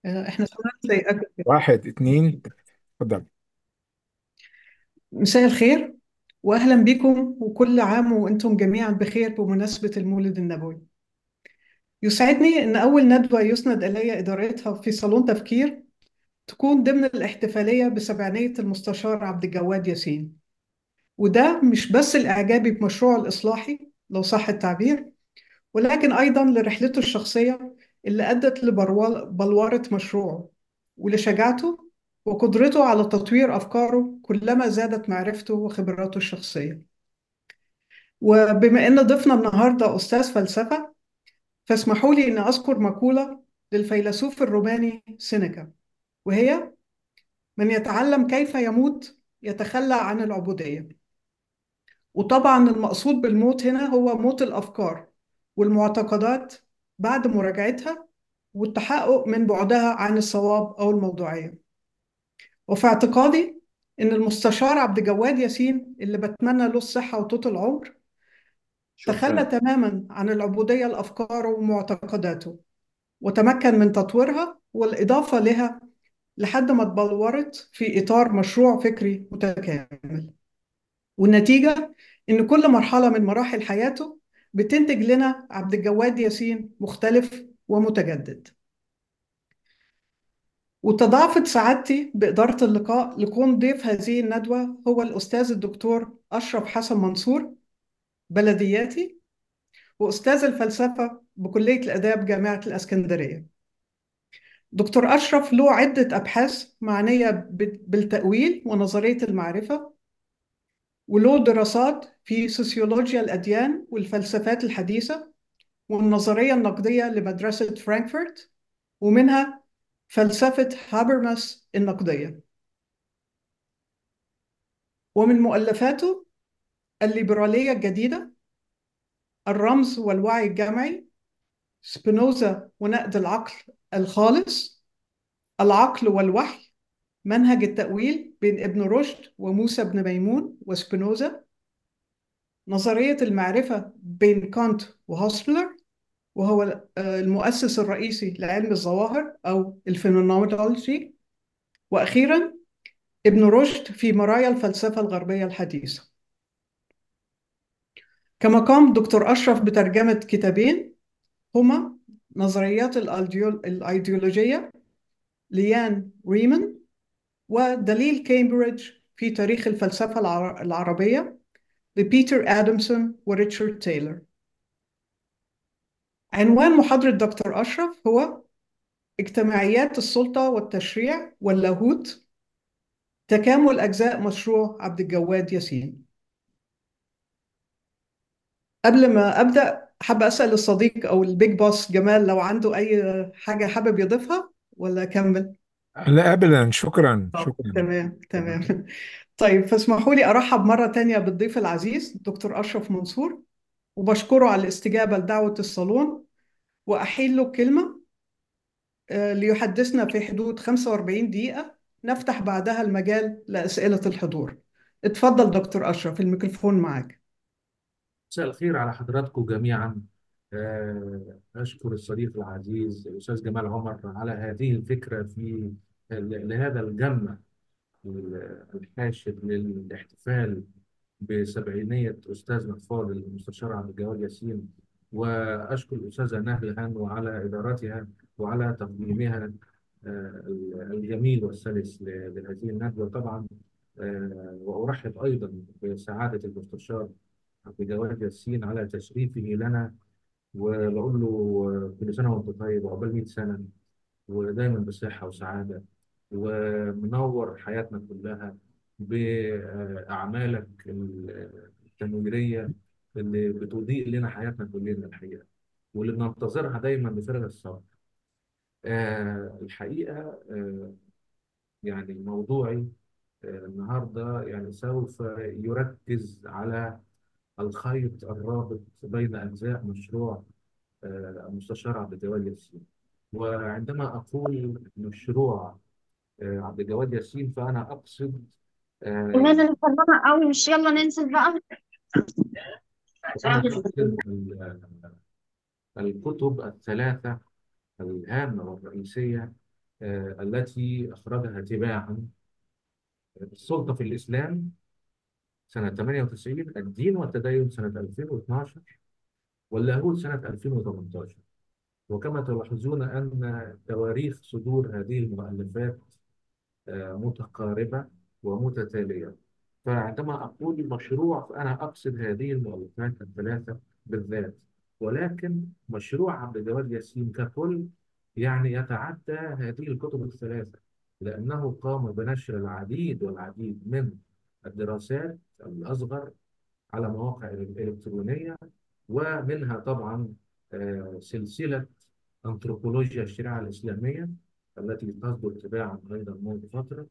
احنا سمعنا زي أكل كده. واحد اتنين. اتفضل. مساء الخير، واهلا بكم، وكل عام وانتم جميعا بخير بمناسبة المولد النبوي. يسعدني ان اول ندوة يسند الي ادارتها في صالون تفكير تكون ضمن الاحتفالية بسبعينية المستشار عبد الجواد ياسين. وده مش بس الاعجاب بمشروعه الاصلاحي لو صح التعبير، ولكن ايضا لرحلته الشخصية اللي ادت لبلورة مشروعه، ولشجاعته وقدرته على تطوير أفكاره كلما زادت معرفته وخبراته الشخصية. وبما أن ضيفنا النهاردة أستاذ فلسفة، فاسمحوا لي أن أذكر مقولة للفيلسوف الروماني سينيكا، وهي: من يتعلم كيف يموت يتخلى عن العبودية. وطبعا المقصود بالموت هنا هو موت الأفكار والمعتقدات بعد مراجعتها والتحقق من بعدها عن الصواب أو الموضوعية. وفي اعتقادي إن المستشار عبد الجواد ياسين اللي بتمنى له الصحة وطول العمر تخلى شكرا. تماما عن العبودية لأفكاره ومعتقداته، وتمكن من تطويرها والإضافة لها لحد ما اتبلورت في إطار مشروع فكري متكامل. والنتيجة إن كل مرحلة من مراحل حياته بتنتج لنا عبد الجواد ياسين مختلف ومتجدد. وتضاعفت سعادتي بإدارة اللقاء لكون ضيف هذه الندوة هو الأستاذ الدكتور أشرف حسن منصور، بلدياتي، وأستاذ الفلسفة بكلية الآداب جامعة الإسكندرية. دكتور أشرف له عدة أبحاث معنية بالتأويل ونظرية المعرفة، وله دراسات في سوسيولوجيا الأديان والفلسفات الحديثة والنظرية النقدية لمدرسة فرانكفورت، ومنها فلسفة هابرماس النقدية. ومن مؤلفاته الليبرالية الجديدة، الرمز والوعي الجمعي، سبينوزا ونقد العقل الخالص، العقل والوحي، منهج التأويل بين ابن رشد وموسى بن ميمون وسبينوزا، نظرية المعرفة بين كانت وهوسبلر، وهو المؤسس الرئيسي لعلم الظواهر أو الفينومينولوجي، وأخيرا ابن رشد في مرايا الفلسفة الغربية الحديثة. كما قام دكتور أشرف بترجمة كتابين هما نظريات الأيديولوجية ليان ريمان، ودليل كامبريدج في تاريخ الفلسفة العربية لبيتر آدمسون وريتشارد تايلور. عنوان محاضرة دكتور أشرف هو اجتماعيات السلطة والتشريع واللاهوت، تكامل أجزاء مشروع عبد الجواد ياسين. قبل ما أبدأ حابة أسأل الصديق أو البيج بوس جمال لو عنده أي حاجة حابب يضيفها ولا أكمل؟ لا ابدا، شكرا طب شكرا. تمام تمام. طيب فاسمحوا لي أرحب مرة تانية بالضيف العزيز دكتور أشرف منصور، وبشكره على الاستجابة لدعوة الصالون، وأحيل له كلمة ليحدثنا في حدود 45 دقيقة، نفتح بعدها المجال لأسئلة الحضور. اتفضل دكتور أشرف، الميكروفون معك. مساء الخير على حضراتكم جميعا. أشكر الصديق العزيز الأستاذ جمال عمر على هذه الفكرة في لهذا الجمع الحاشد للاحتفال بسبعينية أستاذنا الفاضل المستشار عبد الجواد ياسين. وأشكر الأستاذة نهل هانو على إدارتها وعلى تقديمها الجميل والسلس لهذه الندوة طبعا. وأرحب أيضا بسعادة المستشار عبد الجواد ياسين على تشريفه لنا، وبقول له كل سنة وأنت طيب وعقبال 100 سنة ودايما بصحة وسعادة، ومنور حياتنا كلها بأعمالك التنويرية اللي بتضيء لنا حياتنا كلنا الحقيقة، واللي بننتظرها دايما بفارغ الصبر. الحقيقة يعني موضوعي النهاردة يعني سوف يركز على الخيط الرابط بين أجزاء مشروع المستشار عبد الجواد ياسين. وعندما أقول مشروع عبد الجواد ياسين فأنا أقصد آه، ونازل الفرمانة قوي، مش يلا ننزل بقى. فأنا أقصد الكتب الثلاثة الهامة والرئيسية التي أخرجها تباعا: السلطة في الإسلام سنة 98، الدين والتدين سنة 2012، واللاهوت سنة 2018. وكما تلاحظون أن تواريخ صدور هذه المؤلفات متقاربة ومتتالية. فعندما أقول مشروع فأنا أقصد هذه المؤلفات الثلاثة بالذات، ولكن مشروع عبد الجواد ياسين ككل يعني يتعدى هذه الكتب الثلاثة، لأنه قام بنشر العديد والعديد من الدراسات الأصغر على مواقع إلكترونية، ومنها طبعا سلسلة أنثروبولوجيا الشريعة الإسلامية التي تصدر تباعا أيضا منذ فترة،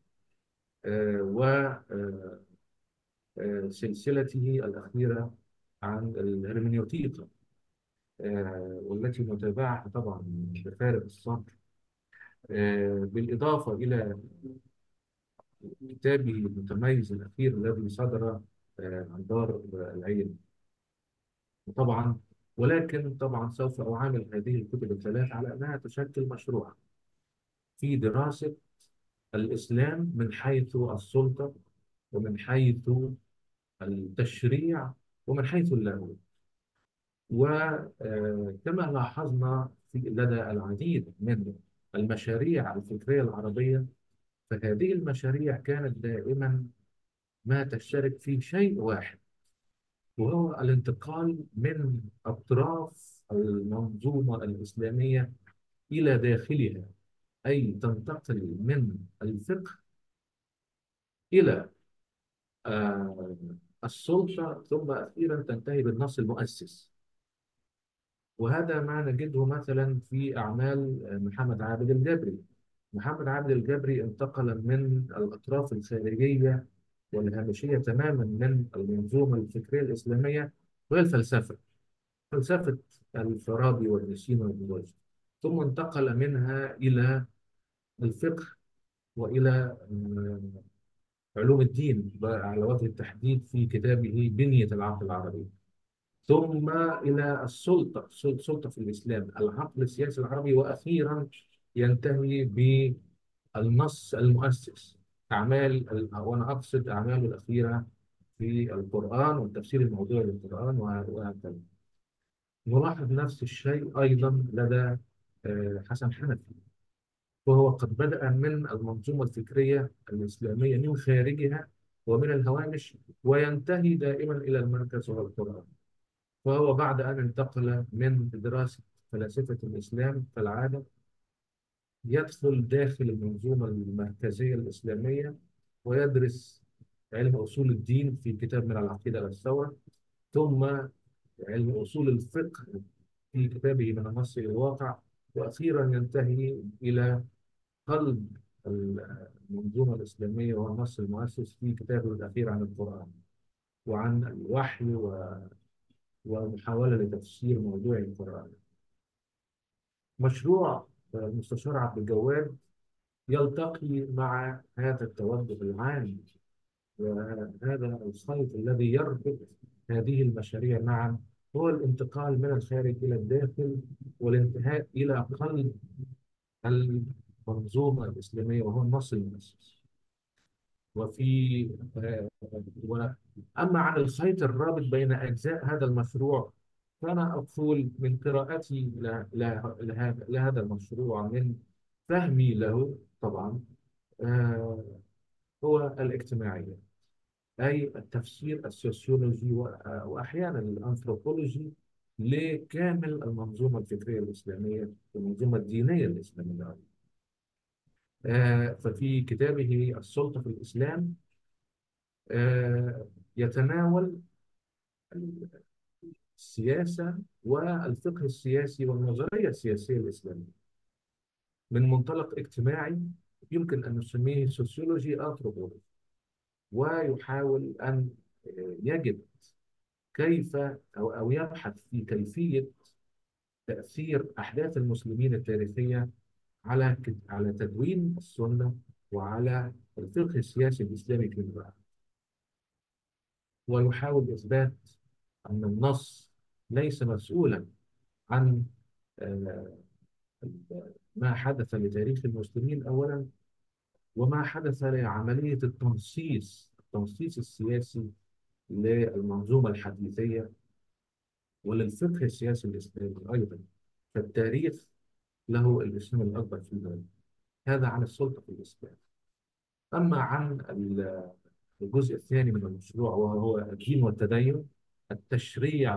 وسلسلته الأخيرة عن الهرمنيوتيقا، والتي نتابعها طبعا بفارغ الصبر، بالإضافة إلى كتابه المتميز الأخير الذي صدر عن دار العين. وطبعا ولكن طبعا سوف أعامل هذه الكتب الثلاث على أنها تشكل مشروع في دراسة الإسلام من حيث السلطة، ومن حيث التشريع، ومن حيث اللاهوت. وكما لاحظنا لدى العديد من المشاريع الفكرية العربية، فهذه المشاريع كانت دائما ما تشترك في شيء واحد، وهو الانتقال من أطراف المنظومة الإسلامية إلى داخلها، أي تنتقل من الفقه إلى آه، السلطة، ثم أخيرا تنتهي بالنص المؤسس. وهذا ما نجده مثلا في أعمال محمد عابد الجبري. محمد عابد الجبري انتقل من الأطراف الخارجية والهامشية تماما من المنظومة الفكرية الإسلامية، وهي الفلسفة، فلسفة الفارابي وابن سينا وابن رشد، ثم انتقل منها إلى الفقه وإلى علوم الدين على وجه التحديد في كتابه بنية العقل العربي، ثم إلى السلطة، السلطة في الإسلام، العقل السياسي العربي، وأخيرا ينتهي بالنص المؤسس، وأنا أقصد أعماله الأخيرة في القرآن والتفسير الموضوعي للقرآن وهكذا. نلاحظ نفس الشيء أيضا لدى حسن حنفي، وهو قد بدأ من المنظومة الفكرية الإسلامية من خارجها ومن الهوامش، وينتهي دائما إلى المركز والقرآن. فهو بعد أن انتقل من دراسة فلاسفة الإسلام كالعادة يدخل داخل المنظومة المركزية الإسلامية ويدرس علم أصول الدين في كتاب من العقيدة للثورة، ثم علم أصول الفقه في كتابه من النص إلى الواقع، وأخيرا ينتهي إلى قلب المنظومة الإسلامية والنص المؤسس في كتابه الأخير عن القرآن وعن الوحي ومحاولة لتفسير موضوع القرآن. مشروع المستشار عبد الجواد يلتقي مع هذا التوجه العام وهذا الخيط الذي يربط هذه المشاريع معا، هو الانتقال من الخارج إلى الداخل والانتهاء إلى قلب المنظومة الإسلامية وهو النص المؤسس. وفي أما عن الخيط الرابط بين أجزاء هذا المشروع، فأنا أقول من قراءتي لهذا المشروع، من فهمي له طبعا، آه، هو الاجتماعية، أي التفسير السوسيولوجي وأحيانا الأنثروبولوجي لكامل المنظومة الفكرية الإسلامية والمنظومة الدينية الإسلامية. ففي كتابه السلطة في الإسلام يتناول السياسة والفقه السياسي والنظرية السياسية الإسلامية من منطلق اجتماعي يمكن أن نسميه سوسيولوجي أنثروبولوجي، ويحاول أن يجد كيف أو يبحث في كيفية تأثير أحداث المسلمين التاريخية على تدوين السنة وعلى الفقه السياسي الإسلامي فيما بعد، ويحاول إثبات أن النص ليس مسؤولا عن ما حدث لتاريخ المسلمين أولا، وما حدث لعملية التنصيص السياسي للمنظومة الحديثية وللفقه السياسي الإسلامي أيضا. فالتاريخ له الاسم الأكبر في ذلك. هذا عن السلطة في الإسلام. أما عن الجزء الثاني من المشروع، وهو الدين والتدين، التشريع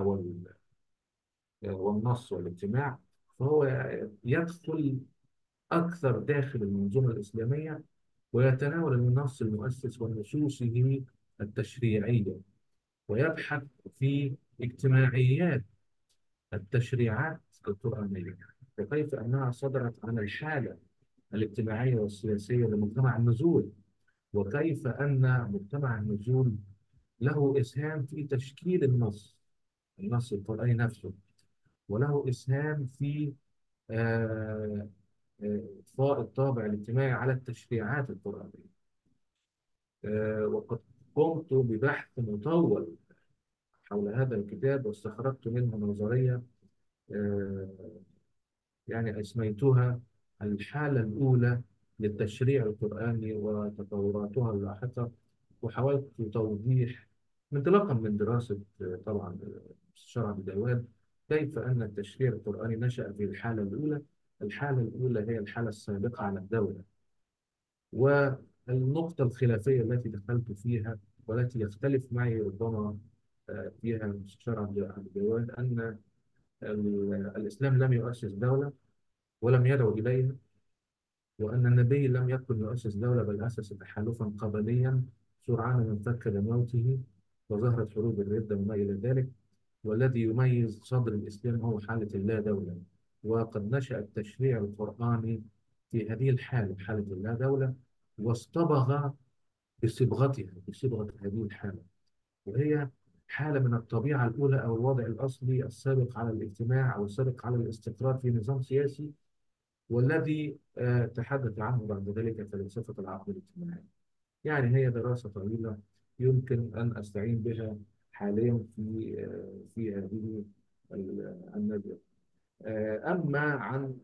والنص والاجتماع، فهو يدخل أكثر داخل المنظومة الإسلامية، ويتناول النص المؤسس ونصوصه التشريعية، ويبحث في اجتماعيات التشريعات القرآنية، وكيف أنها صدرت عن الحالة الاجتماعية والسياسية لمجتمع النزول، وكيف أن مجتمع النزول له إسهام في تشكيل النص القرآني نفسه، وله إسهام في آه، إضفاء الطابع الاجتماعي على التشريعات القرآنية. وقد قمت ببحث مطول حول هذا الكتاب، واستخرجت منه نظرية آه، يعني أسميتها الحالة الأولى للتشريع القرآني وتطوراتها اللاحقة، وحاولت توضيح انطلاقا من دراسة طبعا الشرع بدوام كيف أن التشريع القرآني نشأ في الحالة الأولى. الحالة الأولى هي الحالة السابقة على الدولة، والنقطة الخلافية التي دخلت فيها والتي يختلف معي ربما فيها المستشار عبد الجواد، أن الإسلام لم يؤسس دولة ولم يدعو إليها، وأن النبي لم يكن يؤسس دولة بل أسس تحالفا قبليا سرعان من فك موته، وظهرت حروب الردة وما إلى ذلك. والذي يميز صدر الإسلام هو حالة اللا دولة، وقد نشأ التشريع القرآني في هذه الحالة، حالة اللا دولة، واصطبغ بصبغة هذه الحالة، وهي حالة من الطبيعة الأولى أو الوضع الأصلي السابق على الاجتماع أو السابق على الاستقرار في نظام سياسي، والذي تحدث عنه بعد ذلك فلسفة العقل الاجتماعي. يعني هي دراسة طويلة يمكن أن أستعين بها حاليا في هذه الندوة. أما عن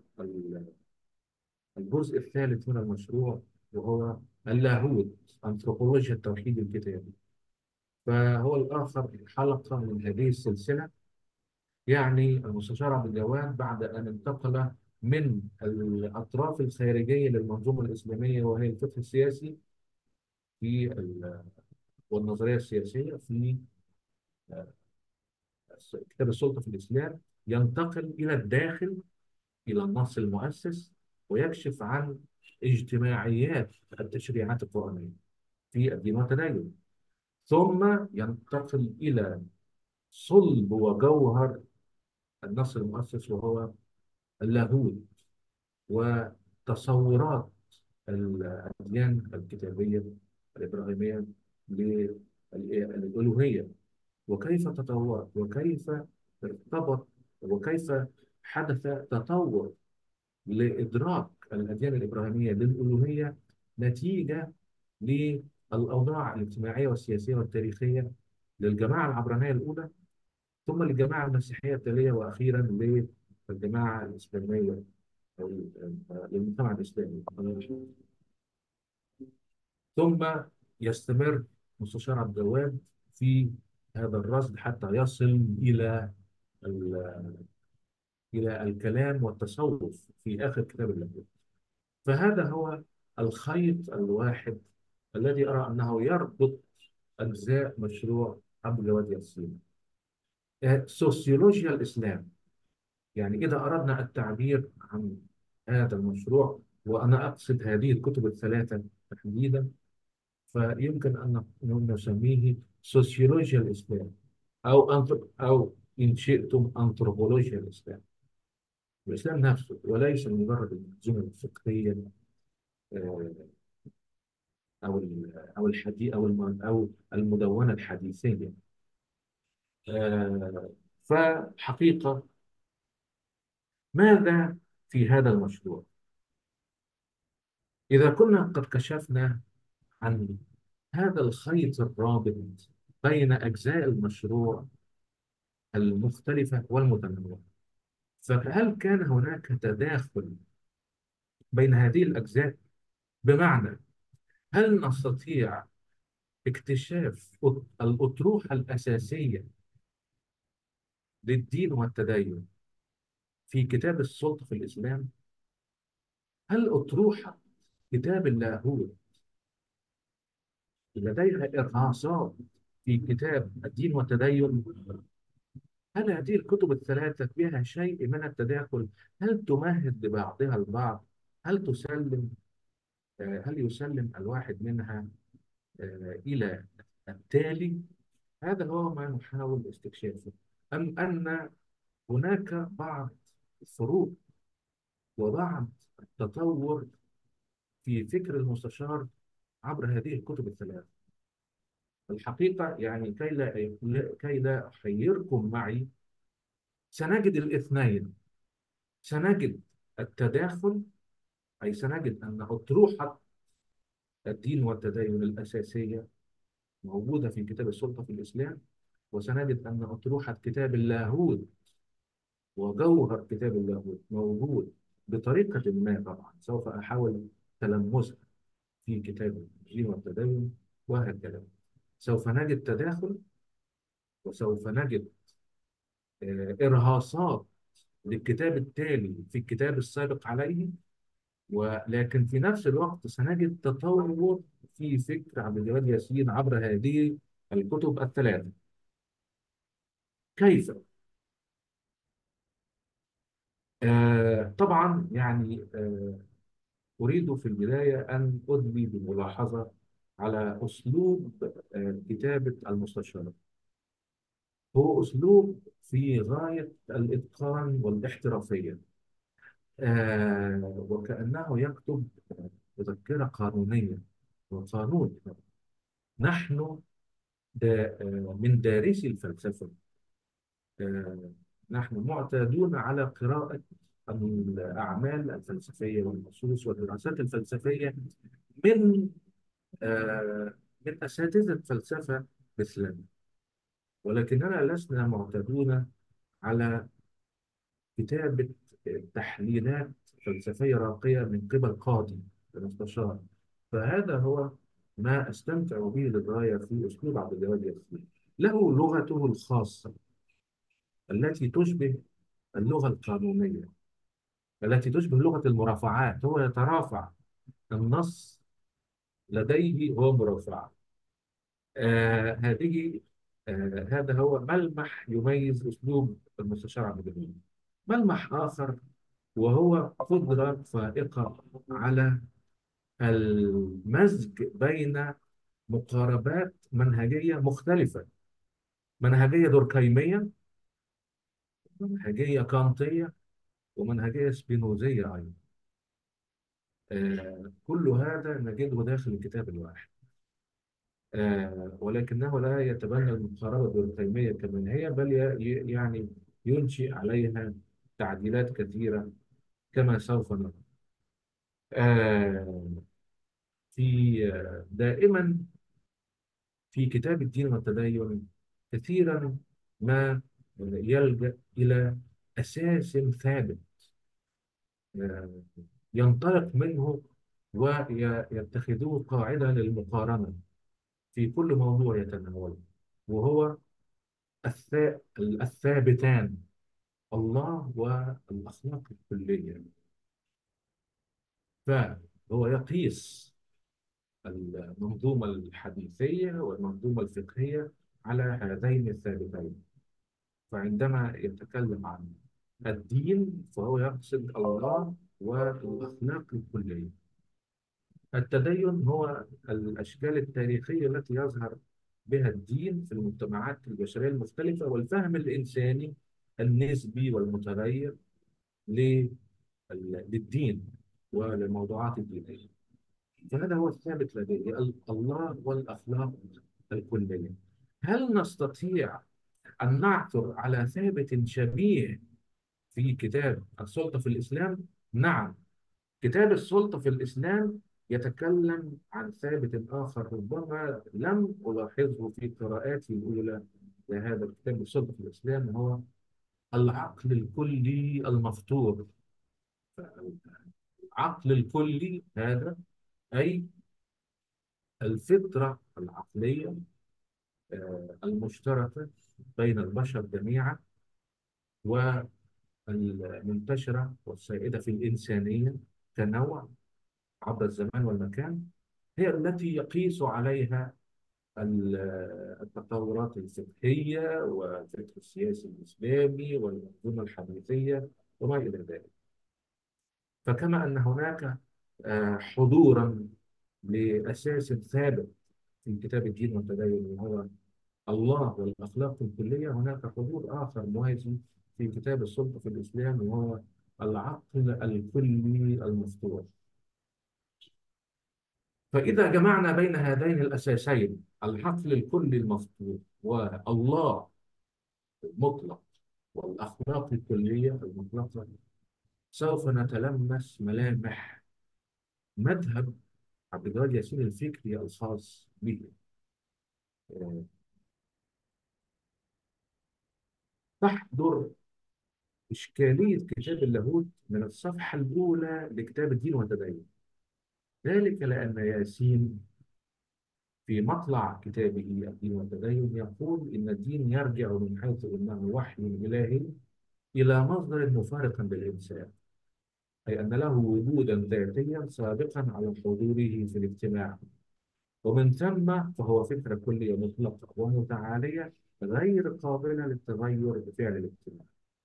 الجزء الثالث من المشروع، وهو اللاهوت، أنثروبولوجيا التوحيد الكتابي، فهو الآخر حلقة من هذه السلسلة. يعني المستشار عبد الجواد بعد أن انتقل من الأطراف الخارجية للمنظومة الإسلامية، وهي الفقه السياسي في والنظرية السياسية في كتاب السلطة في الإسلام، ينتقل إلى الداخل، إلى النص المؤسس، ويكشف عن اجتماعيات التشريعات القرآنية في الدين والتدين، ثم ينتقل إلى صلب وجوهر النص المؤسس، وهو اللاهوت وتصورات الأديان الكتابية الإبراهيمية للألوهية، وكيف تطورت وكيف ارتبط وكيف حدث تطور لإدراك الأديان الإبراهيمية للألوهية نتيجة للأوضاع الاجتماعية والسياسية والتاريخية للجماعة العبرانية الأولى، ثم للجماعة المسيحية التالية، وأخيرا للجماعة الإسلامية أو للمجتمع الإسلامي. ثم يستمر مستشار عبد الجواد في هذا الرصد حتى يصل إلى الكلام والتصوف في آخر كتاب اللاهوت. فهذا هو الخيط الواحد الذي أرى أنه يربط أجزاء مشروع عبد الجواد ياسين. سوسيولوجيا الإسلام، يعني إذا أردنا التعبير عن هذا المشروع، وأنا أقصد هذه الكتب الثلاثة تحديدا، فيمكن أن نسميه سوسيولوجيا الإسلام، أو إن شئتم أنثروبولوجيا الإسلام، الإسلام نفسه، وليس مجرد المنظومة الفقهية آه، أو الحديث أو المدونة الحديثية. فحقيقة ماذا في هذا المشروع؟ إذا كنا قد كشفنا عن هذا الخيط الرابط بين أجزاء المشروع المختلفة والمتنوعة، فهل كان هناك تداخل بين هذه الأجزاء؟ بمعنى، هل نستطيع اكتشاف الأطروحة الأساسية للدين والتدين في كتاب السلطة في الإسلام؟ هل أطروحة كتاب اللاهوت لديها إرهاصات في كتاب الدين والتدين؟ هل هذه الكتب الثلاثة فيها شيء من التداخل؟ هل تمهد لبعضها البعض؟ هل تسلم هل يسلم الواحد منها إلى التالي؟ هذا هو ما نحاول استكشافه. أم أن هناك بعض الفروق وبعض التطور في فكر المستشار عبر هذه الكتب الثلاث؟ الحقيقة يعني كي لا أحيركم معي، سنجد الاثنين. سنجد التداخل، أي سنجد أن أطروحة الدين والتدين الأساسية موجودة في كتاب السلطة في الإسلام، وسنجد أن أطروحة كتاب اللاهوت وجوهر كتاب اللاهوت موجود بطريقة ما، طبعا سوف أحاول تلمسها في كتاب الدين والتدين، وهكذا سوف نجد تداخل، وسوف نجد إرهاصات للكتاب التالي في الكتاب السابق عليه، ولكن في نفس الوقت سنجد تطور في فكر عبد الجواد ياسين عبر هذه الكتب الثلاثة. كيف؟ طبعا يعني أريد في البداية أن أدلي بملاحظة على أسلوب كتابة المستشار. هو أسلوب في غاية الإتقان والاحترافية، وكأنه يكتب مذكرة قانونية وقانون. نحن من دارسي الفلسفة، آه، نحن معتادون على قراءة الأعمال الفلسفية والنصوص والدراسات الفلسفية من من أساتذة فلسفة مثلنا، ولكننا لسنا معتادون على كتابة تحليلات فلسفية راقية من قبل قاضي المستشار. فهذا هو ما أستمتع به للغاية في أسلوب عبد الجواد ياسين. له لغته الخاصة التي تشبه اللغة القانونية، التي تشبه لغة المرافعات. هو يترافع، النص لديه هو مرافعة. هذه هذا هو ملمح يميز أسلوب المستشار عبد الجليل. ملمح آخر وهو قدرة فائقة على المزج بين مقاربات منهجية مختلفة، منهجية دوركايمية، منهجية كانتية، ومنهجية سبينوزية أيضا. كل هذا نجده داخل الكتاب الواحد، ولكنه لا يتبنى المقاربة الدوركايمية كما هي، بل يعني ينشئ عليها تعديلات كثيرة كما سوف نرى. آه، في دائما في كتاب الدين والتدين كثيرا ما يلجأ إلى أساس ثابت آه، ينطلق منه ويتخذوه قاعدة للمقارنة في كل موضوع يتناوله، وهو الثابتان: الله والأخلاق الكلية. فهو يقيس المنظومة الحديثية والمنظومة الفقهية على هذين الثابتين. فعندما يتكلم عن الدين فهو يقصد الله والأخلاق الكلية. التدين هو الأشكال التاريخية التي يظهر بها الدين في المجتمعات البشرية المختلفة، والفهم الإنساني النسبي والمتغير للدين وللموضوعات الدينية. فهذا هو الثابت لديه، الله والأخلاق الكلية. هل نستطيع أن نعثر على ثابت شبيه في كتاب السلطة في الإسلام؟ نعم. كتاب السلطة في الإسلام يتكلم عن ثابت آخر ربما لم ألاحظه في قراءاتي الأولى لهذا الكتاب السلطة في الإسلام، هو العقل الكلي المفطور. العقل الكلي هذا أي الفطرة العقلية المشتركة بين البشر جميعا والمنتشرة والسائدة في الإنسانية كنوع عبر الزمان والمكان، هي التي يقيس عليها التطورات الفقهية والفكر السياسي الإسلامي والمنظومة الحديثية وما إلى ذلك. فكما أن هناك حضورا لأساس ثابت في كتاب الدين والتدين وهو الله والأخلاق الكلية، هناك حضور آخر موازي في كتاب السلطة في الإسلام وهو العقل الكلي المفتوح. فإذا جمعنا بين هذين الأساسين العقل الكلي المفتوح والله المطلق والأخلاق الكلية المطلقة، سوف نتلمس ملامح مذهب عبد الجواد ياسين الفكري الخاص به. آه، تحضر إشكالية كتاب اللاهوت من الصفحة الأولى لكتاب الدين والتدين، ذلك لأن ياسين في مطلع كتابه الدين والتدين يقول إن الدين يرجع من حيث إنه وحي إلهي إلى مصدر مفارق بالإنسان، أي أن له وجودا ذاتيا سابقا على حضوره في الاجتماع، ومن ثم فهو فكرة كلية مطلقة ومتعالية غير قابلة للتغير بفعل الاجتماع،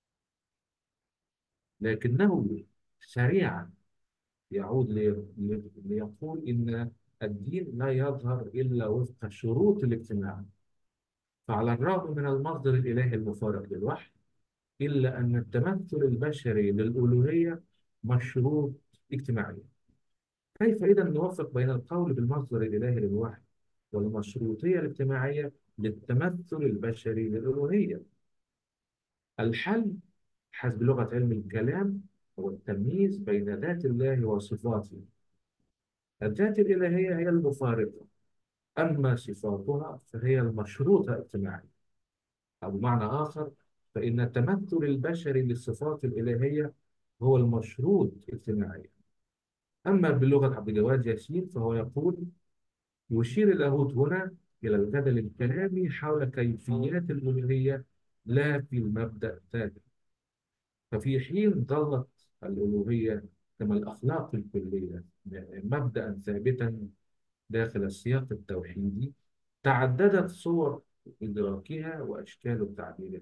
لكنه سريعا يعود ليقول إن الدين لا يظهر إلا وفق شروط الاجتماع، فعلى الرغم من المصدر الإلهي المفارق للوحي إلا أن التمثل البشري للألوهية مشروط اجتماعيا. كيف إذا نوفق بين القول بالمصدر الإلهي للوحي والمشروطية الاجتماعية للتمثل البشري للألوهية؟ الحل حسب لغة علم الكلام هو التمييز بين ذات الله وصفاته. الذات الإلهية هي المفارقة، أما صفاتها فهي المشروطة اجتماعيا، أو بمعنى آخر فإن التمثل البشري للصفات الإلهية هو المشروط اجتماعيا. أما بلغة عبد الجواد ياسين فهو يقول: يشير اللاهوت هنا إلى الجدل الكلامي حول كيفيات الألوهية لا في المبدأ ذاته. ففي حين ظلت الألوهية كما الأخلاق الكلية مبدأ ثابتا داخل السياق التوحيدي، تعددت صور إدراكها وأشكال تعبيرها.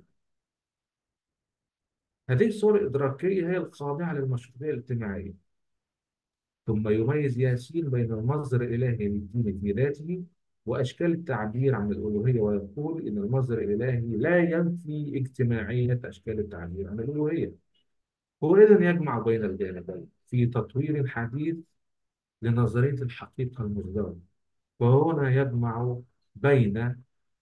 هذه الصور الإدراكية هي الخاضعة للمشروطية الاجتماعية. ثم يميز ياسين بين المصدر الإلهي للدين في ذاته وأشكال التعبير عن الألوهية، ويقول إن المصدر الإلهي لا ينفي اجتماعية أشكال التعبير عن الألوهية. هو إذن يجمع بين الجانبين في تطوير حديث لنظرية الحقيقة المزدوجة، وهنا يجمع بين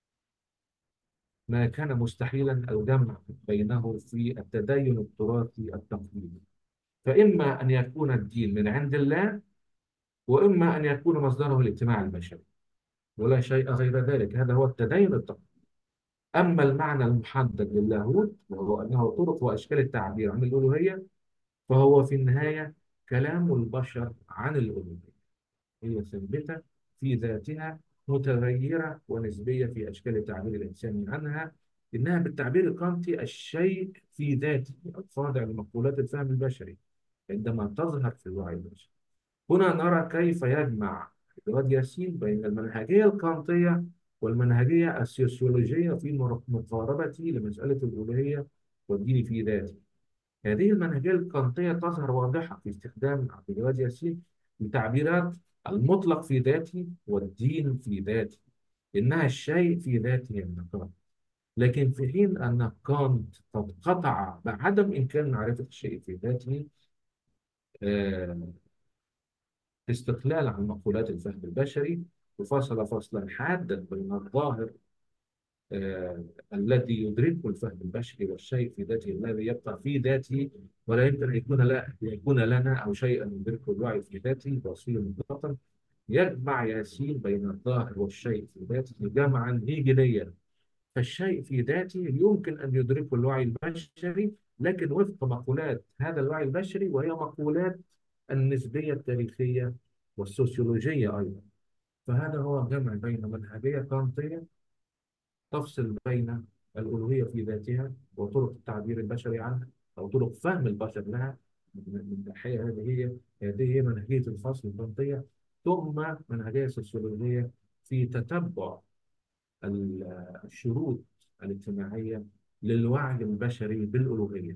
ما كان مستحيلا الجمع بينه في التدين التراثي التقليدي، فإما أن يكون الدين من عند الله وإما أن يكون مصدره الاجتماع البشري، ولا شيء غير ذلك. هذا هو التدين التقليدي. أما المعنى المحدد للاهوت وهو أنه طرق وأشكال التعبير عن الألوهية، فهو في النهاية كلام البشر عن الألوهية، هي ثابتة في ذاتها متغيرة ونسبية في أشكال التعبير الإنساني عنها. إنها بالتعبير الكانتي الشيء في ذاته الخاضع لمقولات الفهم البشري عندما تظهر في الوعي البشري. هنا نرى كيف يجمع جواد ياسين بين المنهجية الكانتية والمنهجية السوسيولوجية في مقاربته لمسألة الألوهية والدين في ذاته. هذه المنهجية الكانتية تظهر واضحة في استخدام عبد الجواد ياسين لتعبيرات المطلق في ذاته والدين في ذاته، إنها الشيء في ذاته النقاط. لكن في حين أن كانت قد قطع بعدم إمكان معرفة الشيء في ذاته آه، استقلال عن مقولات الفهم البشري، وفصل فصلا حادا بين الظاهر الذي يدركه الفهم البشري والشيء في ذاته الذي يبقى في ذاته ولا يمكن أن يكون لنا أو شيئا يدركه الوعي في ذاته توصيلا مطلقا. يجمع ياسين بين الظاهر والشيء في ذاته جمعا هيجليا فالشيء في ذاته يمكن أن يدركه الوعي البشري، لكن وفق مقولات هذا الوعي البشري، وهي مقولات النسبية التاريخية والسوسيولوجية أيضا. فهذا هو الجمع بين منهجية كانتية تفصل بين الألوهية في ذاتها وطرق التعبير البشري عنها، أو طرق فهم البشر لها. من ناحية هذه هي منهجية الفصل الكانتية، ثم منهجية سوسيولوجية في تتبع الشروط الاجتماعية للوعي البشري بالألوهية.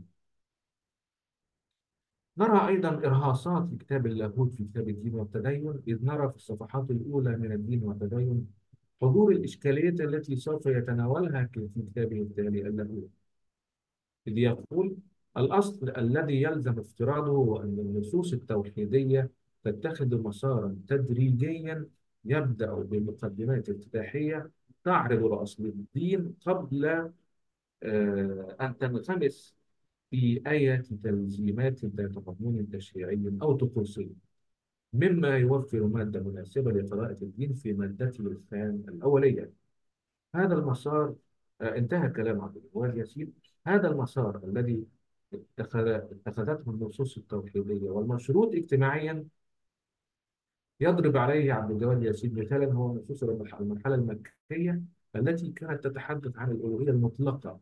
نرى أيضا إرهاصات في كتاب اللاهوت في كتاب الدين والتدين، إذ نرى في الصفحات الأولى من الدين والتدين حضور الإشكالية التي سوف يتناولها في كتابه التالي اللاهوت، إذ يقول: الأصل الذي يلزم افتراضه هو أن النصوص التوحيدية تتخذ مسارا تدريجيا يبدأ بمقدمات افتتاحية تعرض لأصل الدين قبل أن تنغمس في آية تلزيمات ذات مضمون تشريعي أو طقوسي، مما يوفر مادة مناسبة لقراءة الدين في مادته الخام الأولية. هذا المسار، انتهى كلام عبد الجواد ياسين. هذا المسار الذي اتخذته النصوص التوحيدية والمشروط اجتماعيا يضرب عليه عبد الجواد ياسين مثالا هو نصوص المرحلة المكية التي كانت تتحدث عن الألوهية المطلقة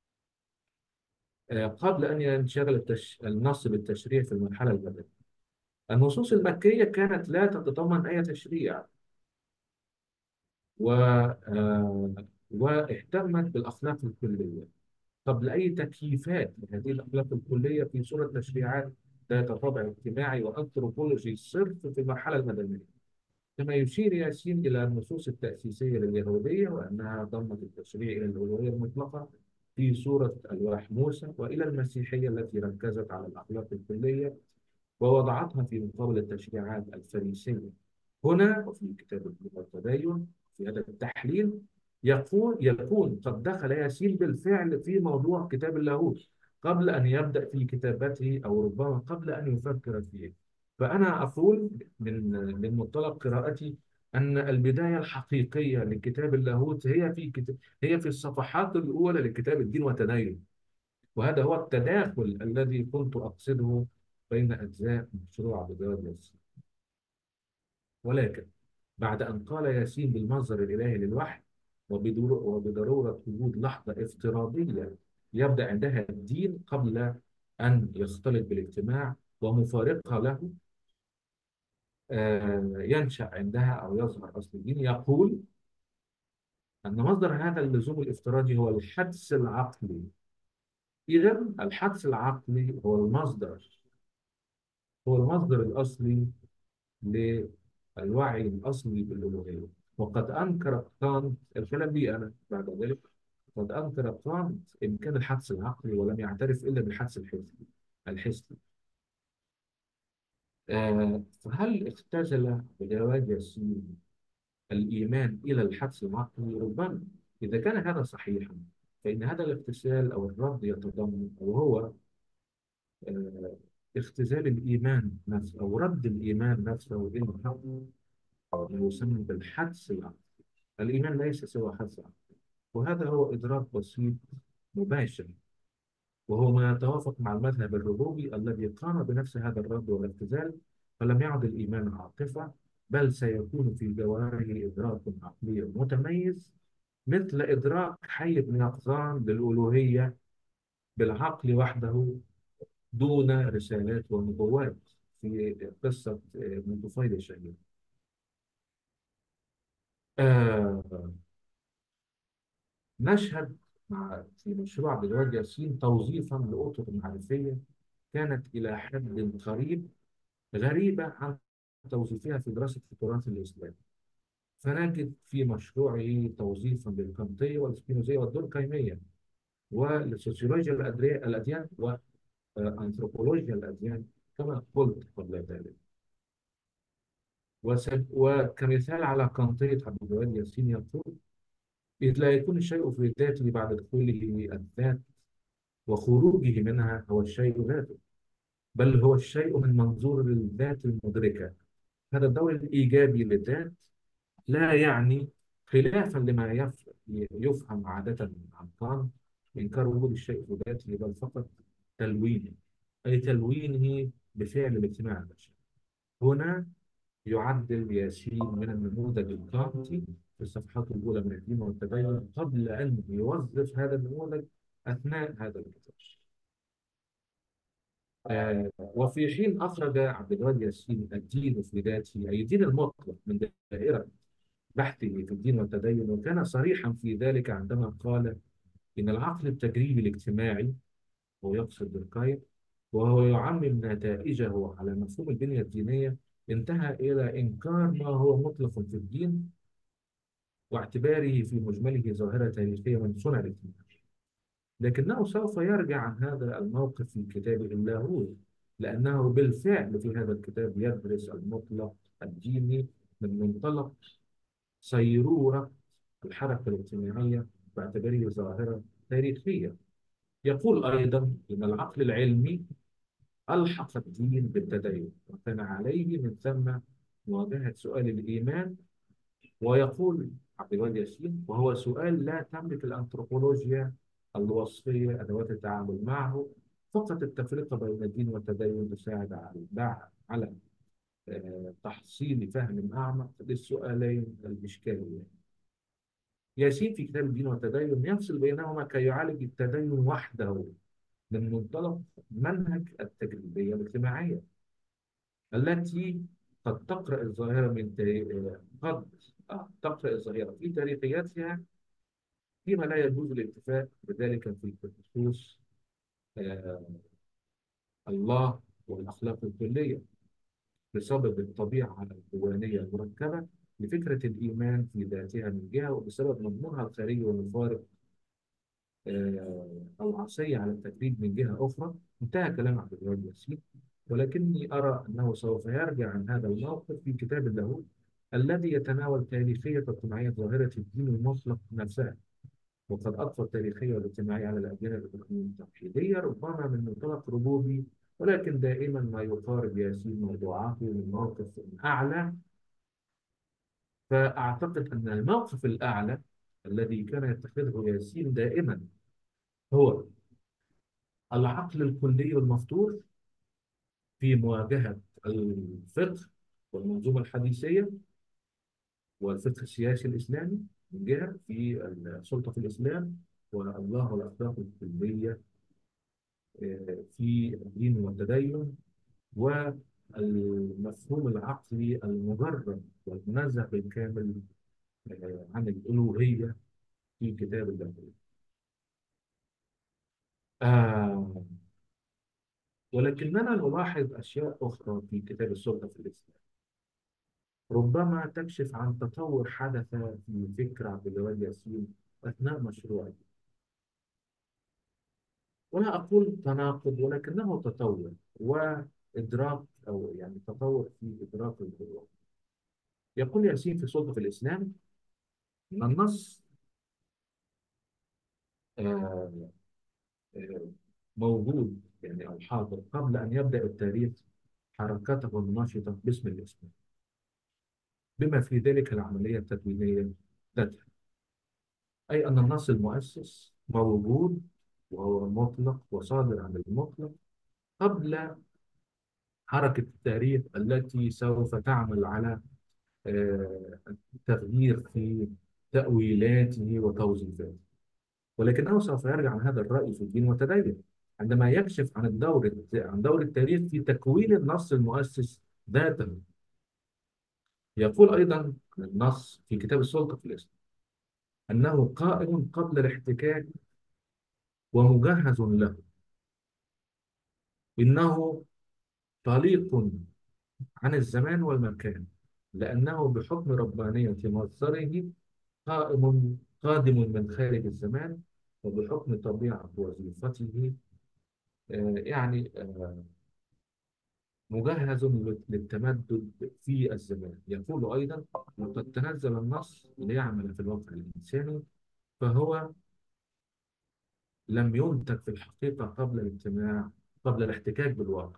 قبل أن ينشغل النص بالتشريع في المرحلة المدنية. النصوص المكية كانت لا تتضمن أي تشريع، و واهتمت بالأخلاق الكلية قبل أي تكييفات لهذه الأخلاق الكلية في صورة تشريعات ذات طابع اجتماعي وأنثروبولوجي صرف في المرحلة المدنية. كما يشير ياسين إلى النصوص التأسيسية لليهودية وأنها ضمت التشريع إلى الألوهية المطلقة في صورة ألواح موسى، وإلى المسيحية التي ركزت على الأخلاق الكلية ووضعتها في مقابل التشريعات الفريسية. هنا وفي كتاب الدين والتدين في هذا التحليل يكون قد دخل ياسين بالفعل في موضوع كتاب اللاهوت قبل أن يبدأ في كتابته، أو ربما قبل أن يفكر فيه. فأنا أقول من منطلق قراءتي أن البداية الحقيقية لكتاب اللاهوت هي في الصفحات الأولى لكتاب الدين والتدين، وهذا هو التداخل الذي كنت أقصده بين أجزاء مشروع عبد الجواد ياسين. ولكن بعد أن قال ياسين بالمصدر الإلهي للوحي وبضرورة وجود لحظة افتراضية يبدأ عندها الدين قبل أن يختلط بالاجتماع ومفارقة له ينشأ عندها أو يظهر أصل الدين، يقول أن مصدر هذا اللزوم الافتراضي هو الحدس العقلي. إذا الحدس العقلي هو المصدر الأصلي للوعي الأصلي بالألوهية. وقد أنكر كانت الكلام لي أنا بعد ذلك، قد أنكر كانت إمكان الحدس العقلي ولم يعترف إلا بالحدس الحسي. فهل اختزل بجواد ياسين الإيمان إلى الحدس العقلي؟ ربما. إذا كان هذا صحيحا فإن هذا الاغتسال أو الرد يتضمن، أو هو آه، اختزال الإيمان نفسه أو رد الإيمان نفسه إلى ما يسمى بالحدس العقلي. الإيمان ليس سوى حدس عقلي، وهذا هو إدراك بسيط مباشر، وهو ما يتوافق مع المذهب الربوبي الذي قام بنفس هذا الرد والاختزال. فلم يعد الإيمان عاطفة، بل سيكون في جوهره إدراك عقلي متميز، مثل إدراك حي بن يقظان للألوهية بالعقل وحده دون رسالات ونبوات في قصة ابن طفيل الشهير. آه نشهد في مشروع عبد الوهاب ياسين توظيفا لأطر معرفية كانت إلى حد قريب غريبة عن توظيفها في دراسة التراث الإسلامي. فنجد في مشروعه توظيفا للكانتية والسبينوزية والدوركايمية ولسوسيولوجيا الأديان وأنثروبولوجيا الأديان كما قلت قبل ذلك. وكمثال على كانتية عبد الوهاب ياسين يقول: إذ لا يكون الشيء في ذاته بعد دخوله الذات وخروجه منها هو الشيء ذاته، بل هو الشيء من منظور الذات المدركة. هذا الدور الإيجابي للذات لا يعني خلافا لما يفهم عادة عن كانت، إنكار وجود الشيء في ذاته بل فقط تلوينه، أي تلوينه بفعل الاجتماع البشري. هنا يعدل ياسين من النموذج الكانتي في الصفحات الأولى من الدين والتدين قبل أن يوظف هذا النموذج أثناء هذا النقاش. وفي حين أخرج عبد الوهاب ياسين الدين في ذاته، أي الدين المطلق، من دائرة بحثه في الدين والتدين، وكان صريحا في ذلك عندما قال إن العقل التجريبي الاجتماعي، ويقصد دوركايم، وهو يعمم نتائجه على مفهوم البنية الدينية، انتهى إلى إنكار ما هو مطلق في الدين واعتباره في مجمله ظاهرة تاريخية من صنع الاجتماع. لكنه سوف يرجع عن هذا الموقف في كتابه اللاهوت، لأنه بالفعل في هذا الكتاب يدرس المطلق الديني من منطلق صيرورة الحركة الاجتماعية باعتباره ظاهرة تاريخية. يقول أيضا إن العقل العلمي ألحق الدين بالتدين، وكان عليه من ثم مواجهة سؤال الإيمان. ويقول عبد الوهاب ياسين: وهو سؤال لا تملك الأنثروبولوجيا الوصفية أدوات التعامل معه، فقط التفرقة بين الدين والتدين تساعد على تحصيل فهم أعمق للسؤالين الإشكاليين. ياسين في كتاب الدين والتدين يفصل بينهما كي يعالج التدين وحده من منطلق منهج التجريبية الاجتماعية التي قد تقرأ الظاهرة قد تقرأ الظاهرة في تاريخياتها، فيما لا يجوز الاكتفاء بذلك في خصوص آه، الله والأخلاق الكلية، بسبب الطبيعة الديوانية المركبة لفكرة الإيمان في ذاتها من جهة، وبسبب مضمونها الخارجي والمفارق العصية على التجريد من جهة أخرى. انتهى كلام عبد الوهاب ياسين. ولكني أرى أنه سوف يرجع عن هذا الموقف في كتاب اللاهوت الذي يتناول تاريخية واجتماعية ظاهرة الدين المطلق نفسها، وقد أضفى التاريخية والاجتماعية على الأديان التوحيدية ربما من منطلق ربوبي، ولكن دائما ما يقارب ياسين موضوعاته من موقف أعلى. فأعتقد أن الموقف الأعلى الذي كان يتخذه ياسين دائما هو العقل الكلي المفتوح في مواجهة الفقه والمنظومة الحديثية والفقه السياسي الإسلامي من جهة في السلطة في الإسلام، والله والأخلاق الكلية في الدين والتدين، والمفهوم العقلي المجرد والمنزه بالكامل عن الألوهية في كتاب الله. آه ولكننا نلاحظ أشياء أخرى في كتاب السلطة في الإسلام ربما تكشف عن تطور حدث في فكر عبد الوهاب ياسين أثناء مشروعه. ولا أقول تناقض، ولكنه تطور وإدراك، أو يعني تطور في إدراك الواقع. يقول ياسين في سلطة الإسلام أن النص آه، آه، موجود يعني أو حاضر قبل أن يبدأ التاريخ حركته الناشطة باسم الإسلام، بما في ذلك العملية التدوينية ذاتها، أي أن النص المؤسس موجود وهو مطلق وصادر عن المطلق قبل حركة التاريخ التي سوف تعمل على التغيير في تأويلاته وتوظيفاته. ولكنه سوف يرجع عن هذا الرأي في الدين والتدين عندما يكشف عن دور التاريخ في تكوين النص المؤسس ذاته. يقول أيضا عن النص في كتاب السلطة في الإسلام أنه قائم قبل الاحتكاك ومجهز له، إنه طليق عن الزمان والمكان، لأنه بحكم ربانية مصدره قادم من خارج الزمان، وبحكم طبيعة وظيفته مجهز للتمدد في الزمان. يقول أيضا: وقد تنزل النص ليعمل في الواقع الإنساني، فهو لم ينتج في الحقيقة قبل الاحتكاك بالواقع.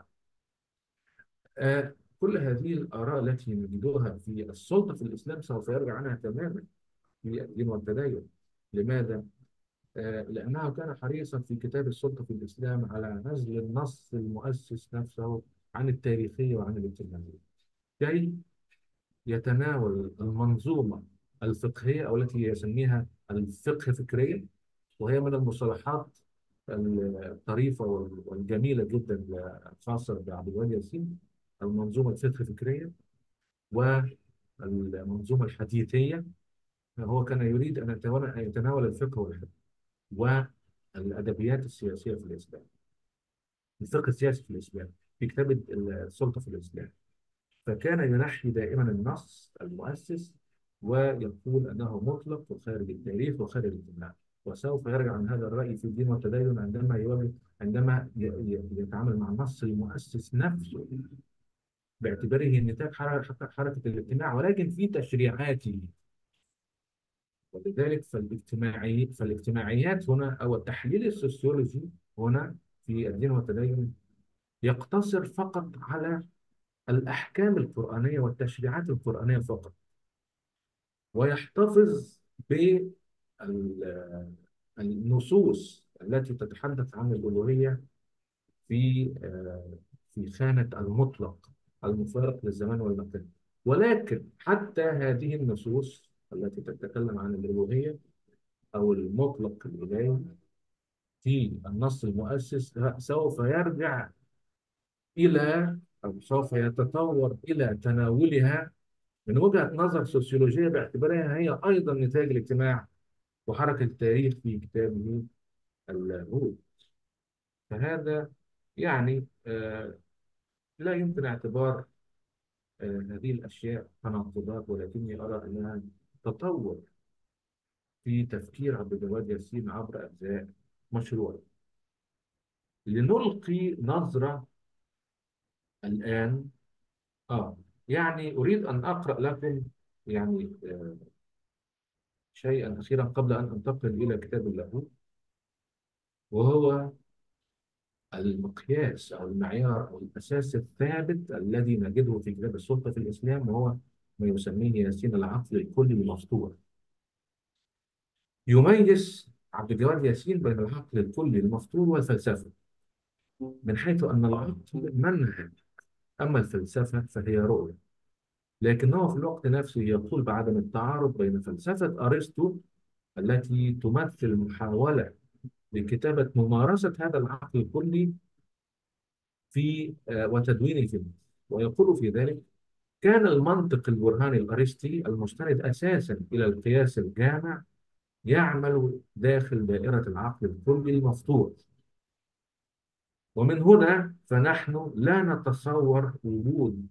كل هذه الآراء التي نجدها في السلطة في الإسلام سوف يرجع عنها تماما، في الدين والتدين. لماذا؟ لأنه كان حريصا في كتاب السلطة في الإسلام على نزل النص المؤسس نفسه عن التاريخية وعن الاجتماعية، كي يتناول المنظومة الفقهية أو التي يسميها الفقه فكريا، وهي من المصطلحات الطريفة والجميلة جدا الخاصة بعبد الوهاب ياسين. المنظومة الفقه فكرية والمنظومة الحديثية. هو كان يريد أن يتناول الفقه والأدبيات السياسية في الإسلام، الفقه السياسي في الإسلام، في كتاب السلطة في الإسلام. فكان ينحي دائما النص المؤسس ويقول أنه مطلق وخارج التاريخ وخارج الاجتماع، وسوف يرجع عن هذا الرأي في الدين والتدين عندما يتعامل مع النص المؤسس نفسه باعتباره نتاج حركة الاجتماع، ولكن في تشريعاته. ولذلك فالاجتماعيات هنا أو التحليل السوسيولوجي هنا في الدين والتدين يقتصر فقط على الأحكام القرآنية والتشريعات القرآنية فقط، ويحتفظ بالنصوص التي تتحدث عن الألوهية في في خانة المطلق المفارق للزمان والمكان. ولكن حتى هذه النصوص التي تتكلم عن الألوهية أو المطلق الإلهي في النص المؤسس سوف يرجع إلى أو سوف يتطور إلى تناولها من وجهة نظر سوسيولوجية باعتبارها هي أيضا نتاج الاجتماع وحركة التاريخ في كتابه الهود. فهذا يعني لا يمكن اعتبار هذه الأشياء تناقضات، ولكني أرى أنها تطور في تفكير عبد الجواد ياسين عبر أجزاء مشروع. لنلقي نظرة الآن يعني أريد أن أقرأ لكم يعني شيئا أخيرا قبل أن أنتقل إلى كتاب اللاهوت، وهو المقياس أو المعيار أو الأساس الثابت الذي نجده في كتاب السلطة في الإسلام، وهو ما يسميه ياسين العقل الكلي المفطور. يميز عبد الجواد ياسين بين العقل الكلي المفطور والفلسفة، من حيث أن العقل منهج أما الفلسفة فهي رؤية. لكنه في الوقت نفسه يقول بعدم التعارض بين فلسفة أرسطو التي تمثل محاولة لكتابة ممارسة هذا العقل الكلي في وتدوينه في النص. ويقول في ذلك: كان المنطق البرهاني الأرسطي المستند أساسا إلى القياس الجامع يعمل داخل دائرة العقل الكلي المفتوح. ومن هنا فنحن لا نتصور وجود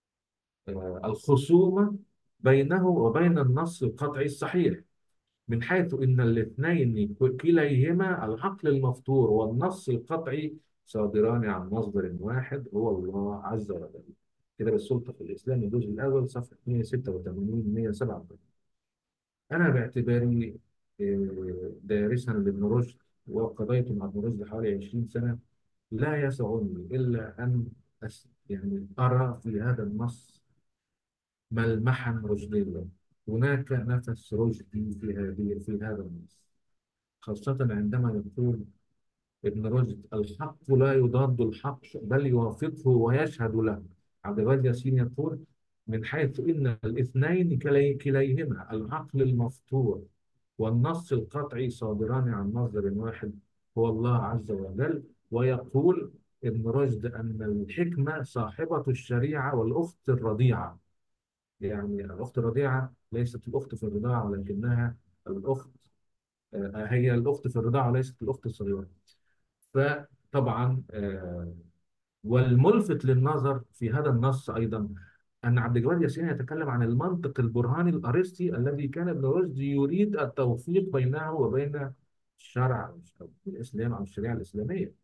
الخصومة بينه وبين النص القطعي الصحيح، من حيث إن الاثنين كليهما العقل المفطور والنص القطعي صادران عن مصدر واحد هو الله عز وجل. كتاب السلطة في الإسلام الجزء الأول صفحة 186 187. أنا باعتباري دارسا لابن رشد وقضيت مع ابن رشد حوالي 20 سنة، لا يسعني إلا أن يعني أرى في هذا النص ملمحا رشديا. هناك نفس رشدي في هذا النص، خاصة عندما يقول ابن رشد: الحق لا يضاد الحق بل يوافقه ويشهد له. عبد الوهاب ياسين يقول: من حيث إن الاثنين كليهما العقل المفطور والنص القطعي صادران عن مصدر واحد هو الله عز وجل. ويقول ابن رشد أن الحكمة صاحبة الشريعة والأخت الرضيعة. يعني الأخت الرضيعة ليست الأخت في الرضاعة، ولكنها الأخت هي الأخت في الرضاعة وليست الأخت الصغيرة. فطبعا والملفت للنظر في هذا النص أيضا أن عبد الجواد ياسين يتكلم عن المنطق البرهاني الأرسطي الذي كان ابن رشد يريد التوفيق بينه وبين الشرع أو الإسلام أو الشريعة الإسلامية.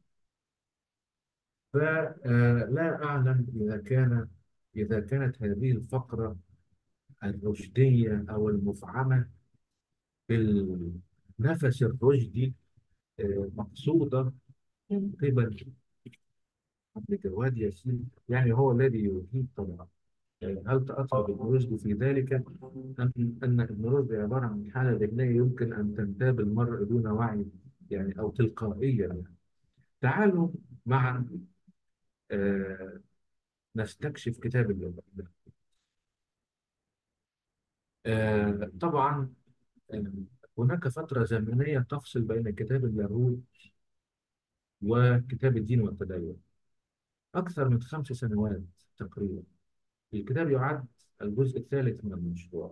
فلا أعلم إذا كانت هذه الفقرة الرشدية أو المفعمة بالنفس الرشدي مقصودة من قبل عبد الجواد ياسين. يعني هو الذي يجيب طبعا هل تأثر ابن رشد في ذلك أن ابن رشد عبارة عن حالة ذهنية يمكن أن تنتاب المرء دون وعي، يعني أو تلقائيا يعني. تعالوا معا آه، نستكشف كتاب الله. طبعا آه، هناك فترة زمنية تفصل بين كتاب اللاهوت وكتاب الدين والتدين أكثر من 5 سنوات تقريبا. الكتاب يعد الجزء الثالث من المشروع،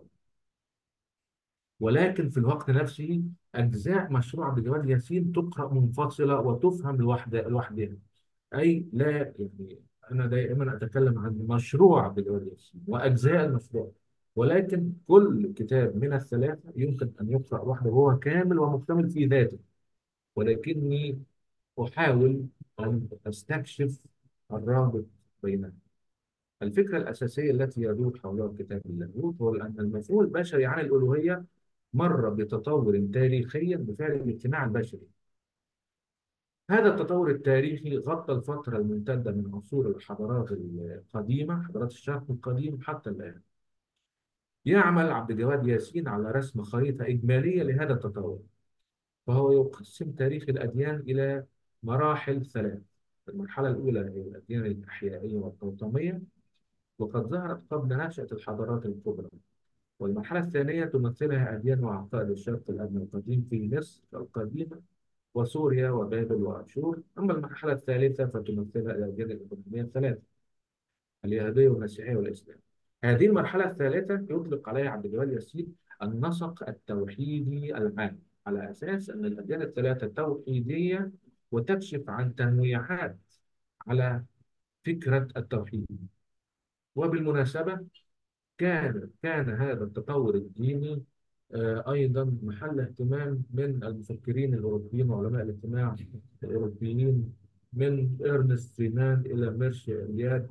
ولكن في الوقت نفسه أجزاء مشروع بجواد ياسين تقرأ منفصلة وتفهم لوحدها. أي لا يعني أنا دائما أتكلم عن مشروع بجواد ياسين وأجزاء المشروع، ولكن كل كتاب من الثلاثة يمكن أن يقرأ لوحده وهو كامل ومكتمل في ذاته، ولكني أحاول أن أستكشف الرابط بينهم. الفكرة الأساسية التي يدور حولها كتاب اللاهوت هو أن المفهوم البشري عن الألوهية مر بتطور تاريخي بفعل الاجتماع البشري. هذا التطور التاريخي غطى الفترة الممتدة من عصور الحضارات القديمة، حضارات الشرق القديم حتى الآن. يعمل عبد الجواد ياسين على رسم خريطة إجمالية لهذا التطور، فهو يقسم تاريخ الأديان إلى مراحل 3. المرحلة الأولى هي الأديان الأحيائية والتوطمية، وقد ظهرت قبل نشأة الحضارات الكبرى. والمرحلة الثانية تمثلها أديان وعقائد الشرق الأدنى القديم في مصر القديمة وسوريا وبابل وأشور. أما المرحلة الثالثة فتمثلها الأديان الإبراهيمية الثلاثة، اليهودية والمسيحية والإسلام. هذه المرحلة الثالثة يطلق عليها عبد الجواد ياسين النسق التوحيدي العام، على أساس أن الأديان الثلاثة توحيدية وتكشف عن تنويعات على فكرة التوحيد. وبالمناسبة كان هذا التطور الديني أيضا محل اهتمام من المفكرين الأوروبيين وعلماء الاجتماع الأوروبيين، من إرنست فريمان إلى ميرشي إلياد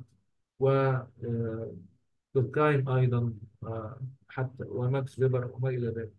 ودوركهايم أيضا، حتى وماكس فيبر وما إلى ذلك.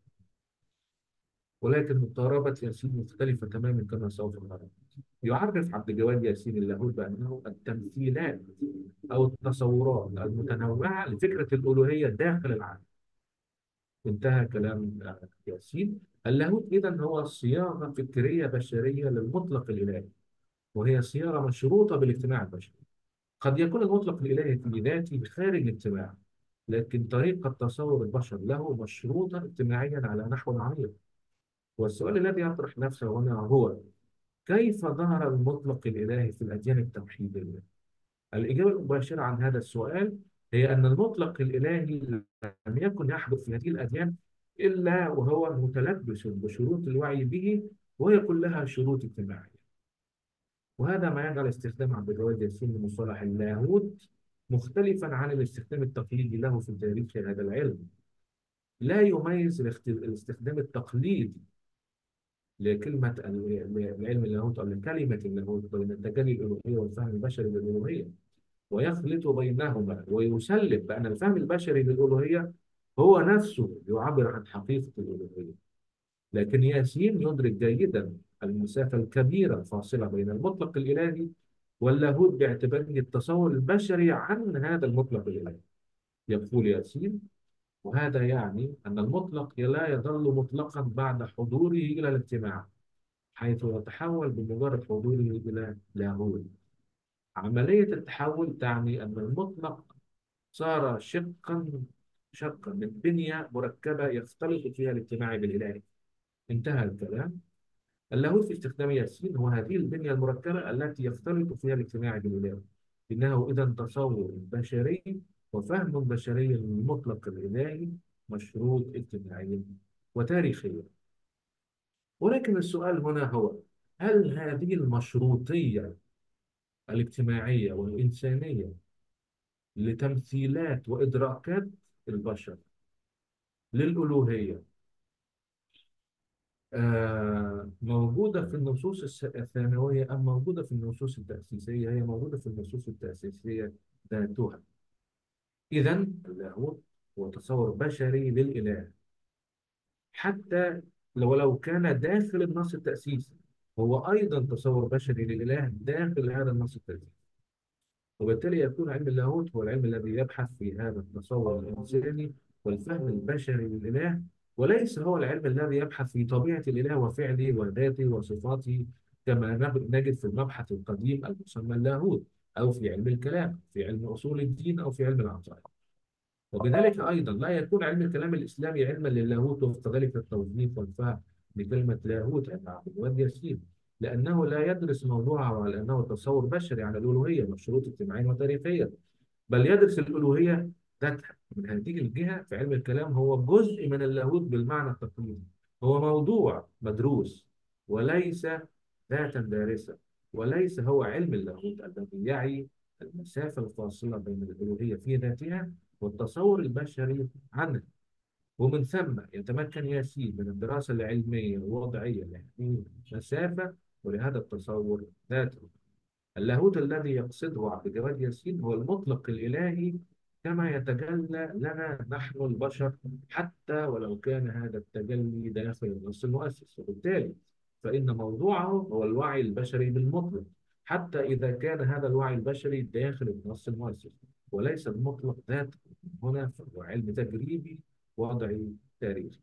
ولكن مقاربة ياسين مختلفة تماما كما سوف نرى. يعرف عبد الجواد ياسين اللاهوت بأنه التمثيلات أو التصورات المتنوعة لفكرة الألوهية داخل العالم. انتهى كلام ياسين. اللاهوت إذا هو صياغة فكرية بشرية للمطلق الإلهي، وهي صياغة مشروطة بالاجتماع البشري. قد يكون المطلق الإلهي في ذاته خارج الاجتماع، لكن طريقة تصور البشر له مشروطة اجتماعيا على نحو عميق. والسؤال الذي يطرح نفسه هنا هو: كيف ظهر المطلق الإلهي في الأديان التوحيدية؟ الإجابة المباشرة عن هذا السؤال هي أن المطلق الإلهي لم يكن يحدث في هذه الأديان إلا وهو متلبس بشروط الوعي به، وهي كلها شروط اجتماعية. وهذا ما يجعل استخدام عبد الجواد ياسين لمصطلح اللاهوت مختلفا عن الاستخدام التقليدي له في تاريخ هذا العلم. لا يميز الاستخدام التقليدي لكلمة العلم اللاهوت أو لكلمة اللاهوت بين التجلي الألوهية والفهم البشري للألوهية، ويخلط بينهما ويسلم بأن الفهم البشري للألوهية هو نفسه يعبر عن حقيقة الألوهية. لكن ياسين يدرك جيدا المسافة الكبيرة الفاصلة بين المطلق الإلهي واللاهوت باعتباره التصور البشري عن هذا المطلق الإلهي. يقول ياسين: وهذا يعني أن المطلق لا يظل مطلقا بعد حضوره إلى الاجتماع، حيث يتحول بمجرد حضوره إلى لاهوت. عملية التحول تعني أن المطلق صار شقا من بنية مركبة يختلط فيها الاجتماع بالإله. انتهى الكلام. اللاهوت في استخدام ياسين هو هذه البنية المركبة التي يختلط فيها الاجتماع بالإله. إنه إذا تصور بشري وفهم بشري للمطلق الإلهي مشروط اجتماعيا وتاريخيا. ولكن السؤال هنا هو: هل هذه المشروطية الاجتماعية والإنسانية لتمثيلات وإدراكات البشر للألوهية موجودة في النصوص الثانوية أم موجودة في النصوص التأسيسية؟ هي موجودة في النصوص التأسيسية ذاتها. إذا اللاهوت هو تصور بشري للإله، حتى لو كان داخل النص التأسيسي هو أيضا تصور بشري للإله داخل هذا النص التأسيسي. وبالتالي يكون علم اللاهوت هو العلم الذي يبحث في هذا التصور الإنساني والفهم البشري للإله، وليس هو العلم الذي يبحث في طبيعة الإله وفعله وذاته وصفاته، كما نجد في المبحث القديم المسمى اللاهوت، أو في علم الكلام، في علم أصول الدين، أو في علم العقائد. وبذلك أيضا لا يكون علم الكلام الإسلامي علما للاهوت وفق ذلك التوظيف والفهم لكلمة لاهوت عند عبد الوهاب ياسين، لأنه لا يدرس موضوعه على أنه تصور بشري عن الألوهية مشروط اجتماعيا وتاريخيا، بل يدرس الألوهية ذاتها. من هذه الجهة في علم الكلام هو جزء من اللاهوت بالمعنى التقليدي، هو موضوع مدروس وليس ذاتا دارسة، وليس هو علم اللاهوت الذي يعي المسافة الفاصلة بين الألوهية في ذاتها والتصور البشري عنها. ومن ثم يتمكن ياسين من الدراسة العلمية الوضعية لهذه المسافة ولهذا التصور ذاته. اللاهوت الذي يقصده عبد الجواد ياسين هو المطلق الإلهي كما يتجلى لنا نحن البشر، حتى ولو كان هذا التجلي داخل النص المؤسس. وبالتالي فإن موضوعه هو الوعي البشري بالمطلق، حتى إذا كان هذا الوعي البشري داخل النص المؤسس، وليس المطلق ذاته. هنا فهو علم تجريبي وضعي تاريخي.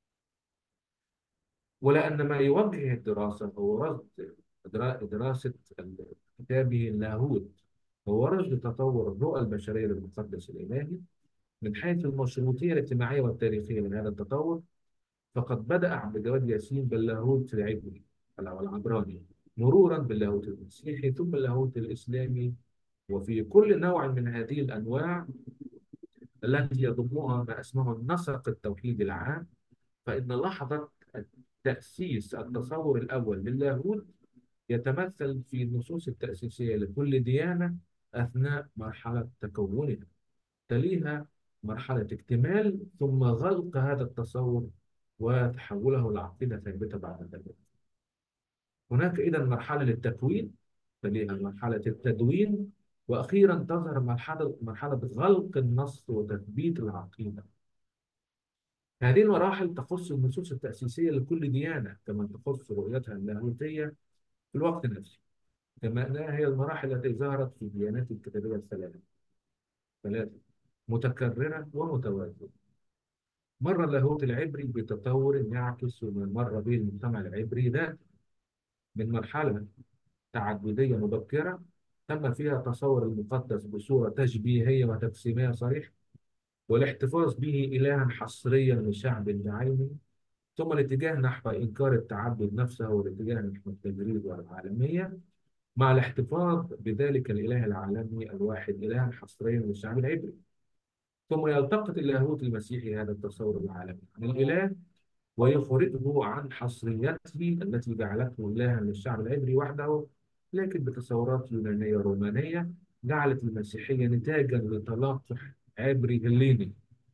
ولأن ما يوجه الدراسة هو رصد دراسة كتابه اللاهوت، هو رصد تطور الرؤى البشرية للمقدس الإلهي من حيث المشروطية الاجتماعية والتاريخية لهذا التطور. فقد بدأ عبد الجواد ياسين باللاهوت العبري أو العبراني، مرورا باللاهوت المسيحي، ثم اللاهوت الإسلامي. وفي كل نوع من هذه الأنواع التي يضمها ما اسمه النسق التوحيدي العام، فإن لحظة تأسيس التصور الأول للاهوت يتمثل في النصوص التأسيسية لكل ديانة أثناء مرحلة تكونها، تليها مرحلة اكتمال، ثم غلق هذا التصور وتحوله لعقيدة ثابتة بعد ذلك. هناك إذا مرحلة للتكوين، تليها مرحلة التدوين، وأخيرا تظهر مرحلة غلق النص وتثبيت العقيدة. هذه المراحل تخص النصوص التأسيسية لكل ديانة كما تخص رؤيتها اللاهوتية في الوقت نفسه، كما أنها هي المراحل التي ظهرت في الديانات الكتابية ثلاثة متكررة ومتوازية. مر اللاهوت العبري بتطور يعكس ما مر به المجتمع العبري ذاته من مرحلة تعددية مبكرة تم فيها تصور المقدس بصورة تشبيهية وتجسيمية صريحة، والاحتفاظ به إلها حصريا لشعب بعينه، ثم الاتجاه نحو إنكار التعدد نفسه والاتجاه نحو التجريد والعالمية، مع الاحتفاظ بذلك الإله العالمي الواحد إلها حصريا للشعب العبري. ثم يلتقط اللاهوت المسيحي هذا التصور العالمي عن الإله ويخرجه عن حصريته التي جعلته إلها للشعب العبري وحده، لكن بتصورات يونانية رومانية جعلت المسيحية نتاجا لتلاقح عبري هليني.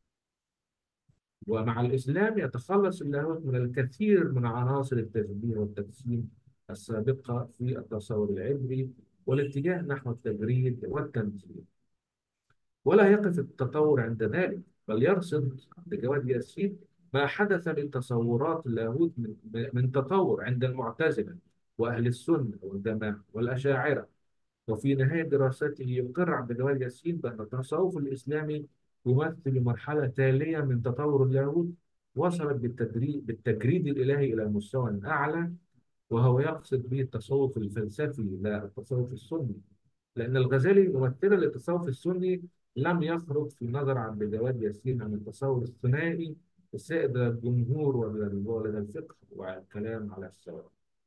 ومع الإسلام يتخلص اللاهوت من الكثير من عناصر التشبيه والتجسيم السابقة في التصور العبري والاتجاه نحو التجريد والتمثيل. ولا يقف التطور عند ذلك، بل يرصد عبد الجواد ياسين ما حدث لتصورات اللاهوت من تطور عند المعتزلة وأهل السنة والجماعة والأشاعرة. وفي نهاية دراسته يقر عبد الجواد ياسين بأن التصوف الإسلامي يمثل مرحلة تالية من تطور اللاهوت وصلت بالتجريد الإلهي إلى مستوى أعلى، وهو يقصد به التصوف الفلسفي لا التصوف السني، لأن الغزالي ممثلا للتصوف السني لم يخرج في نظر عبد الجواد ياسين عن التصوف الثنائي السائد لدى الجمهور ولدى الفقه والكلام على السواء.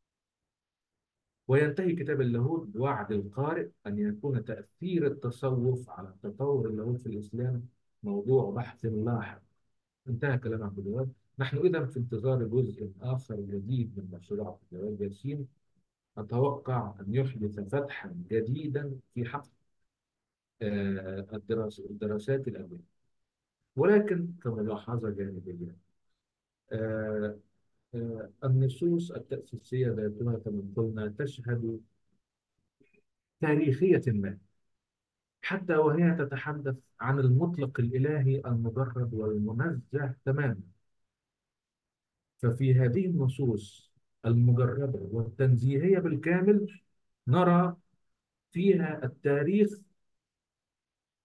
وينتهي كتاب اللاهوت بوعد القارئ أن يكون تأثير التصوف على تطور اللاهوت في الإسلام موضوع بحث لاحق. انتهى كلام عبد الجواد. نحن إذا في انتظار جزء آخر جديد من مشروع عبد الجواد ياسين، أتوقع أن يحدث فتحا جديدا في حق الدراسات الأدبية. ولكن كملاحظة جانبية، آه، النصوص التأسيسية ذاتها كما قلنا تشهد تاريخية ما، حتى وهي تتحدث عن المطلق الإلهي المجرد والمنزه تماما. ففي هذه النصوص المجردة والتنزيهية بالكامل نرى فيها التاريخ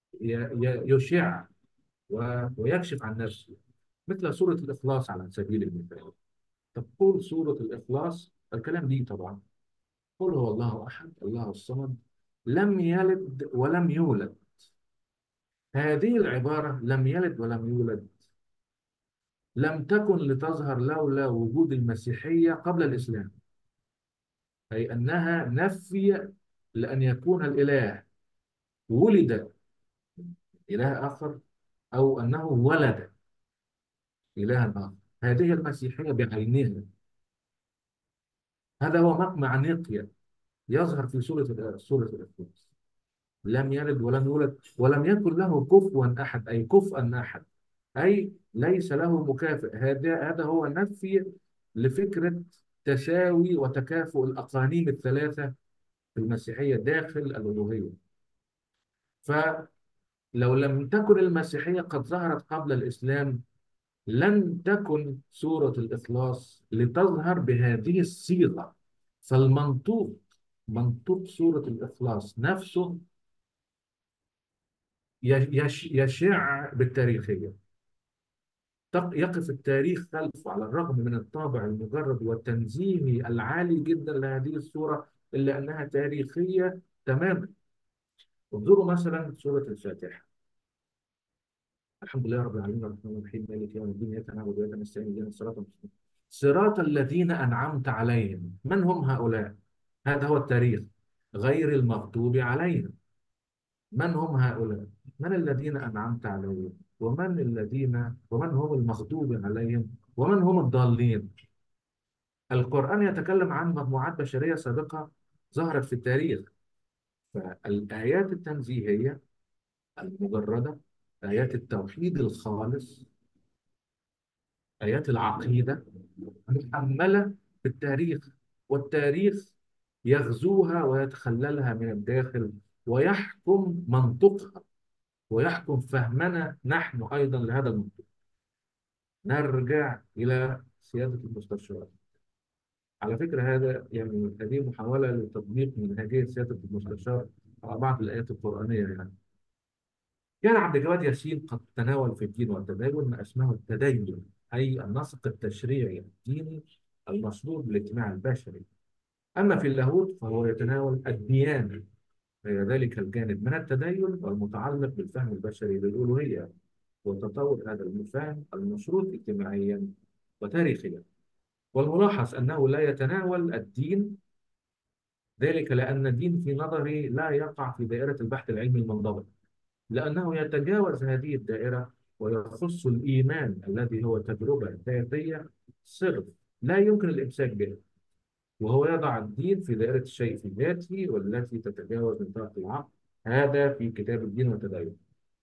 يشع ويكشف عن نفسه، مثل سورة الإخلاص على سبيل المثال. تقول سورة الإخلاص الكلام دي طبعا: قل هو الله أحد الله الصمد لم يلد ولم يولد. هذه العبارة لم يلد ولم يولد لم تكن لتظهر لولا وجود المسيحية قبل الإسلام، أي أنها نفي لأن يكون الإله ولد إله آخر، أو أنه ولد إلها آخر. هذه المسيحية بعينها. هذا هو مقمع نقية يظهر في سورة الإخلاص: لم يلد ولم يولد ولم يكن له كفوا أحد، أي كفءا أحد، أي ليس له مكافئ. هذا هو نفي لفكرة تساوي وتكافؤ الأقانيم الثلاثة في المسيحية داخل الألوهية. فلو لم تكن المسيحية قد ظهرت قبل الإسلام لن تكن سورة الإخلاص لتظهر بهذه الصيغة. فالمنطوق، منطوق سورة الإخلاص نفسه يشع بالتاريخية. يقف التاريخ خلفه على الرغم من الطابع المجرد والتنزيهي العالي جدا لهذه السورة، إلا أنها تاريخية تماما. انظروا مثلا سورة الفاتحة: الحمد لله رب العالمين الرحمن الرحيم مالك يوم الدين إياك نعبد وإياك نستعين اهدنا الصراط المستقيم صراط الذين أنعمت عليهم. من هم هؤلاء؟ هذا هو التاريخ. غير المغضوب عليهم. من هم هؤلاء؟ من الذين أنعمت عليهم؟ ومن هم المغضوب عليهم؟ ومن هم الضالين؟ القرآن يتكلم عن مجموعات بشرية سابقة ظهرت في التاريخ. فالآيات التنزيهية المجردة، آيات التوحيد الخالص، آيات العقيدة، محملة بالتاريخ. والتاريخ يغزوها ويتخللها من الداخل ويحكم منطقها ويحكم فهمنا نحن أيضا لهذا المنطق. نرجع إلى سيادة المستشار. على فكرة هذه محاولة لتطبيق منهجية سيادة المستشار على بعض الآيات القرآنية يعني. كان عبد الجواد ياسين قد تناول في الدين والتدين ما اسمه التدين، أي النسق التشريعي الديني المشروط بالاجتماع البشري. أما في اللاهوت فهو يتناول الديانة، هي ذلك الجانب من التدين المتعلق بالفهم البشري للألوهية وتطور هذا المفهوم المشروط اجتماعيا وتاريخيا. والملاحظ أنه لا يتناول الدين، ذلك لأن الدين في نظري لا يقع في دائرة البحث العلمي المنضبط، لأنه يتجاوز هذه الدائرة ويخص الإيمان الذي هو تجربة ذاتية صرف لا يمكن الإمساك به، وهو يضع الدين في دائرة الشيء في ذاته والتي تتجاوز نطاق العقل. هذا في كتاب الدين والتدين.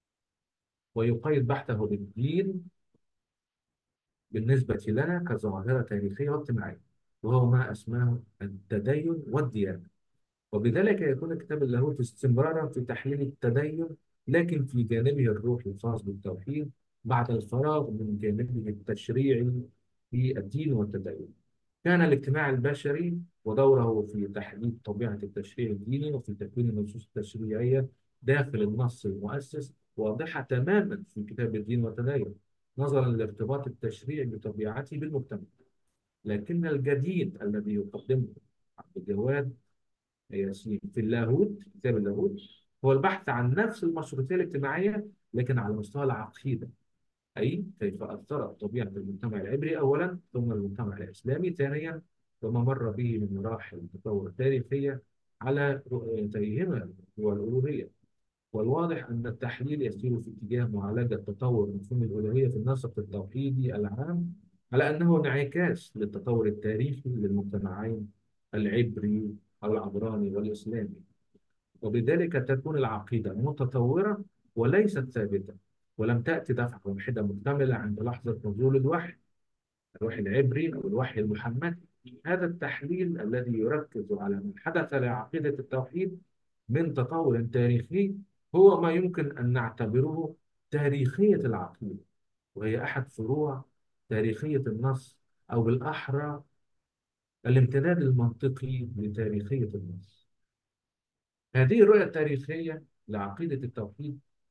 ويقيد بحثه بالدين بالنسبة لنا كظاهرة تاريخية واجتماعية، وهو ما أسماه التدين والديانة. وبذلك يكون كتاب اللاهوت استمرارا في تحليل التدين، لكن في جانبه الروحي الخاص بالتوحيد بعد الفراغ من جانبه التشريعي في الدين والتدين. كان الاجتماع البشري ودوره في تحديد طبيعة التشريع الديني وفي تكوين النصوص التشريعية داخل النص المؤسس واضحة تماما في كتاب الدين والتدين، نظرا لارتباط التشريع بطبيعته بالمجتمع. لكن الجديد الذي يقدمه عبد الجواد ياسين في اللاهوت، كتاب اللاهوت، هو البحث عن نفس المشروطية الاجتماعية لكن على مستوى العقيدة، أي كيف أثرت طبيعة المجتمع العبري أولا ثم المجتمع الإسلامي ثانيا وما مر به من مراحل تطور تاريخية على رؤيتيهما هو الألوهية. والواضح أن التحليل يسير في اتجاه معالجة تطور مفهوم الألوهية في النسق التوحيدي العام على أنه انعكاس للتطور التاريخي للمجتمعين العبري أو العبراني والإسلامي. وبذلك تكون العقيدة متطورة وليست ثابتة، ولم تأتي دفعة واحدة مكتملة عند لحظة نزول الوحي العبري أو الوحي المحمدي. هذا التحليل الذي يركز على ما حدث لعقيدة التوحيد من تطور تاريخي هو ما يمكن أن نعتبره تاريخية العقيدة، وهي أحد فروع تاريخية النص، أو بالأحرى الامتداد المنطقي لتاريخية النص. هذه الرؤية التاريخية لعقيدة التوحيد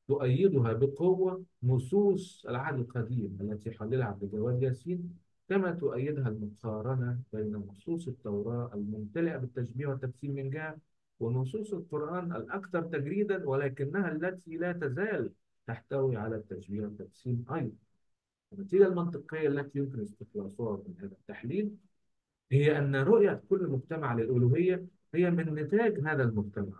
تؤيدها بقوة نصوص العهد القديم التي حللها عبد الجواد ياسين، كما تؤيدها المقارنة بين نصوص التوراة الممتلئة بالتشبيه والتمثيل من جهة، ونصوص القرآن الأكثر تجريدا ولكنها التي لا تزال تحتوي على التشبيه والتمثيل أيضا. النتيجة المنطقية التي يمكن استخلاصها من هذا التحليل هي أن رؤية كل مجتمع للألوهية هي من نتاج هذا المجتمع،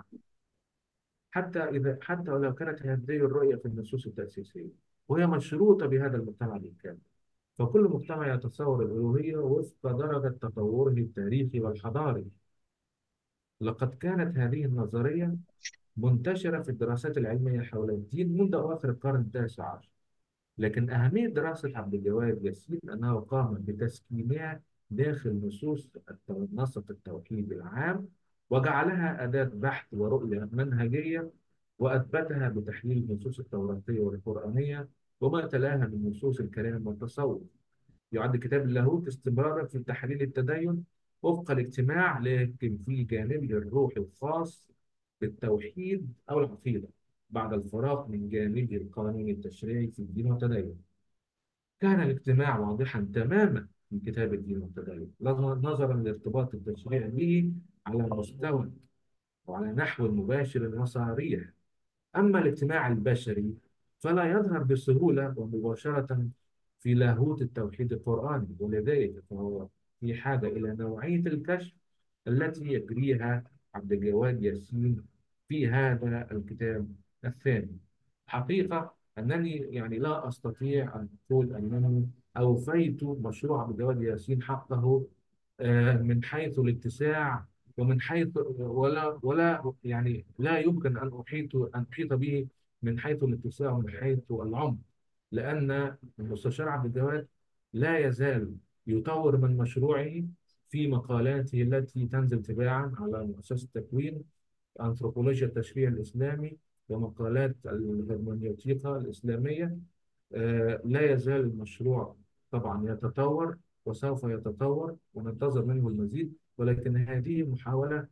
حتى ولو كانت هذه الرؤية في النصوص التأسيسية، وهي مشروطة بهذا المجتمع بالكامل. فكل مجتمع يتصور الألوهية وفق درجة تطوره التاريخي والحضاري. لقد كانت هذه النظرية منتشرة في الدراسات العلمية حول الدين منذ أواخر القرن التاسع عشر، لكن أهمية دراسة عبد الجواد ياسين أنه قام بتسكينها داخل نصوص نسق التوحيد العام، وجعلها أداة بحث ورؤية منهجية، وأثبتها بتحليل النصوص التوراتية والقرآنية وما تلاها من نصوص الكلام والتصوف. يعد كتاب اللاهوت استمرارا في تحليل التدين وفق الاجتماع، لكن في جانبه الروحي الخاص بالتوحيد أو العقيدة، بعد الفراغ من جانبه القانوني التشريعي في الدين والتدين. كان الاجتماع واضحا تماما في كتاب الدين والتدين نظرا لارتباط التشريع به على مستوى وعلى نحو مباشر وصريح. أما الاجتماع البشري فلا يظهر بسهولة ومباشرة في لاهوت التوحيد القرآني، ولذلك فهو في حاجة إلى نوعية الكشف التي يجريها عبد الجواد ياسين في هذا الكتاب الثاني. حقيقة أنني يعني لا أستطيع أن أقول أنني أوفيت مشروع عبد الجواد ياسين حقه من حيث الاتساع ومن حيث ولا يعني لا يمكن أن أحيط به من حيث الاتساع ومن حيث العمق، لأن المستشار عبد الجواد لا يزال يطور من مشروعه في مقالاته التي تنزل تباعا على مؤسسة التكوين، أنثروبولوجيا التشريع الإسلامي، ومقالات الهرمنيوتيقا الإسلامية. لا يزال المشروع طبعا يتطور وسوف يتطور وننتظر منه المزيد، ولكن هذه محاولة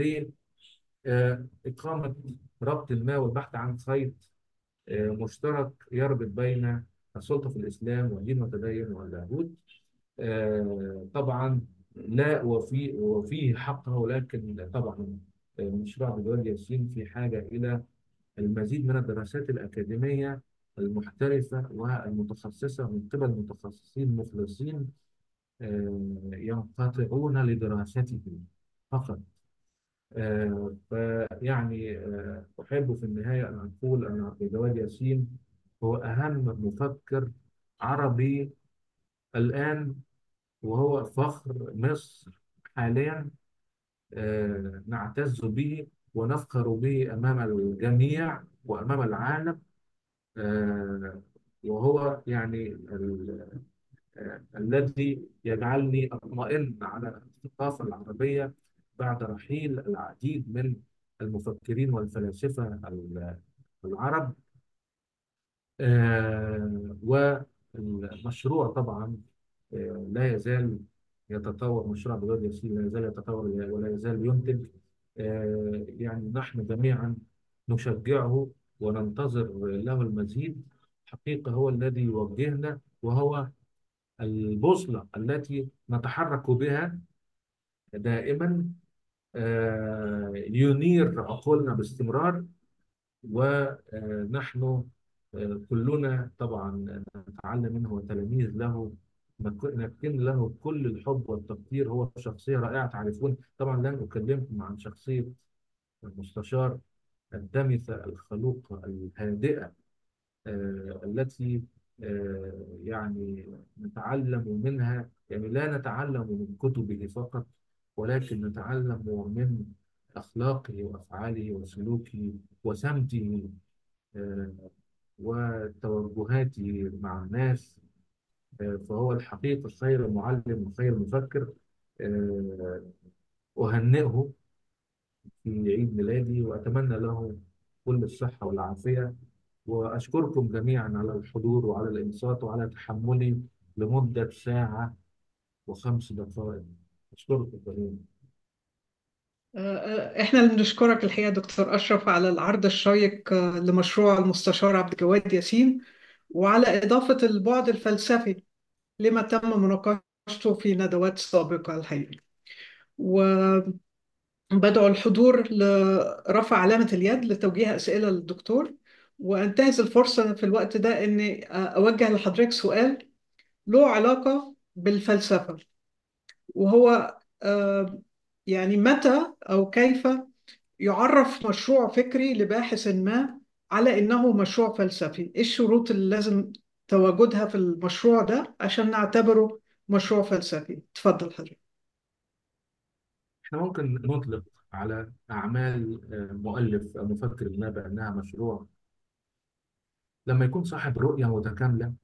لإقامة ربط ما والبحث عن خيط مشترك يربط بين السلطة في الإسلام والدين والتدين واللاهوت. طبعا لا وفيه حقه، ولكن طبعا مشروع عبد الجواد ياسين في حاجة إلى المزيد من الدراسات الأكاديمية المحترفة والمتخصصة من قبل متخصصين مخلصين ينقطعون لدراسته فقط. فيعني أحب في النهاية أن أقول أن عبد الجواد ياسين هو أهم مفكر عربي الآن، وهو فخر مصر حاليا. نعتز به ونفخر به أمام الجميع وأمام العالم. وهو يعني الذي يجعلني أطمئن على الثقافة العربية بعد رحيل العديد من المفكرين والفلاسفة العرب. والمشروع طبعا لا يزال يتطور. مشروع بلاد ياسين لا يزال يتطور ولا يزال ينتج. يعني نحن جميعا نشجعه وننتظر له المزيد. حقيقة هو الذي يوجهنا، وهو البوصلة التي نتحرك بها دائما، ينير عقولنا باستمرار. ونحن كلنا طبعا نتعلم منه وتلاميذ له، نكن له كل الحب والتقدير. هو شخصية رائعة، تعرفون طبعا. لن أكلمكم عن شخصية المستشار الدمثة الخلوقة الهادئة التي يعني نتعلم منها. يعني لا نتعلم من كتبه فقط، ولكن نتعلم من أخلاقه وأفعاله وسلوكه وسمته وتوجهاته مع الناس. فهو الحقيقة خير معلم وخير مفكر. آه، أهنئه في عيد ميلادي وأتمنى له كل الصحة والعافية. وأشكركم جميعا على الحضور وعلى الإنصات وعلى تحملي لمدة ساعة و5 دقائق. أشكركم جميعا. احنا اللي بنشكرك الحقيقة دكتور أشرف على العرض الشيق لمشروع المستشار عبد الجواد ياسين، وعلى إضافة البعد الفلسفي لما تم مناقشته في ندوات سابقة الحقيقة. وبدعو الحضور لرفع علامة اليد لتوجيه أسئلة للدكتور، وأنتهز الفرصة في الوقت ده إني أوجه لحضرتك سؤال له علاقة بالفلسفة، وهو يعني متى أو كيف يعرف مشروع فكري لباحث ما على إنه مشروع فلسفي؟ إيه الشروط اللي لازم تواجدها في المشروع ده عشان نعتبره مشروع فلسفي؟ تفضل حضرتك. احنا ممكن نطلق على أعمال مؤلف أو مفكر ما بأنها مشروع لما يكون صاحب رؤية متكاملة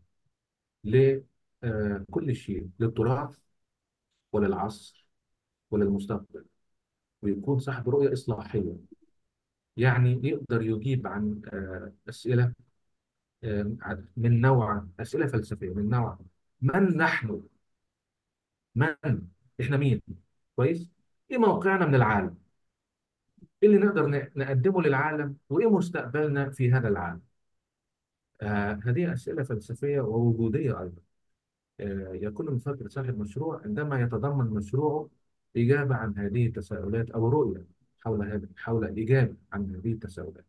لكل شيء، للتراث وللعصر وللمستقبل، ويكون صاحب رؤية إصلاحية. يعني يقدر يجيب عن أسئلة من نوع أسئلة فلسفية من نوع: من نحن؟ من إحنا مين؟ كويس؟ إيه موقعنا من العالم؟ إيه اللي نقدر نقدمه للعالم؟ وإيه مستقبلنا في هذا العالم؟ هذه أسئلة فلسفية ووجودية أيضا. يكون المفكر صاحب مشروع عندما يتضمن مشروعه إجابة عن هذه التساؤلات أو رؤية حول الإجابة عن هذه التساؤلات.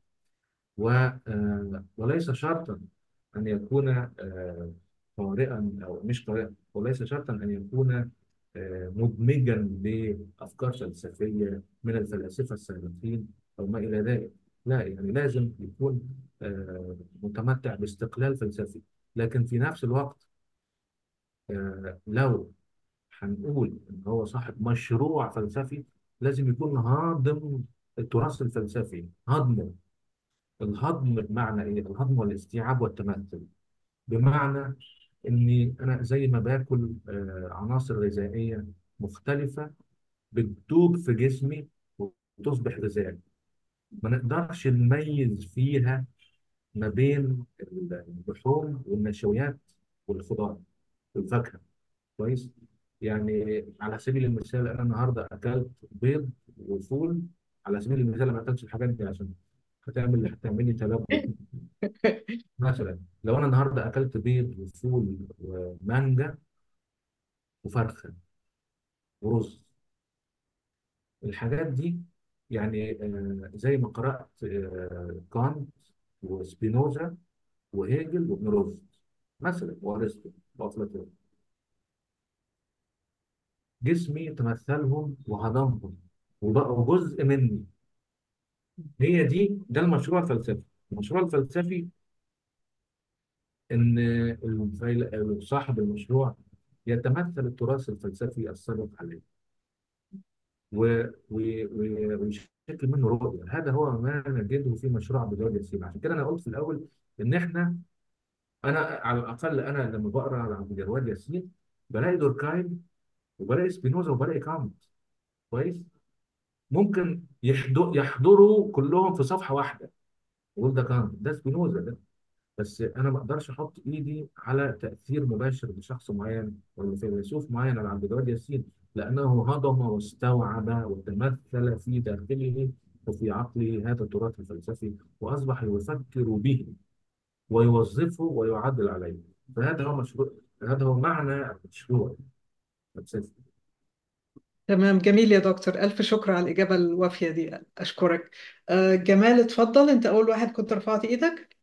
وليس شرطا أن يكون قارئا أو مش قارئا، وليس شرطا أن يكون مدمجا لأفكار فلسفية من الفلاسفة السابقين أو ما إلى ذلك. لا، يعني لازم يكون متمتع باستقلال فلسفي، لكن في نفس الوقت لو هنقول إن هو صاحب مشروع فلسفي لازم يكون هاضم التراث الفلسفي. الهضم بمعنى إيه؟ الهضم والاستيعاب والتمثل، بمعنى إني أنا زي ما باكل عناصر غذائية مختلفة بتدوب في جسمي وتصبح غذاء، ما نقدرش نميز فيها ما بين اللحوم والنشويات والخضار والفاكهة. كويس؟ يعني على سبيل المثال أنا النهاردة أكلت بيض وفول. على سبيل المثال أنا ما أكلتش الحاجات دي عشان هتعمل لي تلبك. مثلا لو انا النهارده اكلت بيض وفول ومانجا وفرخه ورز، الحاجات دي يعني زي ما قرات كانت وسبينوزا وهيجل وابن رشد مثلا وارسطو وافلاطون، جسمي تمثلهم وهضمهم وبقوا جزء مني. ده المشروع الفلسفي. المشروع الفلسفي ان صاحب المشروع يتمثل التراث الفلسفي السابق عليه ويشكل منه رؤية. هذا هو ما نجده في مشروع عبد الجواد ياسين. عشان كده أنا قلت في الأول إن أنا على الأقل أنا لما بقرأ على عبد الجواد ياسين بلاقي دوركايم وبلاقي سبينوزا وبلاقي كانت. كويس؟ ممكن يحضروا كلهم في صفحة واحدة، ويقول ده كانت، ده سبينوزا، ده. بس انا ما اقدرش احط ايدي على تاثير مباشر لشخص معين ولا فيلسوف معين على عبد الجواد ياسين، لانه هضم واستوعب وتمثل في داخله وفي عقله هذا التراث الفلسفي، واصبح يفكر به ويوظفه ويعدل عليه. فهذا هو مشروع، هذا هو معنى المشروع الفلسفي. تمام، جميل يا دكتور، ألف شكر على الإجابة الوافية دي، أشكرك. جمال اتفضل، أنت أول واحد كنت رفعت إيدك.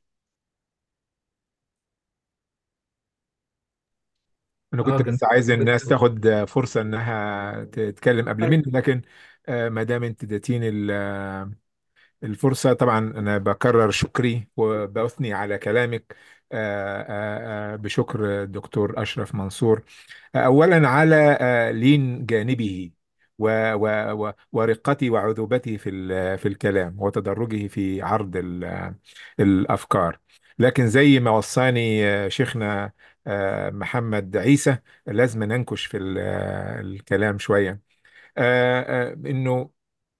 أنا كنت كان بس عايز الناس تاخد فرصة إنها تتكلم قبل مني، لكن ما دام أنت اديتيني الفرصة، طبعا أنا بكرر شكري وبأثني على كلامك بشكر الدكتور أشرف منصور، أولا على لين جانبه ورقته وعذوبته في الكلام وتدرجه في عرض الأفكار. لكن زي ما وصاني شيخنا محمد عيسى، لازم ننكش في الكلام شوية. إنه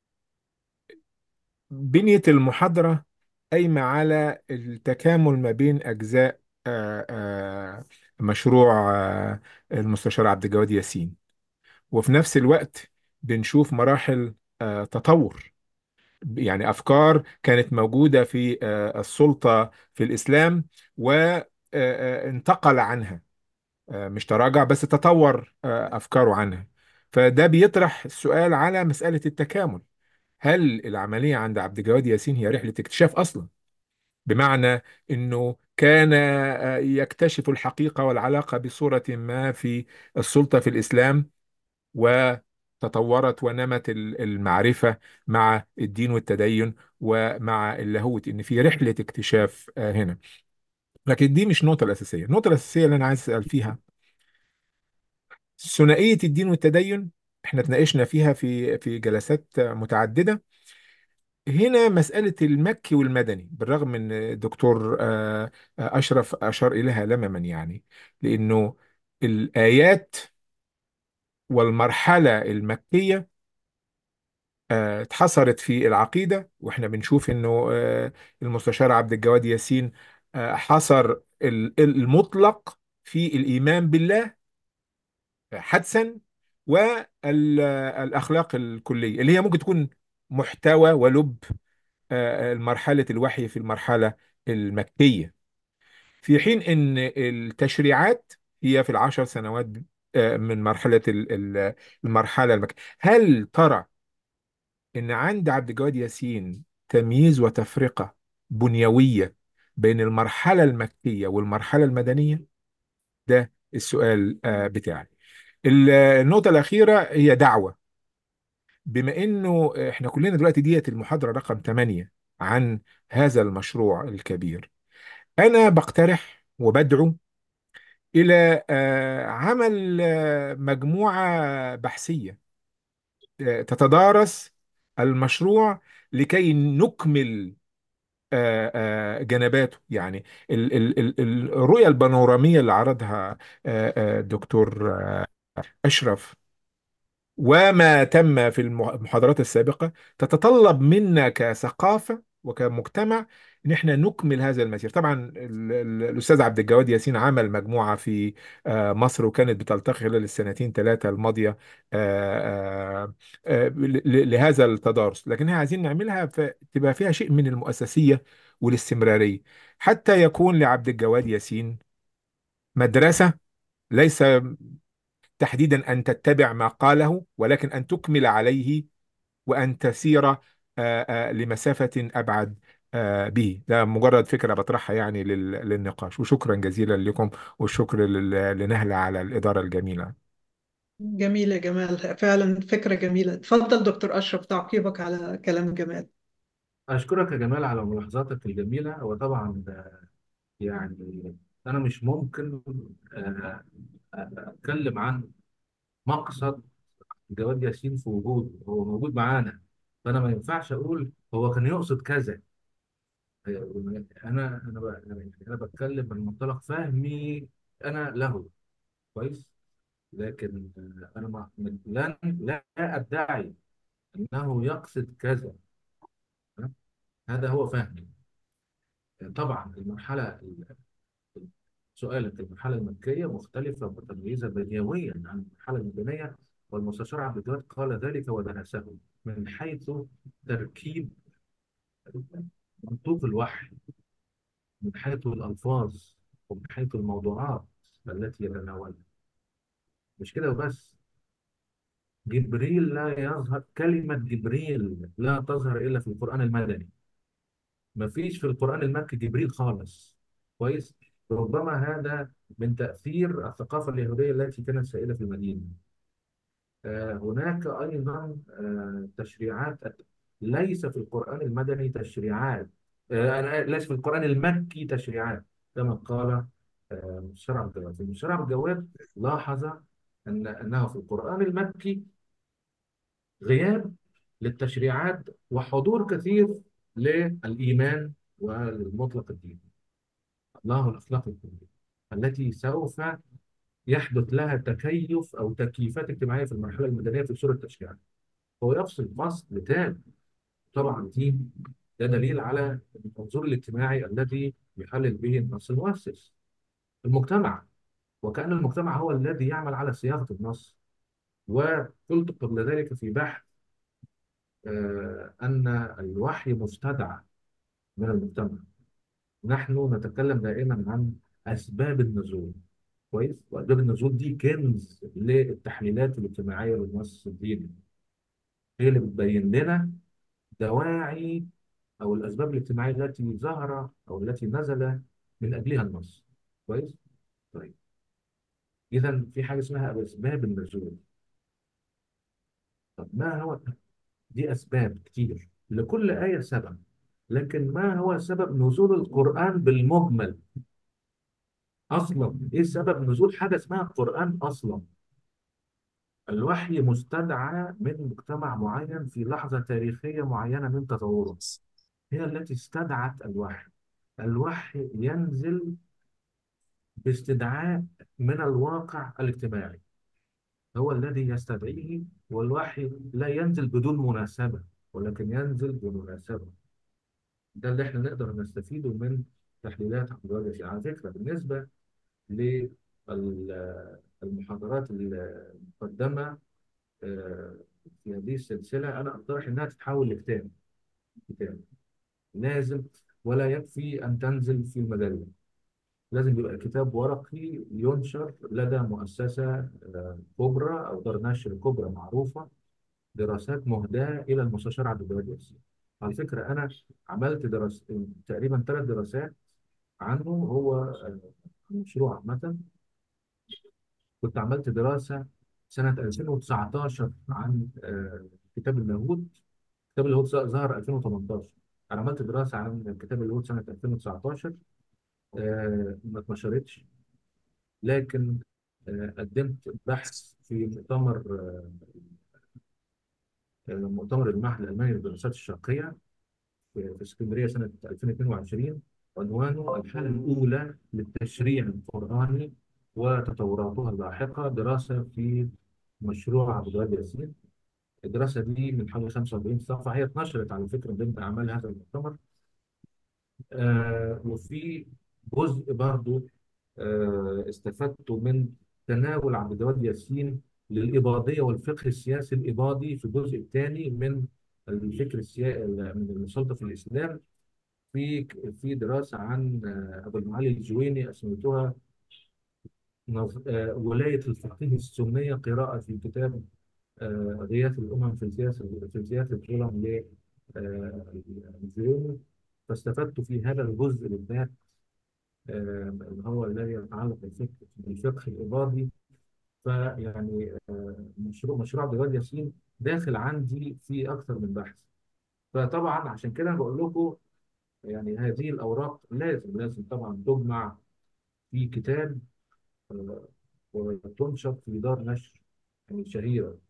بنية المحاضرة قايمة على التكامل ما بين أجزاء مشروع المستشار عبد الجواد ياسين، وفي نفس الوقت بنشوف مراحل تطور. يعني أفكار كانت موجودة في السلطة في الإسلام وانتقل عنها، مش تراجع بس تطور أفكاره عنها. فده بيطرح السؤال على مسألة التكامل. هل العملية عند عبد الجواد ياسين هي رحلة اكتشاف أصلا؟ بمعنى أنه كان يكتشف الحقيقة والعلاقة بصورة ما في السلطة في الإسلام، وتطورت ونمت المعرفة مع الدين والتدين ومع اللاهوت، ان في رحلة اكتشاف هنا. لكن دي مش النقطة الأساسية. النقطة الأساسية اللي أنا عايز أسأل فيها ثنائية الدين والتدين. احنا اتناقشنا فيها في جلسات متعددة. هنا مسألة المكي والمدني، بالرغم من الدكتور أشرف أشار إليها لمما يعني، لأنه الآيات والمرحلة المكية اتحصرت في العقيدة، واحنا بنشوف انه المستشار عبد الجواد ياسين حصر المطلق في الإيمان بالله حدسا، والأخلاق الكلية اللي هي ممكن تكون محتوى ولب مرحلة الوحي في المرحلة المكية، في حين ان التشريعات هي في العشر سنوات من مرحلة المرحلة المكية. هل ترى ان عند عبد الجواد ياسين تمييز وتفرقة بنيوية بين المرحلة المكية والمرحلة المدنية؟ ده السؤال بتاعي. النقطة الأخيرة هي دعوة. بما إنه إحنا كلنا دلوقتي ديت المحاضرة رقم 8 عن هذا المشروع الكبير، أنا بقترح وبدعو إلى عمل مجموعة بحثية تتدارس المشروع لكي نكمل جنباته. يعني الرؤية البانورامية اللي عرضها الدكتور أشرف وما تم في المحاضرات السابقة تتطلب منا كثقافة وكمجتمع ان احنا نكمل هذا المسير. طبعا الاستاذ عبد الجواد ياسين عمل مجموعة في مصر، وكانت بتلتقي خلال السنتين ثلاثة الماضية لهذا التدارس، لكن احنا عايزين نعملها تبقى فيها شيء من المؤسسية والاستمرارية، حتى يكون لعبد الجواد ياسين مدرسة، ليس تحديدا أن تتبع ما قاله، ولكن أن تكمل عليه وأن تسير لمسافة أبعد به. ده مجرد فكرة بطرحها يعني للنقاش. وشكرا جزيلا لكم، والشكر لنهلة على الإدارة الجميلة. جميل يا جمال، فعلا فكرة جميلة. اتفضل دكتور أشرف تعقيبك على كلام جمال. أشكرك يا جمال على ملاحظاتك الجميلة. وطبعا يعني أنا مش ممكن أتكلم عن مقصد جواد ياسين في وجوده، هو موجود معانا، فأنا ما ينفعش أقول هو كان يقصد كذا. أنا بتكلم من منطلق فهمي أنا له كويس. لكن أنا لا أدعي أنه يقصد كذا. هذا هو فهمي. طبعا سؤالك، المرحلة المكية مختلفة متميزة بنيويا عن المرحلة المدنية، والمستشار عبد الجواد قال ذلك ودرسه من حيث تركيب منطوق الوحي، من حيث الألفاظ، ومن حيث الموضوعات التي يتناولها. مش كده وبس، جبريل لا يظهر، كلمة جبريل لا تظهر إلا في القرآن المدني. ما فيش في القرآن المكي جبريل خالص كويس. ربما هذا من تأثير الثقافة اليهودية التي كانت سائدة في المدينة. هناك أيضا تشريعات ليس في القرآن المدني تشريعات، ليس في القرآن المكي تشريعات، كما قال مستشار عبد الجواد. مستشار عبد الجواد لاحظ أنه في القرآن المكي غياب للتشريعات وحضور كثير للإيمان والمطلق الديني، الله الأخلاق الكلية التي سوف يحدث لها تكيف أو تكييفات اجتماعية في المرحلة المدنية في صورة التشريعات. هو يفصل فصل تام. طبعا ده دليل على المنظور الاجتماعي الذي يحلل به النص المؤسس المجتمع، وكأن المجتمع هو الذي يعمل على صياغة النص. وقلت قبل ذلك في بحث أن الوحي مستدعى من المجتمع. نحن نتكلم دائما عن أسباب النزول، كويس، وأسباب النزول دي كنز للتحليلات الاجتماعية للنص الديني. هي اللي بتبين لنا دواعي أو الأسباب الاجتماعية التي ظهر أو التي نزل من أجلها النص، كويس. طيب، إذا في حاجة اسمها أسباب النزول. طب ما هو؟ دي أسباب كتير، لكل آية سبب، لكن ما هو سبب نزول القرآن بالمجمل؟ أصلا إيه سبب نزول حاجة اسمها القرآن أصلا؟ الوحي مستدعى من مجتمع معين في لحظة تاريخية معينة من تطوره، هي التي استدعت الوحي. الوحي ينزل باستدعاء من الواقع الاجتماعي، هو الذي يستدعيه. والوحي لا ينزل بدون مناسبة، ولكن ينزل بمناسبة. ده اللي احنا نقدر نستفيده من تحليلات عبد الوهاب ياسين. على فكرة، بالنسبة للمحاضرات المقدمة في هذه السلسلة، أنا أقترح إنها تتحول لكتاب. كتاب لازم، ولا يكفي أن تنزل في المجلة، لازم يبقى كتاب ورقي ينشر لدى مؤسسة كبرى أو دار نشر كبرى معروفة، دراسات مهداة إلى المستشار عبد الوهاب ياسين. على فكرة، أنا عملت تقريبا 3 دراسات عنه. هو مشروع عامة. كنت عملت دراسة سنة 2019 عن كتاب اللاهوت. كتاب اللاهوت ظهر 2018. أنا عملت دراسة عن كتاب اللاهوت سنة 2019، ما اتنشرتش، لكن قدمت بحث في مؤتمر المعهد الألماني للدراسات الشرقية في اسكندرية سنة 2022. عنوانه الحالة الأولى للتشريع القرآني وتطوراتها اللاحقة، دراسة في مشروع عبد الوهاب ياسين. الدراسة دي من حوالي 45 صفحة، هي اتنشرت على فكرة ضمن أعمال هذا المؤتمر. وفي جزء برضو استفدت من تناول عبد الجواد ياسين للإباضية والفقه السياسي الإباضي في الجزء الثاني من الفكر السياسي من السلطة في الإسلام، في دراسة عن أبو المعالي الجويني، أسميتها ولاية الفقيه السنية، قراءة في كتاب غياث الأمم في سياسة الظلم للجويني. فاستفدت في هذا الجزء بالذات اللي هو الذي يتعلق بالفقه الإباضي. فيعني مشروع عبد الوهاب ياسين داخل عندي في أكثر من بحث. فطبعا عشان كده أنا بقول لكم، يعني هذه الأوراق لازم طبعا تجمع في كتاب وتنشر في دار نشر يعني شهيرة.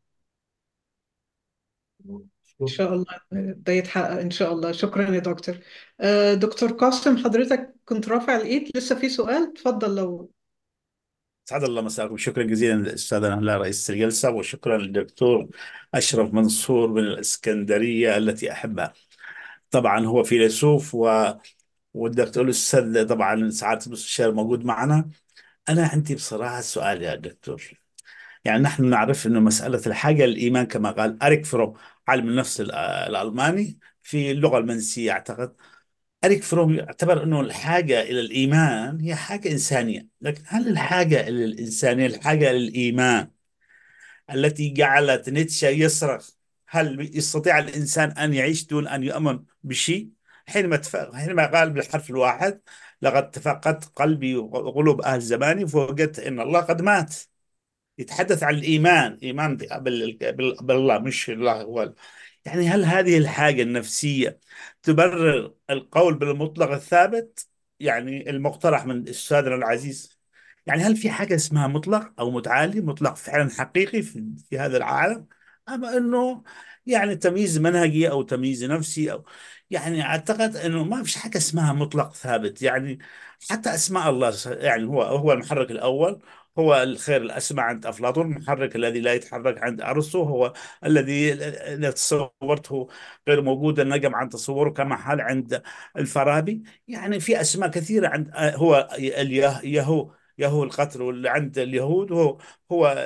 إن شكرا. شاء الله ده يتحقق إن شاء الله. شكرا يا دكتور. دكتور قاسم، حضرتك كنت رافع الإيد، لسه في سؤال؟ تفضل لو. سعد الله مساكم. شكرا جزيلا للأستاذ نهلاء رئيس الجلسة، وشكرا للدكتور أشرف منصور من الإسكندرية التي أحبها. طبعا هو فيلسوف والدكتور الأستاذ طبعا سعادة المستشار موجود معنا. أنا عندي بصراحة سؤال يا دكتور. يعني نحن نعرف أنه مسألة الحاجة للإيمان كما قال أريك فروم، عالم النفس الألماني في اللغة المنسية أعتقد. أريك فروم يعتبر أنه الحاجة إلى الإيمان هي حاجة إنسانية، لكن هل الحاجة إلى الإنسانية الحاجة للإيمان التي جعلت نيتشه يصرخ هل يستطيع الإنسان أن يعيش دون أن يؤمن بشيء؟ حينما قال بالحرف الواحد لقد تفقدت قلبي وقلوب أهل زماني فوجدت أن الله قد مات. يتحدث عن الإيمان، إيمان بالله، مش الله هو. يعني هل هذه الحاجة النفسية تبرر القول بالمطلق الثابت، يعني المقترح من أستاذنا العزيز؟ يعني هل في حاجة اسمها مطلق أو متعالي، مطلق فعلا حقيقي في هذا العالم، أما أنه يعني تمييز منهجي أو تمييز نفسي أو يعني أعتقد أنه ما فيش حاجة اسمها مطلق ثابت. يعني حتى أسماء الله، يعني هو المحرك الأول، هو الخير الأسمى عند أفلاطون، المحرك الذي لا يتحرك عند أرسطو، هو الذي إذا تصورته غير موجود النجم عن تصوره، كما حال عند الفارابي. يعني في أسماء كثيرة عند هو يهو القتل، واللي عند اليهود هو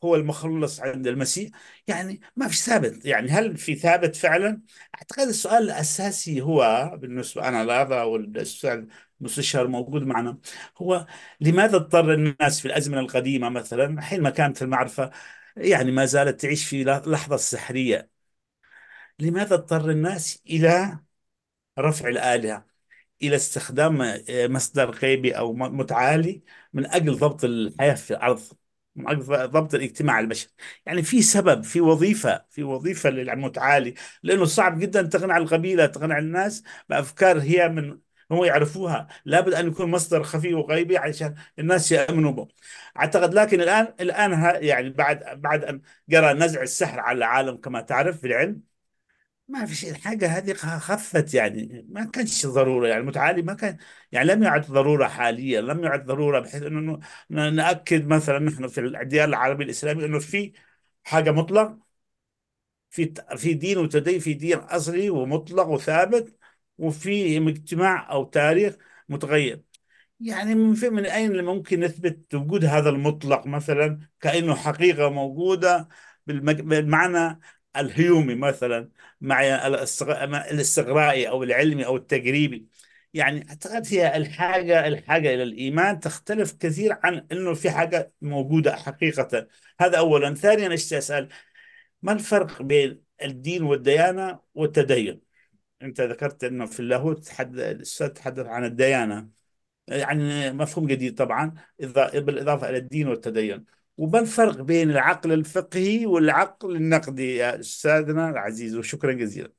هو المخلص عند المسيح؟ يعني ما في ثابت. يعني هل في ثابت فعلا؟ أعتقد السؤال الأساسي هو بالنسبة أنا لهذا، والأستاذ المستشار موجود معنا، هو لماذا اضطر الناس في الأزمنة القديمة مثلا حينما كانت المعرفة يعني ما زالت تعيش في لحظة سحرية، لماذا اضطر الناس إلى رفع الآلهة، إلى استخدام مصدر غيبي أو متعالي من أجل ضبط الحياة في الأرض، من أجل ضبط الاجتماع البشري؟ يعني في سبب، في وظيفة للمتعالي، لأنه صعب جدا تقنع القبيلة، تقنع الناس بأفكار هي من هم يعرفوها. لابد أن يكون مصدر خفي وغيبي علشان الناس يأمنوا به. أعتقد لكن الآن يعني بعد أن جرى نزع السحر على العالم كما تعرف في العلم، ما في شيء. الحاجة هذه خفت، يعني ما كانش ضرورة. يعني المتعالي ما كان، يعني لم يعد ضرورة حاليا، لم يعد ضرورة بحيث انه نأكد مثلا نحن في الديار العربي الإسلامي انه في حاجة مطلق، في دين وتدين، في دين أصلي ومطلق وثابت، وفي مجتمع أو تاريخ متغير. يعني من أين اللي ممكن نثبت وجود هذا المطلق مثلا كأنه حقيقة موجودة بالمعنى الهيومي مثلا، مع مع الاستقرائي أو العلمي أو التجريبي؟ يعني أعتقد هي الحاجة إلى الإيمان تختلف كثير عن أنه في حاجة موجودة حقيقة. هذا أولا. ثانيا اشتي أسأل، ما الفرق بين الدين والديانة والتدين؟ أنت ذكرت أنه في اللاهوت الأستاذ تحدث عن الديانة، يعني مفهوم جديد طبعا، بالإضافة إلى الدين والتدين. وما الفرق بين العقل الفقهي والعقل النقدي يا أستاذنا العزيز؟ وشكرا جزيلا.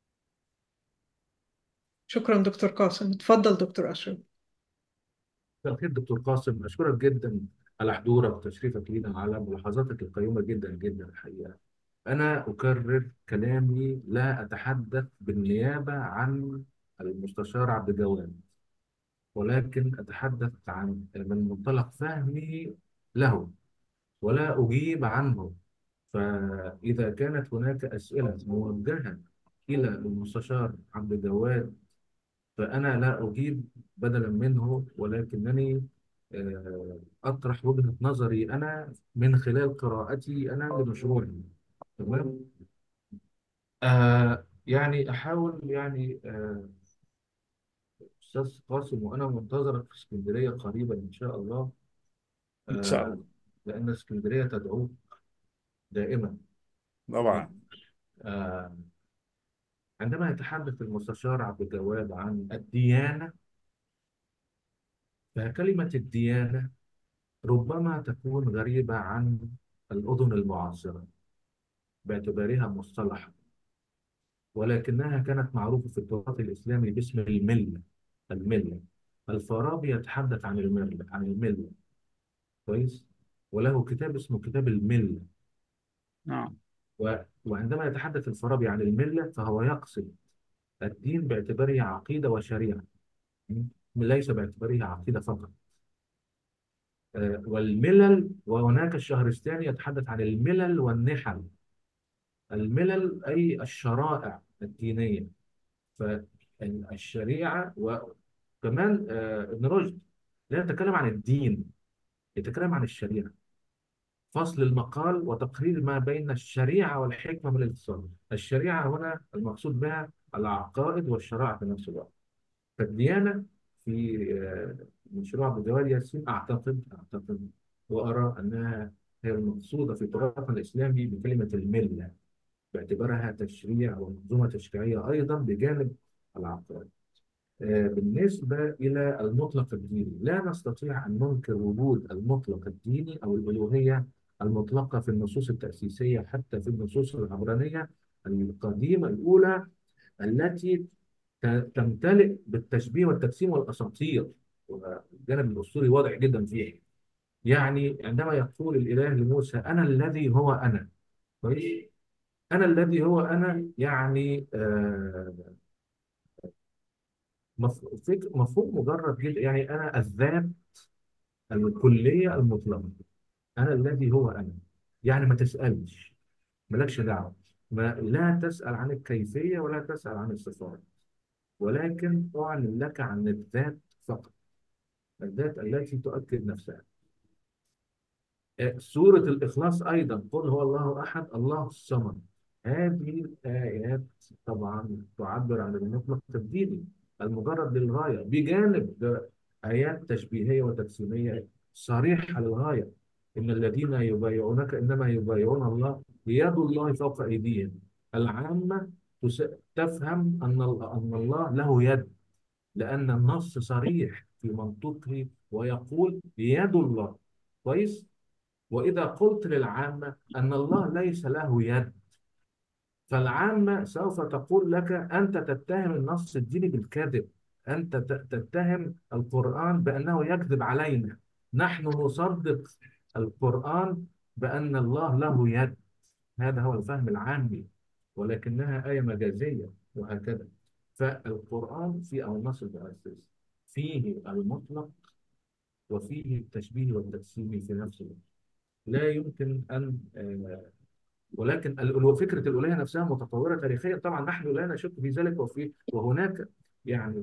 شكرا دكتور قاسم. اتفضل دكتور أشرف. مساء الخير دكتور قاسم، أشكرك جدا على حضورك وتشريفك لينا، على ملاحظاتك القيمة جدا جدا الحقيقة. أنا أكرر كلامي، لا أتحدث بالنيابة عن المستشار عبد الجواد، ولكن أتحدث من منطلق فهمي له، ولا أجيب عنه. فإذا كانت هناك أسئلة موجهة إلى المستشار عبد الجواد فأنا لا أجيب بدلا منه، ولكنني أطرح وجهة نظري أنا من خلال قراءتي أنا لمشروعي. تمام. يعني أحاول يعني أستاذ قاسم، وأنا منتظرك في اسكندرية قريبا إن شاء الله. إن شاء آه الله. لأن اسكندرية تدعوك دائما. طبعا. آه عندما يتحدث المستشار عبد الجواد عن الديانة، فكلمة الديانة ربما تكون غريبة عن الأذن المعاصرة باعتبارها مصطلح، ولكنها كانت معروفة في التراث الإسلامي باسم الملة. الملة، الفارابي يتحدث عن الملة كويس، وله كتاب اسمه كتاب الملة. نعم. وعندما يتحدث الفارابي عن الملة فهو يقصد الدين باعتباره عقيدة وشريعة، ليس باعتباره عقيدة فقط. والملل، وهناك الشهرستاني يتحدث عن الملل والنحل. الملل أي الشرائع الدينية، فالشريعة. وكمان ابن رشد لا يتكلم عن الدين، يتكلم عن الشريعة، فصل المقال وتقرير ما بين الشريعة والحكمة من الاتصال. الشريعة هنا المقصود بها العقائد والشرائع في نفس الوقت. فالديانة في مشروع أبو جواد ياسين أعتقد وأرى أنها هي المقصودة في تراثنا الإسلامي بكلمة الملة، باعتبارها تشريع ومنظومة تشريعية أيضا بجانب العقائد. بالنسبة إلى المطلق الديني، لا نستطيع أن ننكر وجود المطلق الديني أو الألوهية المطلقة في النصوص التأسيسية، حتى في النصوص العبرانية القديمة الأولى التي تمتلئ بالتشبيه والتجسيم والأساطير، والجانب الأسطوري واضح جدا فيها. يعني عندما يقول الإله لموسى أنا الذي هو أنا، كويس؟ أنا الذي هو أنا، يعني مفهوم مجرد جدا، يعني أنا الذات الكلية المطلقة، أنا الذي هو أنا. يعني ما تسألش، مالكش دعوة، لا تسأل عن الكيفية ولا تسأل عن الصفات، ولكن أعلن لك عن الذات فقط، الذات التي تؤكد نفسها. سورة الإخلاص أيضا، قل هو الله أحد الله الصمد. هذه الآيات طبعا تعبر عن المطلق تبديلي المجرد للغاية، بجانب آيات تشبيهية وتجسيمية صريحة للغاية. إن الذين يبايعونك إنما يبايعون الله، يد الله فوق أيديهم. العامة تفهم أن الله له يد، لأن النص صريح في منطقه ويقول يد الله. كويس. وإذا قلت للعامة أن الله ليس له يد، فالعامة سوف تقول لك أنت تتهم النص الديني بالكذب، أنت تتهم القرآن بأنه يكذب علينا. نحن نصدق القرآن بأن الله له يد. هذا هو الفهم العامي، ولكنها آية مجازية وهكذا. فالقرآن في أو النص الأساس فيه المطلق وفيه التشبيه والتجسيم في نفس الوقت. لا يمكن أن ولكن فكرة الألوهية نفسها متطورة تاريخيا طبعا، نحن لا نشك في ذلك. وهناك يعني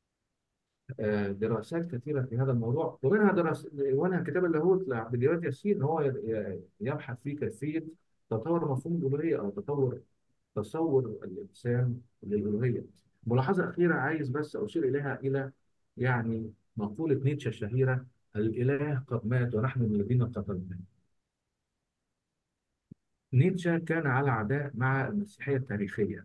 دراسات كثيرة في هذا الموضوع، ومنها كتاب اللاهوت لعبد الجواد ياسين. هو يبحث في كيفية تطور مفهوم الألوهية أو تصور الإنسان للألوهية. ملاحظة أخيرة عايز بس أشير إليها، إلى يعني مقولة نيتشه الشهيرة: الإله قد مات ونحن الذين قتلناه. نيتشه كان على عداء مع المسيحية التاريخية،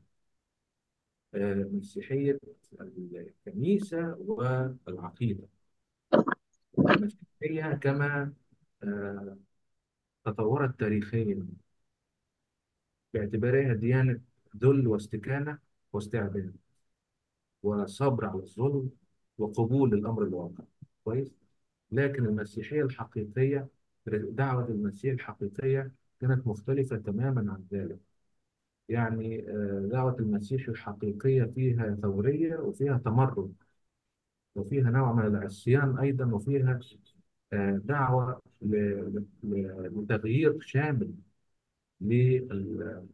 مسيحية الكنيسة والعقيدة. المسيحية كما آه، تطورت تاريخيا باعتبارها ديانة ذل واستكانة واستعباد وصبر على الظلم وقبول الأمر الواقع. كويس. لكن المسيحية الحقيقية، دعوة المسيح الحقيقية كانت مختلفة تماما عن ذلك. يعني دعوة المسيح الحقيقية فيها ثورية وفيها تمرد وفيها نوع من العصيان أيضا، وفيها دعوة لتغيير شامل لل-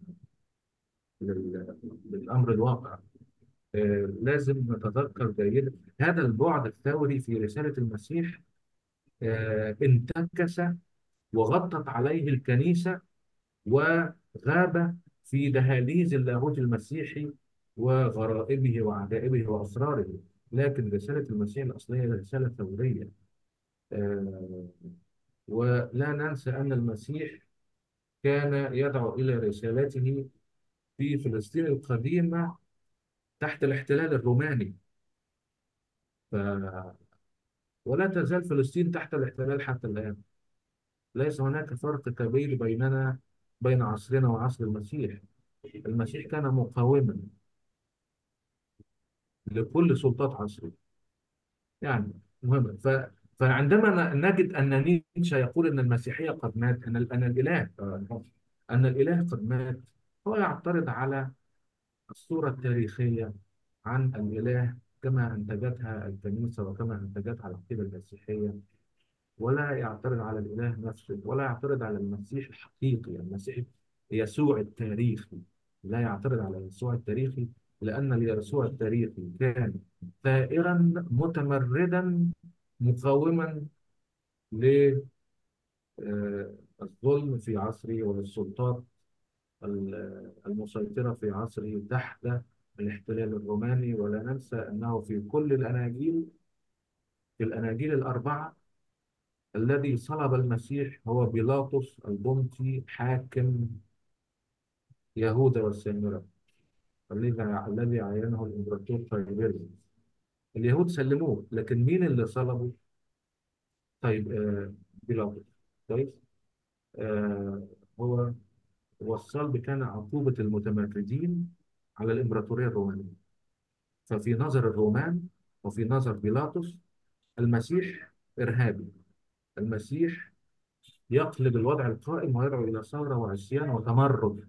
للأمر الواقع. لازم نتذكر جيدا هذا البعد الثوري في رسالة المسيح. انتكس وغطت عليه الكنيسة وغاب في دهاليز اللاهوت المسيحي وغرائبه وعجائبه وأسراره. لكن رسالة المسيح الأصلية رسالة ثورية. آه، ولا ننسى أن المسيح كان يدعو إلى رسالته في فلسطين القديمة تحت الاحتلال الروماني. ف... ولا تزال فلسطين تحت الاحتلال حتى الآن. ليس هناك فرق كبير بين عصرنا وعصر المسيح. المسيح كان مقاوما لكل سلطات عصره. يعني مهم. فعندما نجد أن نيتشه يقول أن المسيحية قد مات، أن الإله أن الإله قد مات، هو يعترض على الصورة التاريخية عن الإله كما أنتجتها الكنيسة وكما أنتجتها العقيدة المسيحية، ولا يعترض على الإله نفسه، ولا يعترض على المسيح الحقيقي، المسيح يسوع التاريخي. لا يعترض على يسوع التاريخي، لأن يسوع التاريخي كان ثائرا متمردا مقاوما للظلم في عصره وللسلطات المسيطرة في عصره تحت الاحتلال الروماني. ولا ننسى أنه في كل الأناجيل، في الأناجيل الأربعة، الذي صلب المسيح هو بيلاطس البنطي حاكم يهوذا والسامرة، الذي عينه الإمبراطور تايبيريوس. اليهود سلموه، لكن مين اللي صلبه؟ طيب بيلاطس. كويس. آه هو والصلب كان عقوبة المتمردين على الإمبراطورية الرومانية. ففي نظر الرومان وفي نظر بيلاطس المسيح إرهابي. المسيح يقلب الوضع القائم ويدعو إلى ثورة وعصيان وتمرد،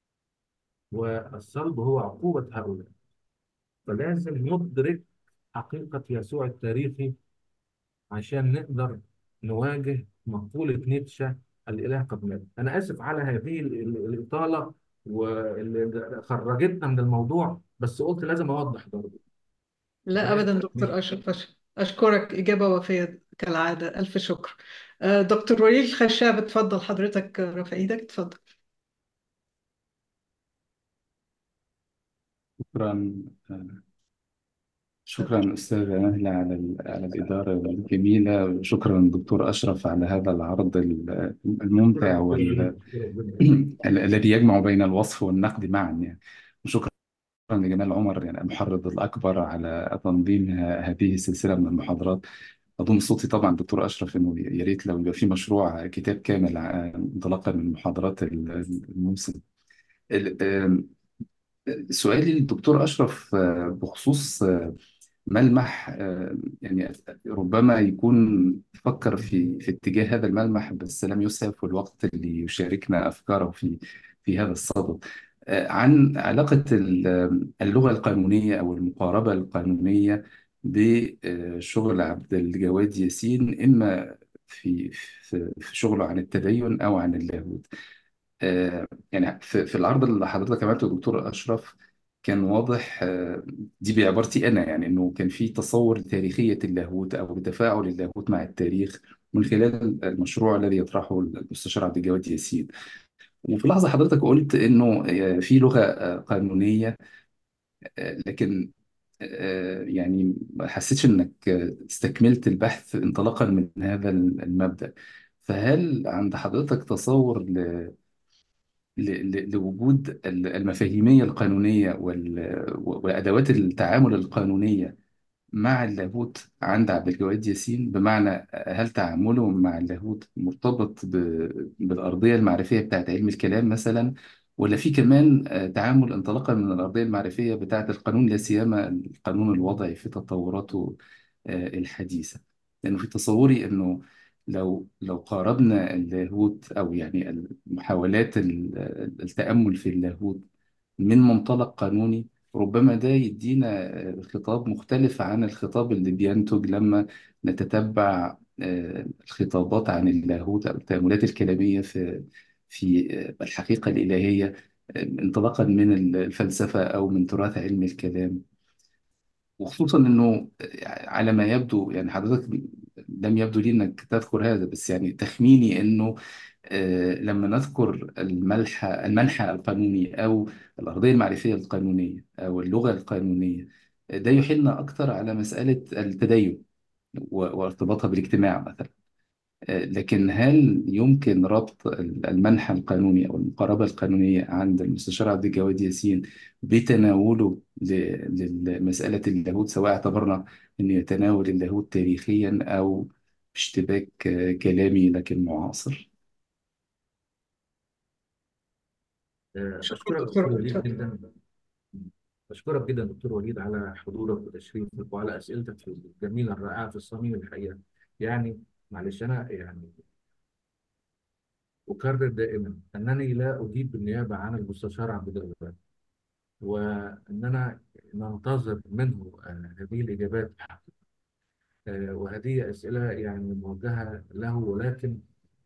والصلب هو عقوبة هؤلاء. فلازم ندرك حقيقة يسوع التاريخي عشان نقدر نواجه مقولة نيتشه الإله قد مات. أنا آسف على هذه الإطالة واللي خرجتنا من الموضوع، بس قلت لازم أوضح برضه. لا ده أبدا دكتور مش أشرف، أشكرك، إجابة وافية كالعادة، ألف شكر. دكتور وليد خشاب، اتفضل حضرتك، رافع إيدك، اتفضل. شكرا. شكرا أستاذة نهلة على على الإدارة الجميلة، وشكرا دكتور أشرف على هذا العرض الممتع الذي يجمع بين الوصف والنقد معا يعني. وشكرا لجمال عمر يعني المحرض الأكبر على تنظيم هذه السلسلة من المحاضرات. أضم صوتي طبعا دكتور أشرف إنه يا ريت لو يبقى في مشروع كتاب كامل انطلاقا من محاضرات الموسم. سؤالي للدكتور أشرف بخصوص ملمح يعني ربما يكون فكر في اتجاه هذا الملمح بس لم يسعف الوقت اللي يشاركنا أفكاره في هذا الصدد. عن علاقة اللغة القانونية أو المقاربة القانونية بشغل عبد الجواد ياسين، إما في شغله عن التدين أو عن اللاهوت. يعني في العرض اللي حضرتك عملته دكتور أشرف كان واضح، دي بعبارتي أنا يعني، إنه كان في تصور تاريخية اللاهوت أو تفاعل اللاهوت مع التاريخ من خلال المشروع الذي يطرحه المستشار عبد الجواد ياسين. وفي لحظة حضرتك قلت إنه في لغة قانونية، لكن يعني ما حسيتش إنك استكملت البحث انطلاقا من هذا المبدأ. فهل عند حضرتك تصور لوجود المفاهيمية القانونية وأدوات التعامل القانونية مع اللاهوت عند عبد الجواد ياسين؟ بمعنى هل تعامله مع اللاهوت مرتبط بالأرضية المعرفية بتاعت علم الكلام مثلا، ولا في كمان تعامل انطلاقا من الأرضية المعرفية بتاعت القانون، لا سيما القانون الوضعي في تطوراته الحديثة؟ لأنه في تصوري أنه لو قاربنا اللاهوت أو يعني محاولات التأمل في اللاهوت من منطلق قانوني، ربما ده يدينا خطاب مختلف عن الخطاب اللي بينتج لما نتتبع الخطابات عن اللاهوت أو التأملات الكلامية في الحقيقة الإلهية، انطلاقا من الفلسفة أو من تراث علم الكلام. وخصوصا انه على ما يبدو يعني حضرتك لم يبدو لي انك تذكر هذا، بس يعني تخميني انه لما نذكر المنحى القانوني او الارضيه المعرفيه القانونيه او اللغه القانونيه، ده يحيلنا اكثر على مساله التدين وارتباطها بالاجتماع مثلا. لكن هل يمكن ربط المنحى القانوني أو المقاربة القانونية عند المستشار عبد الجواد ياسين بتناوله لمسألة اللاهوت، سواء اعتبرنا أنه يتناول اللاهوت تاريخيا أو اشتباك كلامي لكن معاصر؟ شكرا أشكرك دكتور دكتور وليد، وليد اتفضل. جدا. أشكرك جدا دكتور وليد على حضورك وتشريفك وعلى أسئلتك الجميلة الرائعة في الصميم الحقيقة. يعني معلش أنا يعني أكرر دائما أنني لا أجيب بالنيابة عن المستشار عبد الجواد، وأننا ننتظر منه هذه الإجابات. وهذه أسئلة يعني موجهة له، ولكن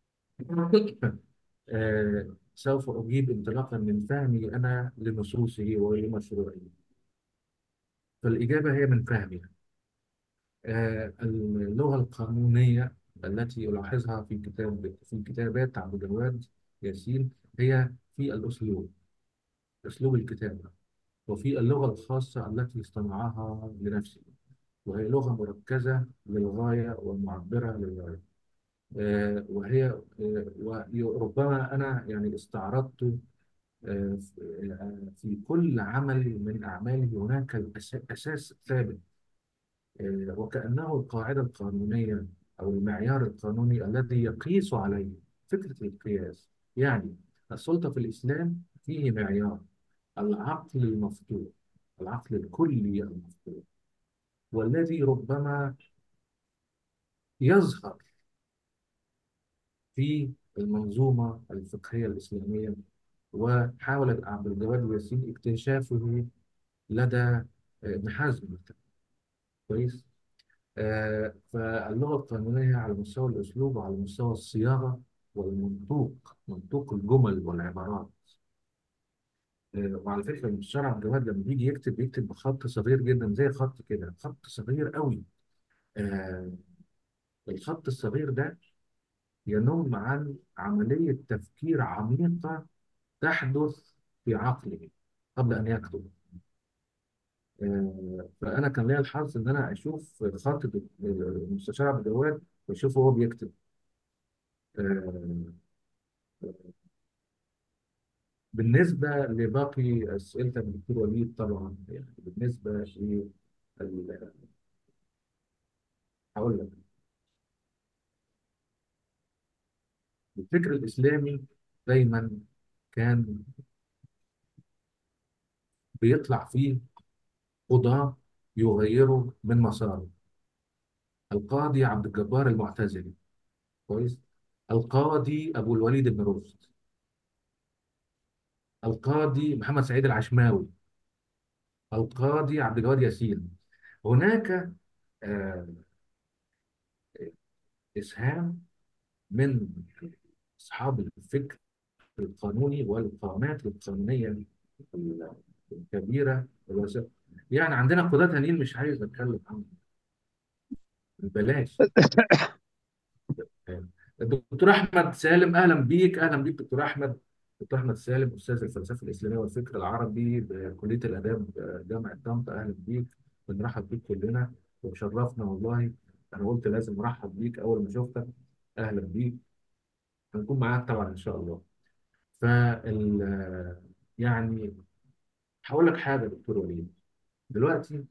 سوف أجيب انطلاقا من فهمي أنا لنصوصه ولمشروعه. فالإجابة هي من فهمي. اللغة القانونية التي ألاحظها في كتابات عبد الجواد ياسين هي في الأسلوب، أسلوب الكتابة، وفي اللغة الخاصة التي اصطنعها لنفسه، وهي لغة مركزة للغاية ومعبرة للغاية. وهي وربما أنا يعني استعرضت في كل عمل من أعماله هناك أساس ثابت، وكأنه القاعدة القانونية أو المعيار القانوني الذي يقيس عليه فكرة القياس. يعني السلطة في الإسلام فيه معيار العقل المفتوح، العقل الكلي المفتوح، والذي ربما يظهر في المنظومة الفقهية الإسلامية، وحاول عبد الجواد ياسين اكتشافه لدى ابن حزم مثلا. كويس. فاللغة القانونية على مستوى الأسلوب وعلى مستوى الصياغة والمنطوق، منطوق الجمل والعبارات. وعلى فكرة المستشار عبد الجواد لما بيجي يكتب بيكتب بخط صغير جدا، زي خط كده، خط صغير قوي. آه، الخط الصغير ده ينم عن عملية تفكير عميقة تحدث في عقله قبل أن يكتب. فأنا كان ليا الحظ إن أنا أشوف خط المستشار عبد الجواد وأشوفه وهو بيكتب. آه، بالنسبة لباقي أسئلة الدكتور وليد، طبعا يعني بالنسبة هقول لك الفكر الإسلامي دايما كان بيطلع فيه قضاة يغيروا من مساره. القاضي عبد الجبار المعتزلي، كويس، القاضي أبو الوليد بن رشد، القاضي محمد سعيد العشماوي، القاضي عبد الجواد ياسين. هناك آه، إسهام من أصحاب الفكر القانوني والقامات القانونية الكبيرة والوثائق. يعني عندنا قضاة تانيين مش عايز أتكلم عنهم، بلاش. الدكتور أحمد سالم، أهلا بيك، أهلا بيك دكتور أحمد. دكتور أحمد سالم أستاذ الفلسفة الإسلامية والفكر العربي بكلية الآداب جامعة طنطا، أهلا بيك. بنرحب بيك كلنا وشرفنا والله. أنا قلت لازم أرحب بيك أول ما شفتك. أهلا بيك، هنكون معاك طبعا إن شاء الله. فال يعني هقول لك حاجة يا دكتور وليد دلوقتي،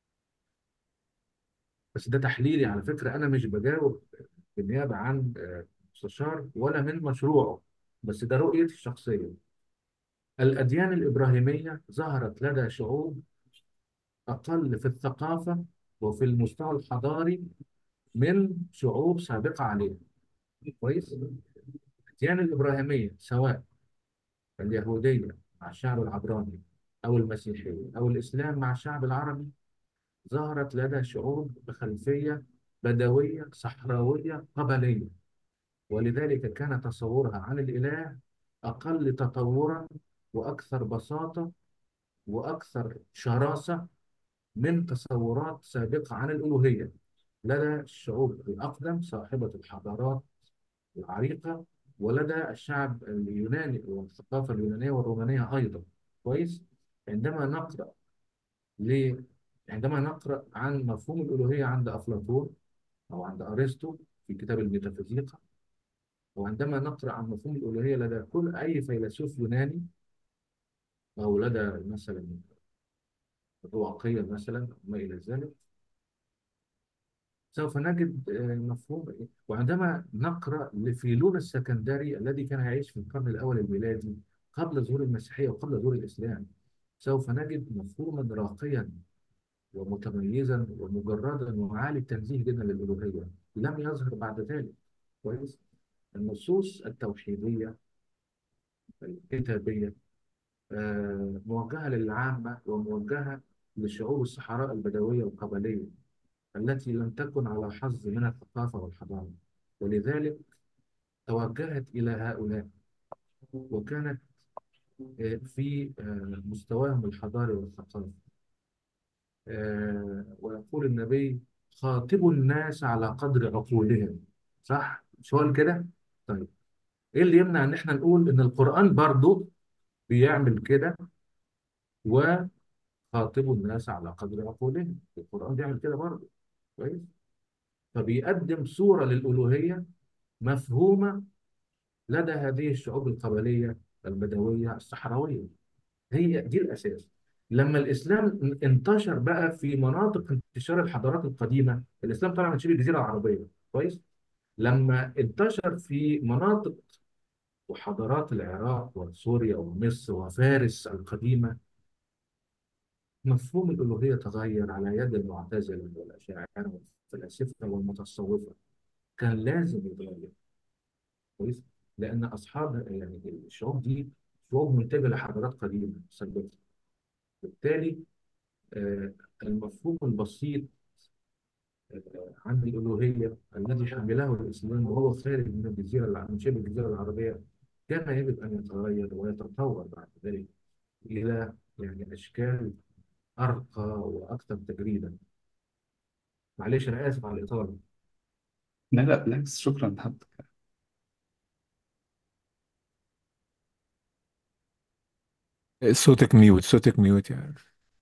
بس ده تحليلي على فكرة، أنا مش بجاوب بالنيابة عن مستشار ولا من مشروعه، بس ده رؤيتي الشخصية. الأديان الإبراهيمية ظهرت لدى شعوب أقل في الثقافة وفي المستوى الحضاري من شعوب سابقة عليها، كويس؟ الأديان الإبراهيمية سواء اليهودية مع الشعب العبراني أو المسيحية أو الإسلام مع الشعب العربي، ظهرت لدى شعوب بخلفية بدوية صحراوية قبلية، ولذلك كان تصورها عن الإله أقل تطورا وأكثر بساطة وأكثر شراسة من تصورات سابقة عن الألوهية لدى الشعوب الأقدم صاحبة الحضارات العريقة، ولدى الشعب اليوناني والثقافة اليونانية والرومانية أيضا، كويس؟ عندما نقرأ ليه؟ عندما نقرأ عن مفهوم الألوهية عند أفلاطون أو عند أرسطو في كتاب الميتافيزيقا، وعندما نقرأ عن مفهوم الألوهية لدى كل أي فيلسوف يوناني، أو لدى مثلا الرواقية مثلا أو ما إلى ذلك، سوف نجد مفهوم. وعندما نقرأ لفيلون السكندري الذي كان يعيش في القرن الأول الميلادي قبل ظهور المسيحية وقبل ظهور الإسلام، سوف نجد مفهوما راقيا ومتميزا ومجردا وعالي التنزيه جدا للألوهية لم يظهر بعد ذلك، كويس. النصوص التوحيدية الكتابية موجهة للعامة وموجهة لشعوب الصحراء البدوية القبلية التي لم تكن على حظ من الثقافة والحضارة، ولذلك توجهت إلى هؤلاء وكانت في مستواهم الحضاري والثقافي. ويقول النبي: خاطبوا الناس على قدر عقولهم. صح؟ مش هو كده؟ طيب، ايه اللي يمنع ان احنا نقول ان القرآن برضو بيعمل كده؟ وخاطبوا الناس على قدر عقولهم، القرآن بيعمل كده برضو، كويس؟ فبيقدم صورة للألوهية مفهومة لدى هذه الشعوب القبلية البدوية الصحراوية. هي دي الأساس. لما الإسلام انتشر بقى في مناطق انتشار الحضارات القديمة، الإسلام طلع من شبه الجزيرة العربية، كويس؟ لما انتشر في مناطق وحضارات العراق وسوريا ومصر وفارس القديمة، مفهوم الألوهية تغير على يد المعتزلة والأشاعرة والفلاسفة والمتصوفة. كان لازم يتغير، كويس، لأن أصحاب يعني الشعوب دي شعوب منتجة لحضارات قديمة سابقة. بالتالي آه، المفهوم البسيط عن الألوهية الذي حمله الإسلام وهو خارج من من شبه الجزيرة العربية كان يجب أن يتغير ويتطور بعد ذلك إلى يعني أشكال أرقى وأكثر تجريدا. معلش انا اسف على الاطاله. لا لا بالعكس، شكرا لحضرتك. صوتك ميوت، صوتك ميوت يعني.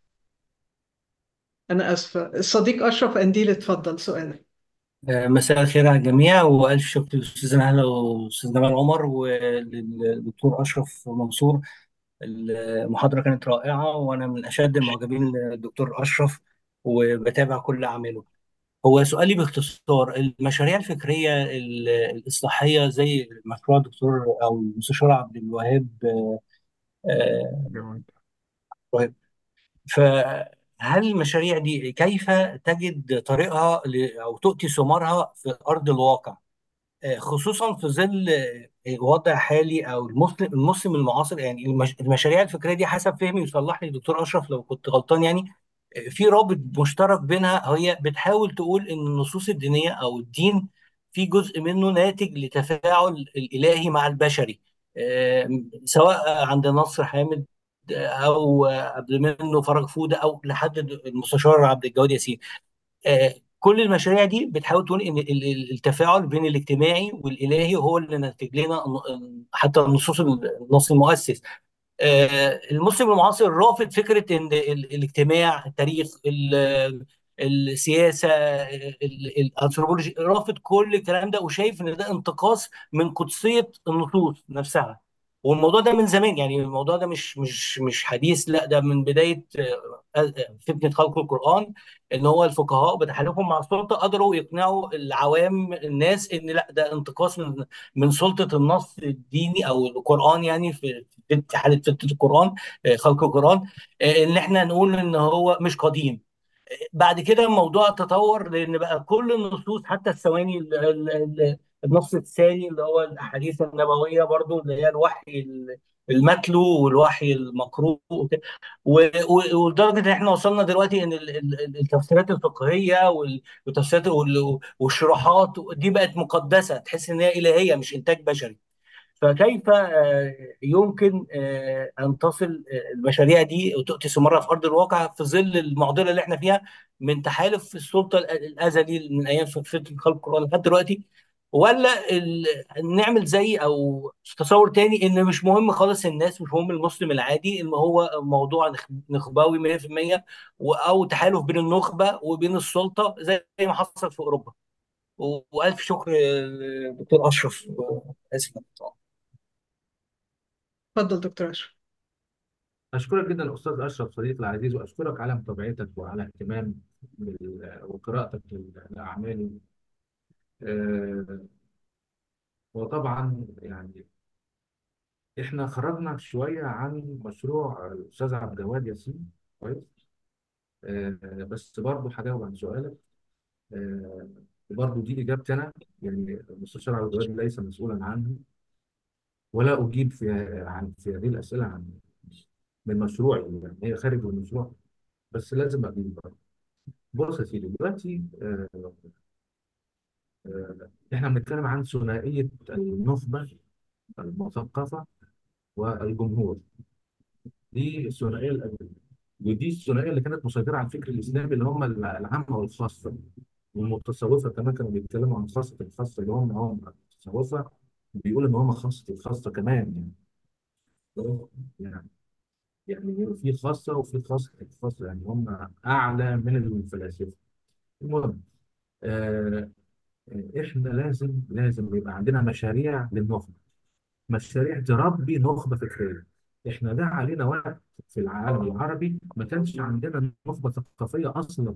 أنا آسفة، الصديق أشرف قنديل اتفضل سؤالك. مساء الخير على الجميع، وألف شكر للأستاذ نهلة والأستاذ جمال عمر وللدكتور أشرف منصور. المحاضرة كانت رائعة، وأنا من أشد المعجبين للدكتور أشرف وبتابع كل أعماله. هو سؤالي باختصار: المشاريع الفكرية الإصلاحية زي مشروع الدكتور أو المستشار عبد الوهاب آه، فهل المشاريع دي كيف تجد طريقها أو تؤتي ثمارها في أرض الواقع؟ خصوصا في ظل وضع حالي او المسلم المعاصر. يعني المشاريع الفكريه دي حسب فهمي، يصلح لي دكتور اشرف لو كنت غلطان يعني، في رابط مشترك بينها. هي بتحاول تقول ان النصوص الدينيه او الدين في جزء منه ناتج لتفاعل الالهي مع البشري، سواء عند نصر حامد او قبل منه فرج فوده او لحد المستشار عبد الجواد ياسين. كل المشاريع دي بتحاول تقول ان التفاعل بين الاجتماعي والالهي هو اللي نتج لنا حتى النص المؤسس. المسلم المعاصر رافض فكره ان الاجتماع، التاريخ، السياسه، الانثروبولوجي، رافض كل الكلام ده، وشايف ان ده انتقاص من قدسيه النصوص نفسها. والموضوع ده من زمان، يعني الموضوع ده مش حديث، لا ده من بدايه فتنه خلق القران. ان هو الفقهاء بتحالفهم مع السلطه قدروا يقنعوا العوام الناس ان لا ده انتقاص من سلطه النص الديني او القران، يعني في حاله فتنه القران، خلق القران، ان احنا نقول ان هو مش قديم. بعد كده الموضوع تطور لان بقى كل النصوص، حتى الثواني النص الثاني اللي هو الاحاديث النبويه برضو، اللي هي الوحي المتلو والوحي المقروء وكده. ولدرجه ان احنا وصلنا دلوقتي ان التفسيرات الفقهيه والتفسيرات والشروحات دي بقت مقدسه، تحس ان هي الهيه مش انتاج بشري. فكيف يمكن أن تصل المشاريع دي وتؤتي ثمارها في أرض الواقع في ظل المعضلة اللي احنا فيها من تحالف السلطة الأزلي من أيام فترة خلق القرآن لحد دلوقتي؟ ولا نعمل زي أو تصور تاني إن مش مهم خالص الناس، مش مهم المسلم العادي، إن هو موضوع نخبوي 100%، أو تحالف بين النخبة وبين السلطة زي ما حصل في أوروبا؟ وألف شكر دكتور أشرف. آسف. اتفضل دكتور أشرف. اشكرك جدا استاذ اشرف صديقي العزيز، واشكرك على متابعتك وعلى اهتمام وقراءتك لاعمالي. آه، وطبعا يعني احنا خرجنا شويه عن مشروع الاستاذ عبد الجواد ياسين، كويس. بس برضه هجاوب عن سؤالك. آه، برضه دي اجابتي انا، يعني المستشار عبد الجواد ليس مسؤولا عنه، ولا اجيب في هذه الاسئله عن من مشروعي، يعني هي خارج المشروع، بس لازم اجيب برضه. بص يا سيدي دلوقتي، احنا بنتكلم عن ثنائيه النخبه، المثقفه، والجمهور. دي الثنائيه الأجنبية، ودي الثنائيه اللي كانت مسيطره على الفكر الاسلامي، اللي هم العامه والخاصه. والمتصوفه كمان كانوا بيتكلموا عن خاصه الخاصه، اللي هم التصوفه بيقولوا ان هم خاصه الخاصه كمان، يعني يعني في خاصه وفي خاصه الخاصه، يعني هم اعلى من الفلاسفه. المهم، آه احنا لازم يبقى عندنا مشاريع للنخبه، مشاريع تربي نخبه فكريه. احنا ده علينا وقت في العالم العربي ما كانش عندنا نخبه ثقافيه اصلا.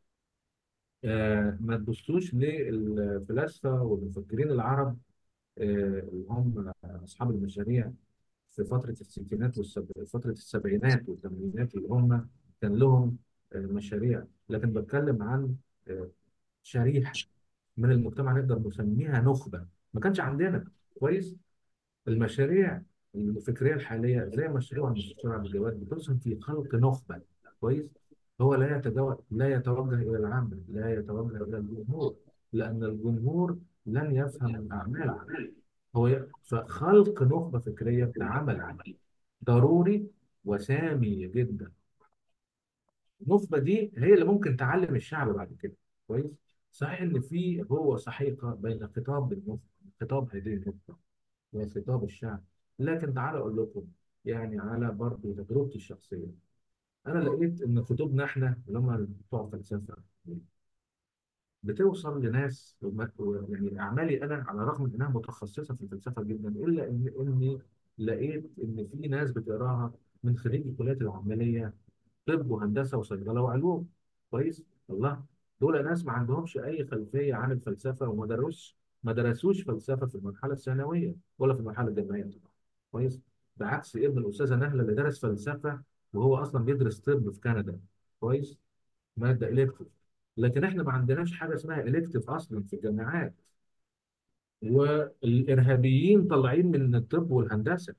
ما تبصوش للفلاسفه والمفكرين العرب اللي هم اصحاب المشاريع في فتره الستينات فتره السبعينات والثمانينات، اللي هم كان لهم مشاريع. لكن بتكلم عن آه، شريحه من المجتمع نقدر نسميها نخبه ما كانش عندنا، كويس. المشاريع الفكريه الحاليه زي مشروع المستشار عبد الجواد بترسم في خلق نخبه، كويس. هو لا يتوجه الى العامه، لا يتوجه الى الجمهور، لان الجمهور لن يفهم اعماله. فخلق نخبه فكريه عمل ضروري وسامي جدا. النخبه دي هي اللي ممكن تعلم الشعب بعد كده. كويس. صحيح ان في هو صحيحه بين خطاب النخبه، خطاب هذه النخبه وخطاب الشعب، لكن تعالوا اقول لكم يعني على برضه تجربتي الشخصيه. انا لقيت ان خطوبنا احنا اللي هم بتوع فلسفه بتوصل لناس يعني اعمالي انا على الرغم من انها متخصصه في الفلسفه جدا، الا اني لقيت ان في ناس بتقراها من خريج الكليات العمليه، طب وهندسه وصيدله وعلوم. كويس. الله، دول ناس ما عندهمش اي خلفيه عن الفلسفه، ما درسوش فلسفه في المرحله الثانويه ولا في المرحله الجامعيه طبعا. كويس. بعكس ابن الاستاذه نهله اللي درس فلسفه وهو اصلا بيدرس طب في كندا. كويس. ماده الكتف. لكن احنا ما عندناش حاجه اسمها الكتف اصلا في الجامعات، والارهابيين طالعين من الطب والهندسه.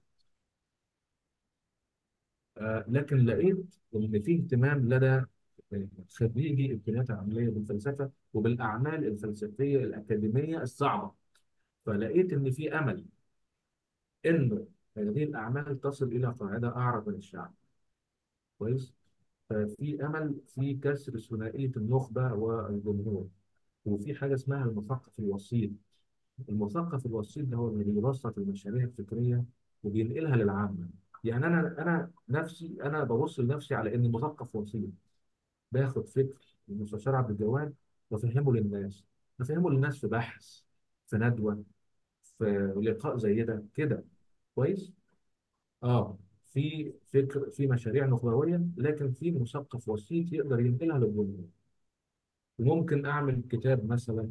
لكن لقيت ان في اهتمام لدى خريجي الكليات العمليه بالفلسفه وبالاعمال الفلسفيه الاكاديميه الصعبه. فلقيت ان في امل انه هذه الاعمال تصل الى قاعده اعرض من الشعب. كويس. ففي امل في كسر ثنائيه النخبه والجمهور. وفي حاجه اسمها المثقف الوسيط. المثقف الوسيط ده هو اللي بيبسط المشاريع الفكريه وبينقلها للعامه. يعني انا نفسي انا ببص لنفسي على اني مثقف وسيط، باخد فكر المستشار عبد الجواد وافهمه للناس، بفهمه للناس في بحث، في ندوه، في لقاء زي ده كده. كويس. اه، في فكر، في مشاريع نخبويه، لكن في مثقف وسيط يقدر ينقلها للجمهور. وممكن اعمل كتاب مثلا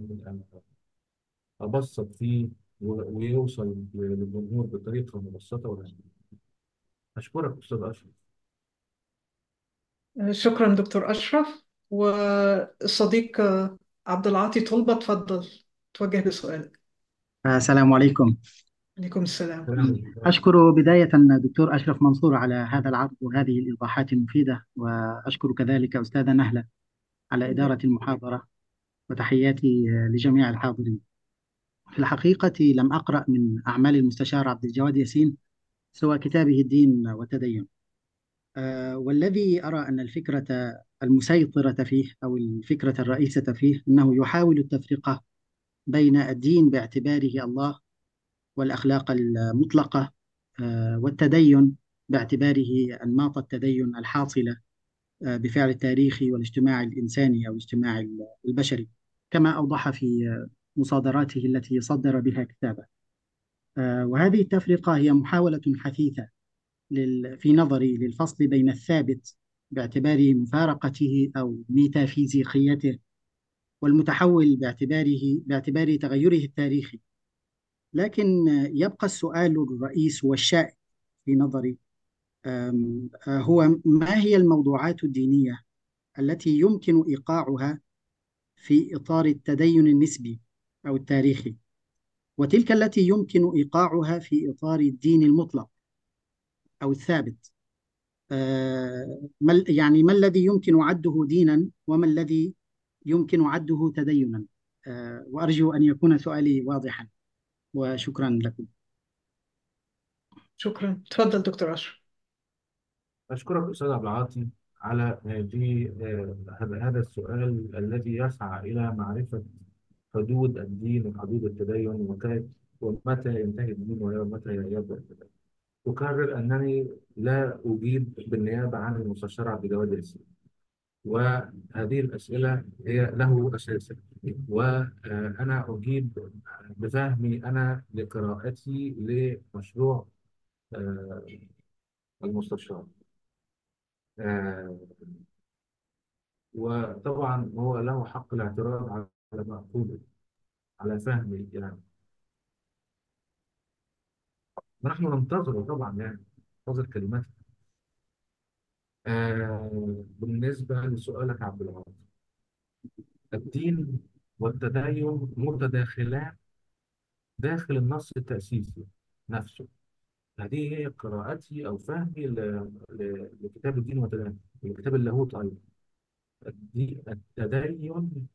ابسط فيه ويوصل للجمهور بطريقه مبسطه ولا. اشكرك استاذ اشرف. شكرا دكتور أشرف. والصديق عبد العاطي طلبة، اتفضل توجه بسؤالك. السلام عليكم. عليكم السلام. أشكر بداية دكتور أشرف منصور على هذا العرض وهذه الإيضاحات المفيدة، وأشكر كذلك أستاذة نهلة على إدارة المحاضرة، وتحياتي لجميع الحاضرين. في الحقيقة لم أقرأ من أعمال المستشار عبد الجواد ياسين سوى كتابه الدين والتدين، والذي أرى أن الفكرة المسيطرة فيه أو الفكرة الرئيسة فيه أنه يحاول التفرقة بين الدين باعتباره الله، والأخلاق المطلقة، والتدين باعتباره أنماط التدين الحاصلة بفعل التاريخ والاجتماع الإنساني أو الاجتماع البشري، كما أوضح في مصادراته التي صدر بها كتابه. وهذه التفرقة هي محاولة حثيثة في نظري للفصل بين الثابت باعتبار مفارقته أو ميتافيزيقيته، والمتحول باعتبار تغيره التاريخي. لكن يبقى السؤال الرئيس والشائك في نظري، هو ما هي الموضوعات الدينية التي يمكن إيقاعها في إطار التدين النسبي أو التاريخي، وتلك التي يمكن إيقاعها في إطار الدين المطلق أو الثابت. يعني ما الذي يمكن عده دينا وما الذي يمكن عده تدينا؟ وأرجو أن يكون سؤالي واضحا، وشكرا لكم. شكرا، تفضل دكتور أشرف. أشكرك أستاذ عبد العاطي على هذا السؤال الذي يسعى إلى معرفة حدود الدين وحدود التدين ومتى ينتهي الدين ومتى يبدأ التدين. أكرر أنني لا أجيب بالنيابة عن المستشار عبد الجواد ياسين، وهذه الأسئلة هي له أساسا، وأنا أجيب بفهمي أنا لقراءتي لمشروع آه، المستشار. آه، وطبعا هو له حق الاعتراض على مأخوذه، على فهمه يعني. ونحن ننتظره طبعا، يعني ننتظر كلمته. بالنسبة لسؤالك عبد العاطي، الدين والتدين متداخلان داخل النص التأسيسي نفسه. هذه هي قراءتي أو فهمي لكتاب الدين والتدين، لكتاب اللاهوت أيضا. التدين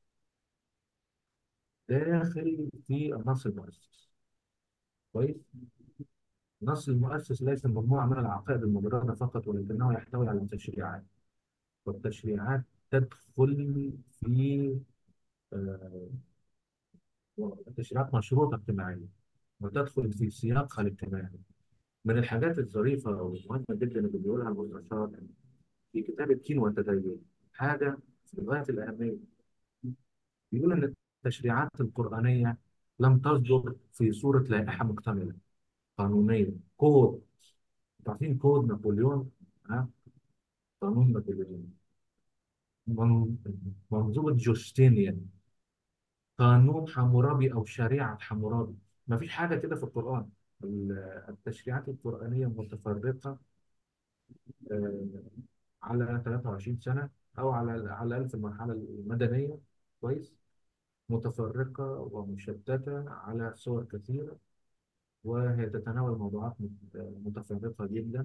داخل في النص المؤسس. كويس. النص المؤسس ليس مجموعة من العقائد المجردة فقط، ولكنه يحتوي على تشريعات، والتشريعات تدخل في آه، التشريعات مشروطة اجتماعيا وتدخل في سياقها الاجتماعي. من الحاجات الظريفة أو المهمة جدا اللي بيقولها المستشار في كتاب الدين والتدين حاجة في غاية الأهمية. بيقول إن التشريعات القرآنية لم تصدر في صورة لائحة مكتملة قانونية كود. عارفين كود نابليون؟ ها؟ قانون نابليون، من- منظومة جوستينيان، قانون حمورابي أو شريعة حمورابي. ما فيش حاجة كده في القرآن. التشريعات القرآنية متفرقة آه، على 23 سنة أو على الأقل في المرحلة المدنية. كويس. متفرقة ومشتتة على صور كثيرة، وهي تتناول موضوعات متفرقة جدا.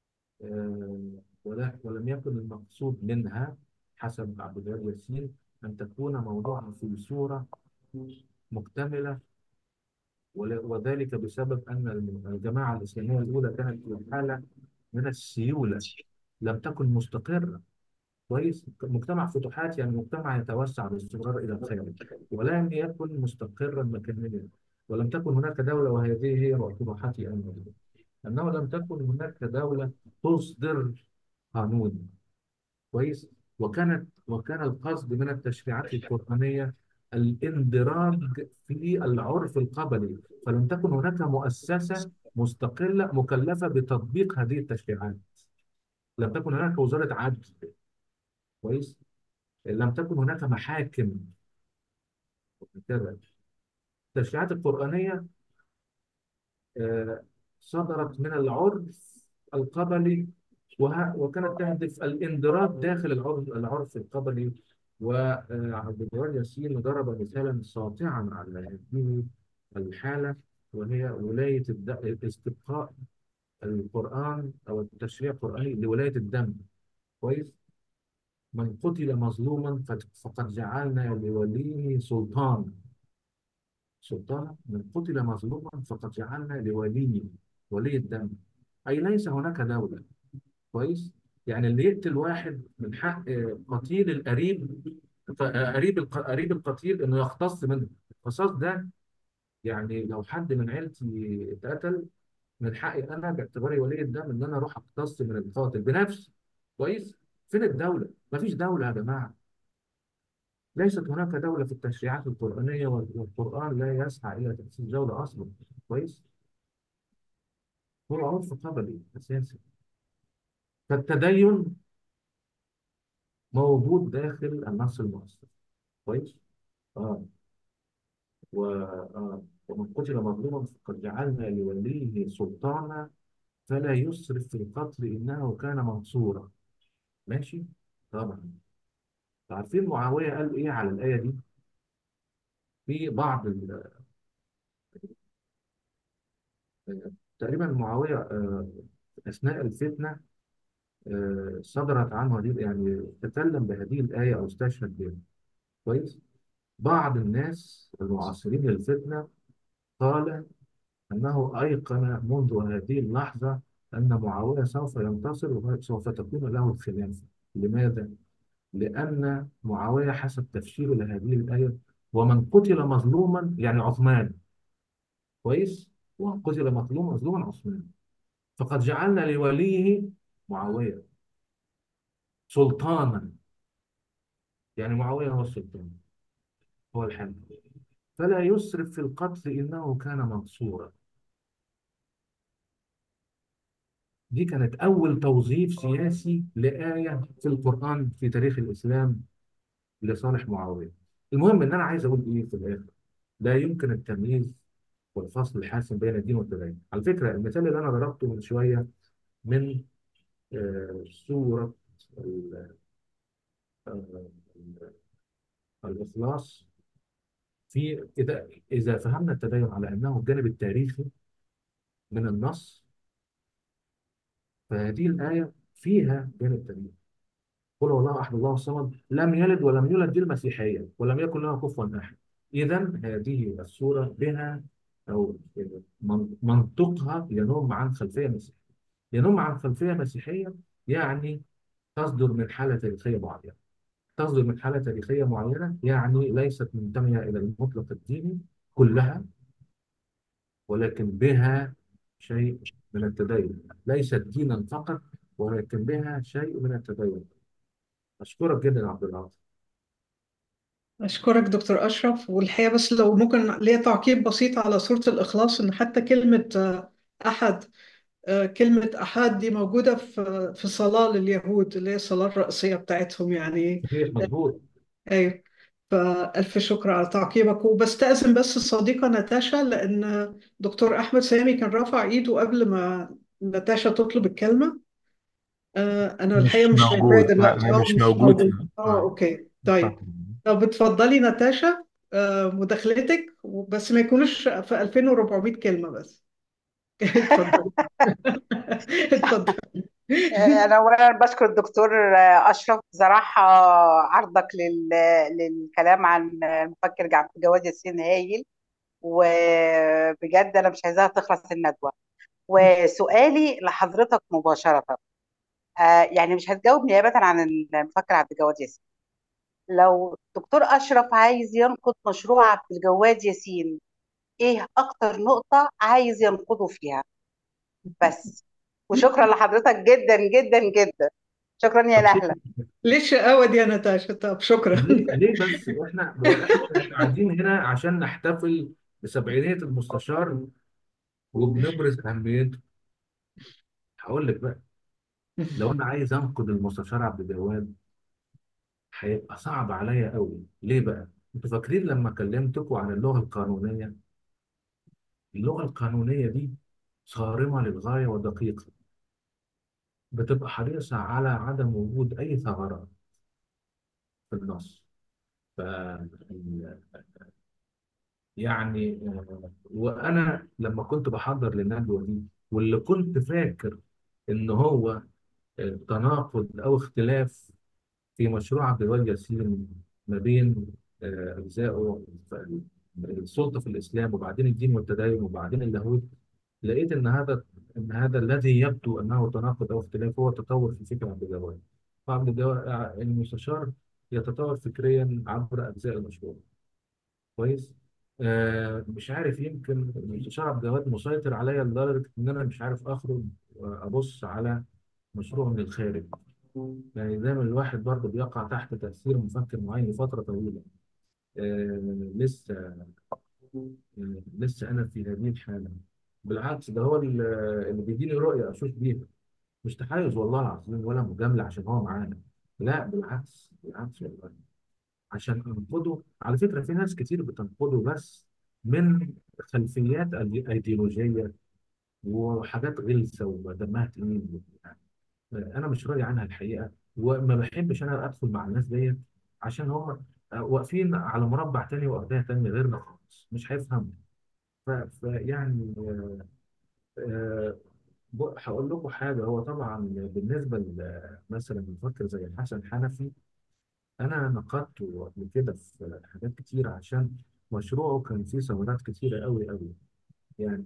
ولم يكن المقصود منها حسب عبد الوهاب ياسين أن تكون موضوعا في صورة مكتملة، وذلك بسبب أن الجماعة الإسلامية الأولى كانت في حالة من السيولة، لم تكن مستقرة. كويس. مجتمع فتوحات يعني مجتمع يتوسع باستمرار إلى الخارج، ولم يكن مستقرا مكانيا. ولم تكن هناك دولة، وهذه هي طموحاتي أنا، أنه لم تكن هناك دولة تصدر قانون. كويس. وكان القصد من التشريعات القرآنية الاندراج في العرف القبلي، فلم تكن هناك مؤسسة مستقلة مكلفة بتطبيق هذه التشريعات. لم تكن هناك وزارة عدل. كويس. لم تكن هناك محاكم كذا. التشريعات القرآنية آه، صدرت من العرف القبلي، وكانت تهدف الاندراج داخل العرف القبلي. وعبد الجواد ياسين ضرب مثالا ساطعا على هذه الحالة، وهي ولاية استبقاء القرآن أو التشريع القرآني لولاية الدم. كويس. من قتل مظلوما فقد جعلنا لوليه سلطان. سلطان. من قتل مظلوما فقد جعلنا لوليه ولي الدم، أي ليس هناك دولة. كويس. يعني اللي يقتل واحد من حق قتيل القريب، قريب القتيل انه يختص منه. القصاص ده يعني لو حد من عيلتي اتقتل، من حقي انا باعتباري ولي الدم ان انا اروح اقتص من القاتل بنفسي. كويس. فين الدولة؟ مفيش دولة يا جماعة. ليست هناك دولة في التشريعات القرآنية، والقرآن لا يسعى إلى تأسيس دولة أصلا. كويس. هو عرف قبلي أساسي. فالتدين موجود داخل النص المؤثر. كويس. اه ومن قتل مظلوما فقد جعلنا لوليه سلطانا فلا يسرف في القتل انه كان منصورا. ماشي. طبعا. عارفين معاويه قال ايه على الايه دي؟ في بعض تقريبا معاويه اثناء الفتنه صدرت عنه هذه، يعني تكلم بهذه الايه او استشهد بها. كويس. بعض الناس المعاصرين للفتنه قال أنه أيقن منذ هذه اللحظة أن معاوية سوف ينتصر وسوف تكون له الخلافة. لماذا؟ لأن معاوية حسب تفسيره لهذه الآية ومن قتل مظلوما يعني عثمان. كويس؟ ومن قتل مظلوما عثمان فقد جعلنا لوليه معاوية سلطانا، يعني معاوية هو السلطان، هو الحاكم، فلا يسرف في القتل إنه كان منصورا. دي كانت أول توظيف سياسي لآية في القرآن في تاريخ الإسلام لصالح معاوية. المهم إن أنا عايز أقول إيه في الآخر؟ لا يمكن التمييز والفصل الحاسم بين الدين والتدين. على فكرة المثال اللي أنا ضربته من شوية من سورة ال- آه، الإخلاص، في إذا فهمنا التدين على أنه الجانب التاريخي من النص، فهذه الآية فيها جانب تاريخي. قل هو الله احد الله الصمد لم يلد ولم يولد، دي المسيحيه، ولم يكن له كفوا احد. اذا هذه السوره بها او منطقها ينم عن خلفيه مسيحيه. ينم عن خلفيه مسيحيه يعني تصدر من حاله تاريخيه معينه. تصدر من حالة تاريخية معينة، يعني ليست منتمية إلى المطلق الديني كلها، ولكن بها شيء من التدين، ليست دينا فقط ولكن بها شيء من التدين. أشكرك جدا يا عبد العاطي. أشكرك دكتور أشرف. والحقيقة بس لو ممكن ليا تعقيب بسيط على سورة الإخلاص، إن حتى كلمة أحد، كلمة أحد دي موجودة في صلاة لليهود اللي هي الصلاة الرئيسية بتاعتهم يعني. صحيح، مظبوط. أيوه. فألف شكر على تعقيبك. وبستأذن بس الصديقة ناتاشا، لأن دكتور أحمد سامي كان رافع إيده قبل ما ناتاشا تطلب الكلمة. أنا الحقيقة مش مش شايفاه موجود، لا دلوقتي. لا، مش مش موجود موجود. أوكي طيب. اتفضل. طب اتفضلي ناتاشا، مداخلتك، بس ما يكونش في 2400 كلمة بس. اتفضلي. اتفضلي. أنا أولا بشكر الدكتور أشرف بصراحة. عرضك للكلام عن المفكر جواد ياسين هايل، وبجد أنا مش عايزاها تخلص الندوة. وسؤالي لحضرتك مباشرة، يعني مش هتجاوب نيابة عن المفكر عبد الجواد ياسين. لو دكتور أشرف عايز ينقد مشروع عبد الجواد ياسين، إيه أكتر نقطة عايز ينقده فيها؟ بس. وشكرا لحضرتك جدا جدا جدا. شكرا يا طب نهلة. ليه الشقاوة دي يا ناتاشا؟ طب شكرا. ليه بس؟ احنا قاعدين هنا عشان نحتفل بسبعينية المستشار وبنبرز أهميته. هقول لك بقى، لو أنا عايز أنقد المستشار عبد الجواد هيبقى صعب عليا قوي. ليه بقى؟ انتوا فاكرين لما كلمتكم عن اللغة القانونية؟ اللغة القانونية دي صارمة للغاية ودقيقة، بتبقى حريصة على عدم وجود أي ثغرات في النص. ف يعني وأنا لما كنت بحضر للندوة دي، واللي كنت فاكر إن هو تناقض أو اختلاف في مشروع عبد الوهاب ياسين ما بين أجزائه، السلطة في الإسلام وبعدين الدين والتدين وبعدين اللاهوت، لقيت إن هذا الذي يبدو أنه تناقض أو اختلاف هو تطور في فكر عبد الجواد. فعبد الجواد المستشار يتطور فكريا عبر أجزاء المشروع. كويس. مش عارف، يمكن المستشار عبد الجواد مسيطر عليا لدرجة إن أنا مش عارف أخرج وأبص على مشروع من الخارج. يعني دايما الواحد برضه بيقع تحت تأثير مفكر معين لفترة طويلة. لسه أنا في هذه الحالة. بالعكس، ده هو اللي بيديني رؤية أشوف بيها. مش تحيز والله العظيم ولا مجاملة عشان هو معانا، لا بالعكس بالعكس والله. عشان أنقده، على فكرة في ناس كتير بتنقده بس من خلفيات أيديولوجية وحاجات غلسة ودمها تقيل. انا مش راضي عنها الحقيقه، وما بحبش انا ادخل مع الناس ديت، عشان هم واقفين على مربع تاني واخدها تاني غيرنا خالص، مش هيفهموا. يعني هقول لكم حاجه. هو طبعا بالنسبه مثلا مفكر زي حسن حنفي، انا نقدته قبل كده في حاجات كتير عشان مشروعه كان فيه ثغرات كتيره قوي قوي. يعني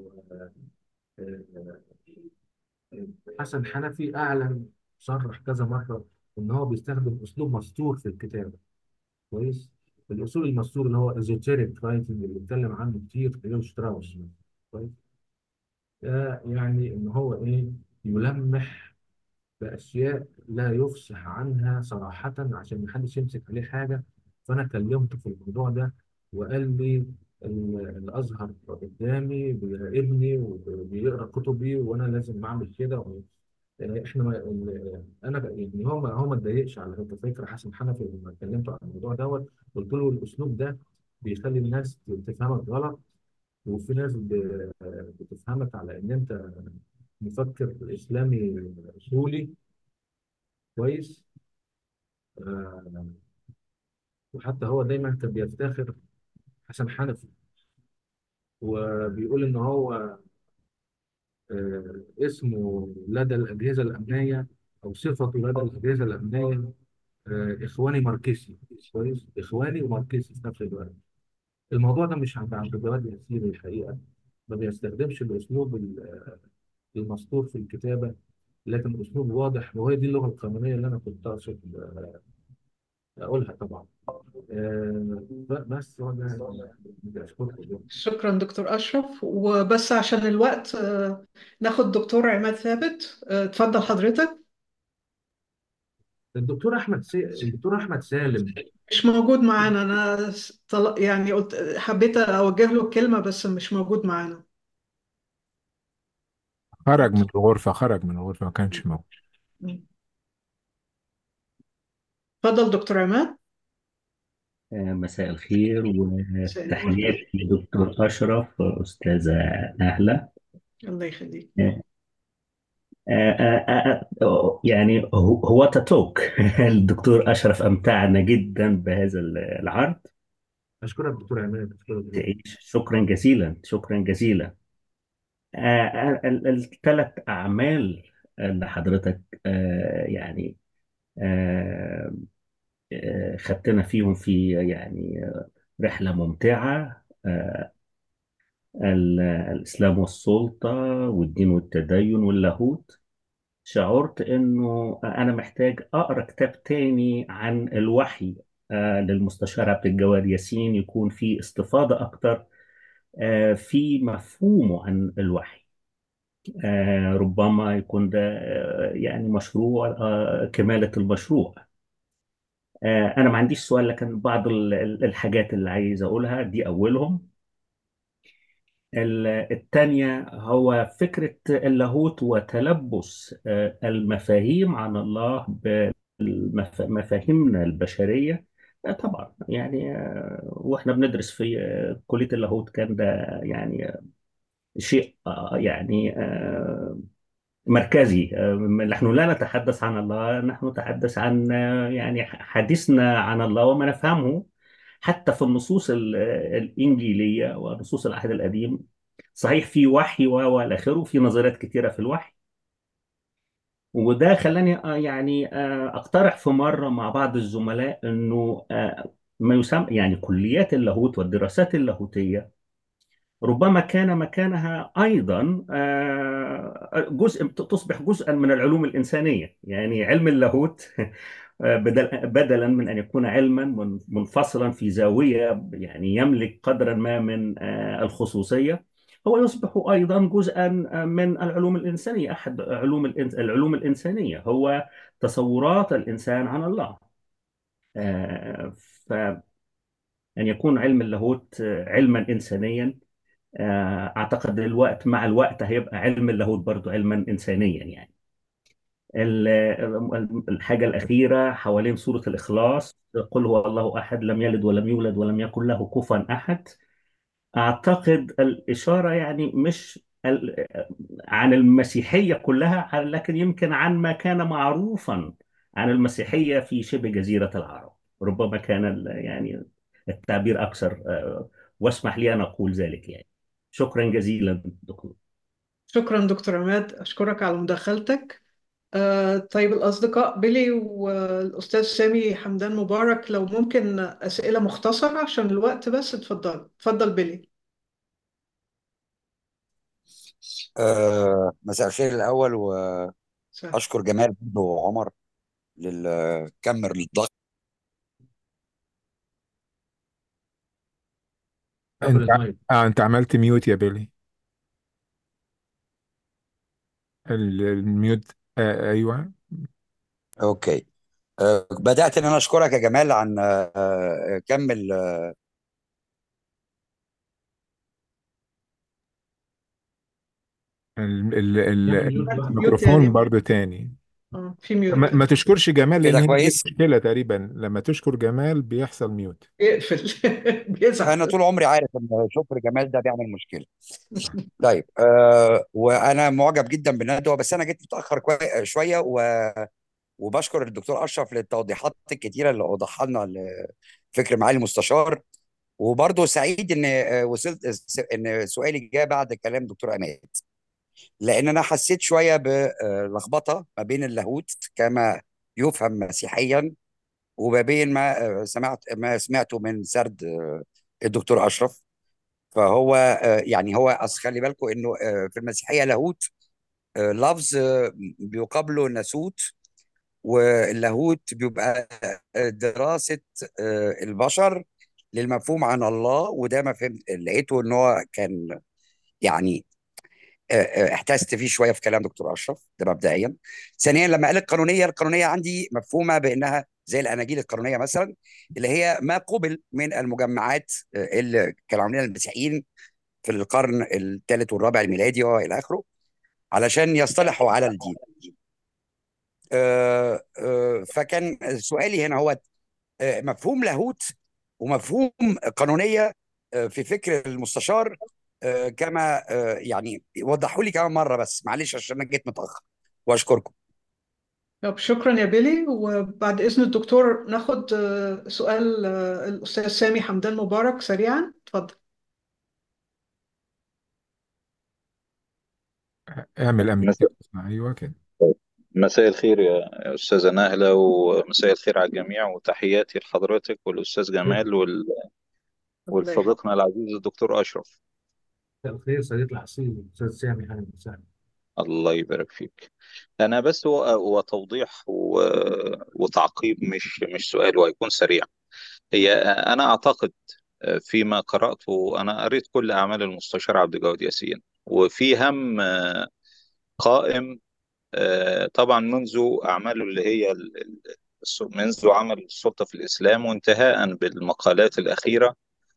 حسن حنفي أعلن، صرح كذا مرة إن هو بيستخدم أسلوب مستور في الكتابة. كويس. الأسلوب المستور اللي هو ايزوتيريك رايتنج اللي بيتكلم عنه كتير ليو شتراوس. كويس. ده يعني إن هو إيه، يلمح بأشياء لا يفصح عنها صراحة عشان محدش يمسك عليه حاجة. فأنا كلمته في الموضوع ده وقال لي الأزهر قدامي بيراقبني وبيقرأ كتبي وأنا لازم أعمل كده. احنا انا يعني هو ما اتضايقش على فكره حسن حنفي لما كلمته عن الموضوع دوت. قلت له الاسلوب ده بيخلي الناس تفهمك غلط، وفي ناس بتفهمك على ان انت مفكر اسلامي اصولي. كويس. آه، وحتى هو دايما كان بيفتخر حسن حنفي وبيقول ان هو اسمه لدى الاجهزه الامنيه او صفته لدى الاجهزه الامنيه اخواني ماركسي. كويس، اخواني وماركسي في نفس الوقت. الموضوع ده مش عند جواد ياسين الحقيقه. ما بيستخدمش الاسلوب المسطور في الكتابه، لكن اسلوب واضح، وهي دي اللغه القانونيه اللي انا كنت اقصد اقولها طبعا. بس وانا اشكركم جدا. شكرا دكتور أشرف. وبس عشان الوقت ناخد دكتور عماد ثابت. اتفضل حضرتك. الدكتور احمد سالم. مش موجود معانا. أنا يعني قلت حبيت أوجه له كلمة بس مش موجود معانا. خرج من الغرفة ما كانش موجود. اتفضل دكتور عماد. مساء الخير مساء النور. وتحياتي لدكتور أشرف أستاذة نهلة. الله يخليك. يعني هو تتوك الدكتور أشرف أمتعنا جدا بهذا العرض. اشكرك دكتور عماد، اشكرك جدا. شكرا جزيلا، شكرا جزيلا. الثلاث أعمال اللي حضرتك يعني آه، خدتنا فيهم في يعني رحلة ممتعة. الإسلام والسلطة والدين والتدين واللاهوت. شعرت إنه أنا محتاج أقرأ كتاب تاني عن الوحي للمستشار عبد الجواد ياسين، يكون فيه استفاضة أكتر في مفهومه عن الوحي. ربما يكون ده يعني مشروع كمالة المشروع. أنا ما عنديش سؤال، لكن بعض الحاجات اللي عايز أقولها دي أولهم. التانية هو فكرة اللاهوت وتلبس المفاهيم عن الله بمفاهيمنا البشرية. طبعا يعني واحنا بندرس في كلية اللاهوت كان ده يعني شيء يعني مركزي. نحن لا نتحدث عن الله، نحن نتحدث عن يعني حديثنا عن الله وما نفهمه حتى في النصوص الإنجيلية ونصوص العهد القديم. صحيح في وحي والى اخره، في نظريات كتيره في الوحي. وده خلاني يعني اقترح في مره مع بعض الزملاء انه ما يسمى يعني كليات اللاهوت والدراسات اللاهوتيه ربما كان مكانها ايضا تصبح جزءا من العلوم الانسانيه. يعني علم اللاهوت بدلا من ان يكون علما منفصلا في زاويه يعني يملك قدرا ما من الخصوصيه، هو يصبح ايضا جزءا من العلوم الانسانيه. احد العلوم الانسانيه هو تصورات الانسان عن الله. فان يكون علم اللاهوت علما انسانيا، اعتقد مع الوقت هيبقى علم اللاهوت برضو علما انسانيا. يعني الحاجة الأخيرة حوالين سورة الإخلاص، قل هو الله أحد لم يلد ولم يولد ولم يكن له كفوا أحد. أعتقد الإشارة يعني مش عن المسيحية كلها، لكن يمكن عن ما كان معروفا عن المسيحية في شبه جزيرة العرب. ربما كان يعني التعبير أكثر، واسمح لي أن أقول ذلك. يعني شكرا جزيلا دكتور. شكرا دكتور عماد. أشكرك على مداخلتك. طيب الأصدقاء بيلي والأستاذ سامي حمدان مبارك، لو ممكن أسئلة مختصرة عشان الوقت بس. اتفضل بيلي. مساء الخير الأول، سهل. وأشكر جمال برضه وعمر للكم الضخم. انت قبل المايك. انت عملت ميوت يا بيلي. الميوت. ايوه. أوكي. بدأت إن أنا أشكرك يا جمال عن كم نعمل ميوت لوحده. ميوت يعني. الميكروفون برضو تاني. في ما, ميوت. ما تشكرش جمال، لان كده هي دي كويس. المشكله تقريبا، لما تشكر جمال بيحصل ميوت. يقفل. بيزعل. أنا طول عمري عارف إن شكر جمال ده بيعمل مشكلة. طيب، وأنا معجب جدا بالندوة، بس أنا جيت متأخر شوية، وبشكر الدكتور أشرف للتوضيحات الكتيرة اللي وضحها لنا لفكر معالي المستشار. وبرضه سعيد ان وصلت ان سؤالي جاء بعد كلام دكتور عماد، لان انا حسيت شويه بلخبطه ما بين اللاهوت كما يفهم مسيحيا، وما بين ما سمعته من سرد الدكتور اشرف. فهو يعني هو اصل خلي بالكم انه في المسيحيه لاهوت لفظ بيقابله ناسوت، واللاهوت بيبقى دراسة البشر للمفهوم عن الله. وده ما فهمت، لقيته ان هو كان يعني احتست فيه شويه في كلام دكتور اشرف ده مبدئيا. ثانيا لما قال القانونيه، القانونيه عندي مفهومه بانها زي الاناجيل القانونيه مثلا، اللي هي ما قبل من المجمعات اللي كانوا عاملينها المسيحيين في القرن الثالث والرابع الميلادي والى اخره، علشان يصطلحوا على الدين. فكان سؤالي هنا هو مفهوم لاهوت ومفهوم قانونيه في فكر المستشار، كما يعني وضحوا لي كمان مره، بس معلش عشان انا جيت متاخر، واشكركم. طب شكرا يا بيلي. وبعد إذن الدكتور ناخد سؤال الأستاذ سامي حمدان مبارك سريعا، اتفضل. اعمل اميوت كده. ايوه كده. مساء الخير يا أستاذة نهلة، ومساء الخير على الجميع، وتحياتي لحضرتك والأستاذ جمال الله يحفظك. والصديقنا العزيز الدكتور أشرف. مساء الخير صديقي الحصين استاذ سامي، اهلا وسهلا. الله يبارك فيك. أنا بس هو توضيح وتعقيب، مش سؤال، وهيكون سريع. هي أنا أعتقد فيما قرأته، أنا قريت كل أعمال المستشار عبد الجواد ياسين، وفي هم قائم طبعا منذ أعماله اللي هي منذ عمل السلطة في الإسلام وانتهاء بالمقالات الأخيرة.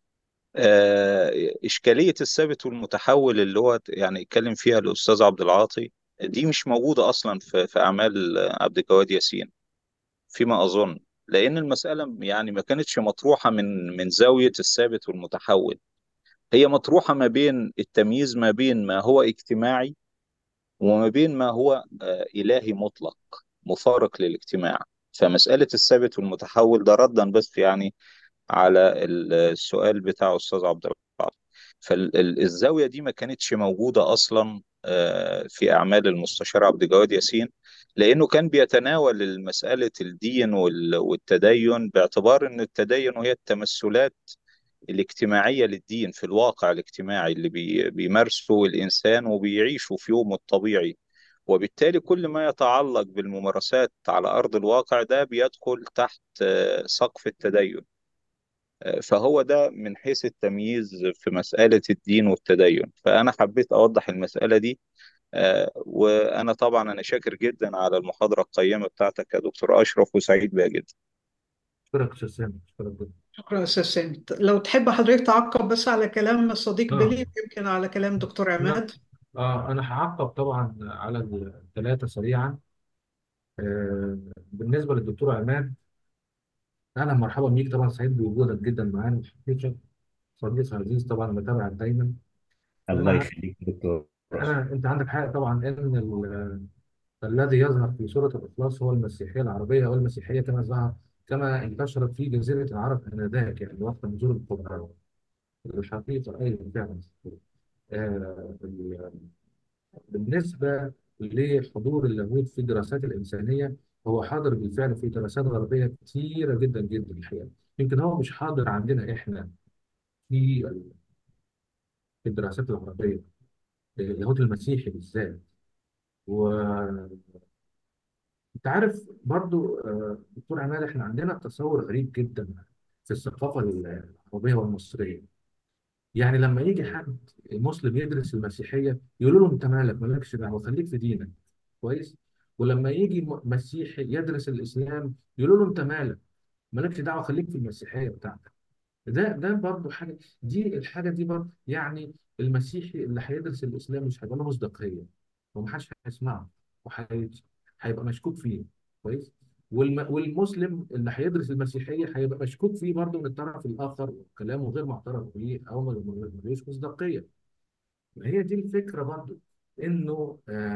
إشكالية الثابت والمتحول اللي هو يعني اتكلم فيها الأستاذ عبد العاطي، دي مش موجودة أصلا في أعمال عبد الجواد ياسين فيما أظن، لأن المسألة يعني ما كانتش مطروحة من زاوية الثابت والمتحول. هي مطروحة ما بين التمييز ما بين ما هو اجتماعي وما بين ما هو إلهي مطلق مفارق للاجتماع. فمسألة الثابت والمتحول ده ردا بس يعني على السؤال بتاع أستاذ عبد الرحمن. فالزاوية دي ما كانتش موجودة أصلا في أعمال المستشار عبد الجواد ياسين، لأنه كان بيتناول مسألة الدين والتدين باعتبار أن التدين هي التمثلات الاجتماعية للدين في الواقع الاجتماعي اللي بيمارسه الإنسان وبيعيشه في يومه الطبيعي. وبالتالي كل ما يتعلق بالممارسات على أرض الواقع ده بيدخل تحت سقف التدين. فهو ده من حيث التمييز في مسألة الدين والتدين. فأنا حبيت أوضح المسألة دي. وأنا طبعا أنا شاكر جدا على المحاضرة القيمة بتاعتك يا دكتور أشرف، وسعيد بها جدا. اشكرك استاذ سامي، اشكرك جدا. شكرا يا أستاذ سامي. لو تحب حضرتك تعقب بس على كلام الصديق اه بيلي، يمكن على كلام دكتور لا، عماد. انا هعقب طبعا على الثلاثه سريعا. بالنسبه للدكتور عماد، اهلا مرحبا بيك، طبعا سعيد بوجودك جدا معانا في الحقيقه، صديق عزيز طبعا بتابعك دايما. الله فانا يخليك يا دكتور أشرف. انت عندك حق طبعا ان الذي يظهر في سوره الاخلاص هو المسيحيه العربيه، او المسيحيه كما انتشرت في جزيره العرب انذاك، يعني وقت نزول القران. الحقيقه ايضا فعلا. آه، بالنسبة لحضور اللاهوت في الدراسات الإنسانية، هو حاضر بالفعل في دراسات غربية كتيرة جدا جدا الحقيقة. يمكن هو مش حاضر عندنا إحنا في في الدراسات الغربية، اللاهوت المسيحي بالذات. وأنت عارف برضو دكتور عماد، إحنا عندنا تصور غريب جدا في الثقافة العربية والمصرية. يعني لما يجي حد مسلم يدرس المسيحية يقولوا له أنت مالكش دعوة، خليك في دينك، كويس. ولما يجي مسيحي يدرس الاسلام يقولوا له انت مالكش دعوه، خليك في المسيحيه بتاعتك. ده برضه حاجه، دي الحاجه دي برضه يعني المسيحي اللي هيدرس الاسلام مش هيبقى له مصداقيه، ومحدش هيسمعه، هيبقى مشكوك فيه، كويس. والمسلم اللي هيدرس المسيحيه هيبقى مشكوك فيه برضه من الطرف الاخر، وكلامه غير معترف به او ملوش مصداقيه. هي دي الفكره برضه، انه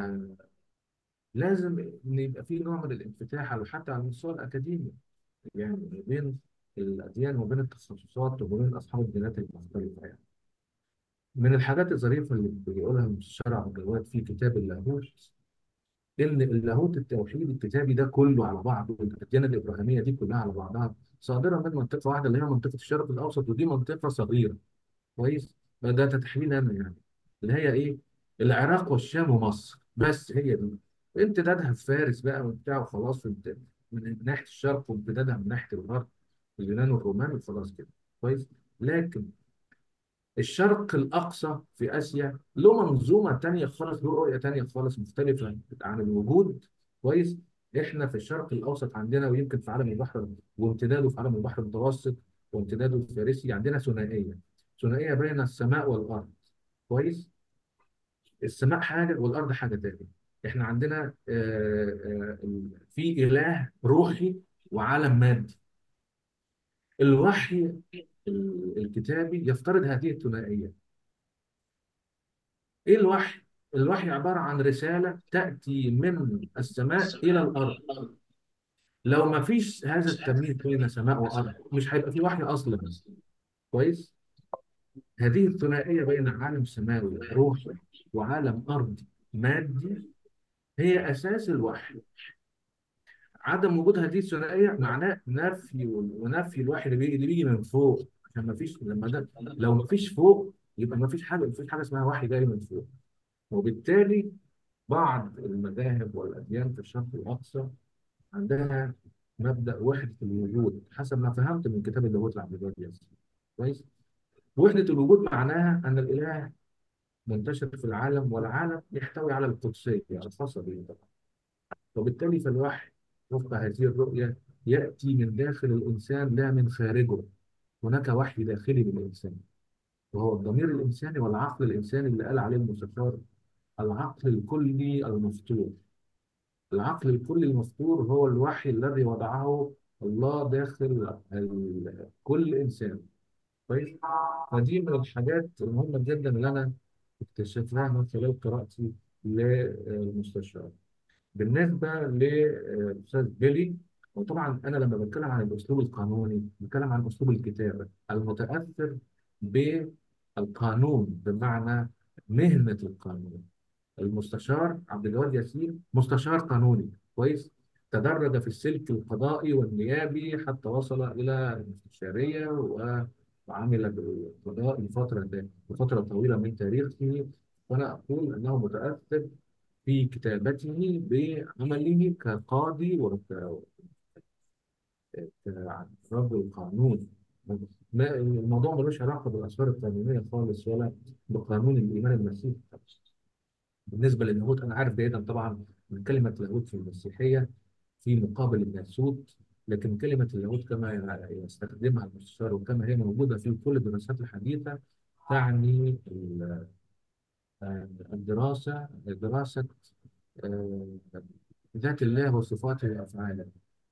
لازم إن يبقى في نوع من الانفتاح على حتى على المستوى الأكاديمي، يعني ما بين الأديان وبين التخصصات وبين أصحاب الديانات المختلفة. يعني من الحاجات الظريفة اللي بيقولها المستشار عبد الجواد في كتاب اللاهوت، إن اللاهوت التوحيد الكتابي ده كله على بعضه، الأديان الإبراهيمية دي كلها على بعضها صادرة من منطقة واحدة اللي هي منطقة الشرق الأوسط، ودي منطقة صغيرة، كويس. ده تحليل أنا يعني، اللي هي إيه؟ العراق والشام ومصر، بس هي دي. امتدادها في فارس بقى وبتاع وخلاص، من ناحيه الشرق، وامتدادها من ناحيه الغرب، اليونان والرومان وخلاص كده. كويس. لكن الشرق الأقصى في آسيا له منظومة تانية خالص، له رؤية تانية خالص مختلفة عن الوجود. كويس. إحنا في الشرق الأوسط عندنا، ويمكن في عالم البحر وامتداده في عالم البحر المتوسط وامتداده الفارسي، عندنا ثنائية، ثنائية بين السماء والأرض. كويس. السماء حاجة والأرض حاجة تانية. إحنا عندنا في إله روحي وعالم مادي. الوحي الكتابي يفترض هذه الثنائية. ايه الوحي؟ الوحي عبارة عن رسالة تأتي من السماء إلى الأرض. لو ما فيش هذا التمييز بين سماء وأرض مش هيبقى في وحي أصلا. كويس؟ هذه الثنائية بين عالم سماوي روحي وعالم أرضي مادي هي أساس الوحي. عدم وجود هذه الثنائية معناه نفي، ونفي الوحي اللي بيجي من فوق، عشان ما فيش، لو ما فيش فوق يبقى ما فيش حاجة اسمها وحي جاي من فوق. وبالتالي بعض المذاهب والأديان في الشرق الأقصى عندها مبدأ وحدة الوجود حسب ما فهمت من كتاب اللاهوت لعبد الوهاب ياسين. كويس؟ وحدة الوجود معناها أن الإله منتشر في العالم، والعالم يحتوي على القدسية الخاصة به طبعا. وبالتالي فالوحي وفق هذه الرؤية يأتي من داخل الإنسان لا من خارجه. هناك وحي داخلي للإنسان، وهو الضمير الإنساني والعقل الإنساني اللي قال عليه المستشار العقل الكلي المفطور. العقل الكلي المفطور هو الوحي الذي وضعه الله داخل كل إنسان. كويس؟ فدي من الحاجات المهمة جدا اللي أنا اكتشفتها من خلال قراءتي للمستشار. بالنسبة للأستاذ بيلي، وطبعا أنا لما بتكلم عن الأسلوب القانوني بتكلم عن أسلوب الكتابة المتأثر بالقانون، بمعنى مهنة القانون. المستشار عبد الجواد ياسين مستشار قانوني. كويس. تدرج في السلك القضائي والنيابي حتى وصل إلى المستشارية، وعمل بالقضاء لفترة طويلة من تاريخه. وأنا أقول أنه متأثر في كتابته بعمله كقاضي وكرجل قانون. الموضوع ملوش علاقة بالأسرار القانونية خالص، ولا بقانون الإيمان المسيحي. بالنسبة لللاهوت أنا عارف جيدا طبعا من كلمة لاهوت في المسيحية في مقابل الناسوت، لكن كلمة اللاهوت كما يستخدمها المستشار وكما هي موجودة في كل الدراسات الحديثة تعني دراسة آه، ذات الله وصفاته وأفعاله.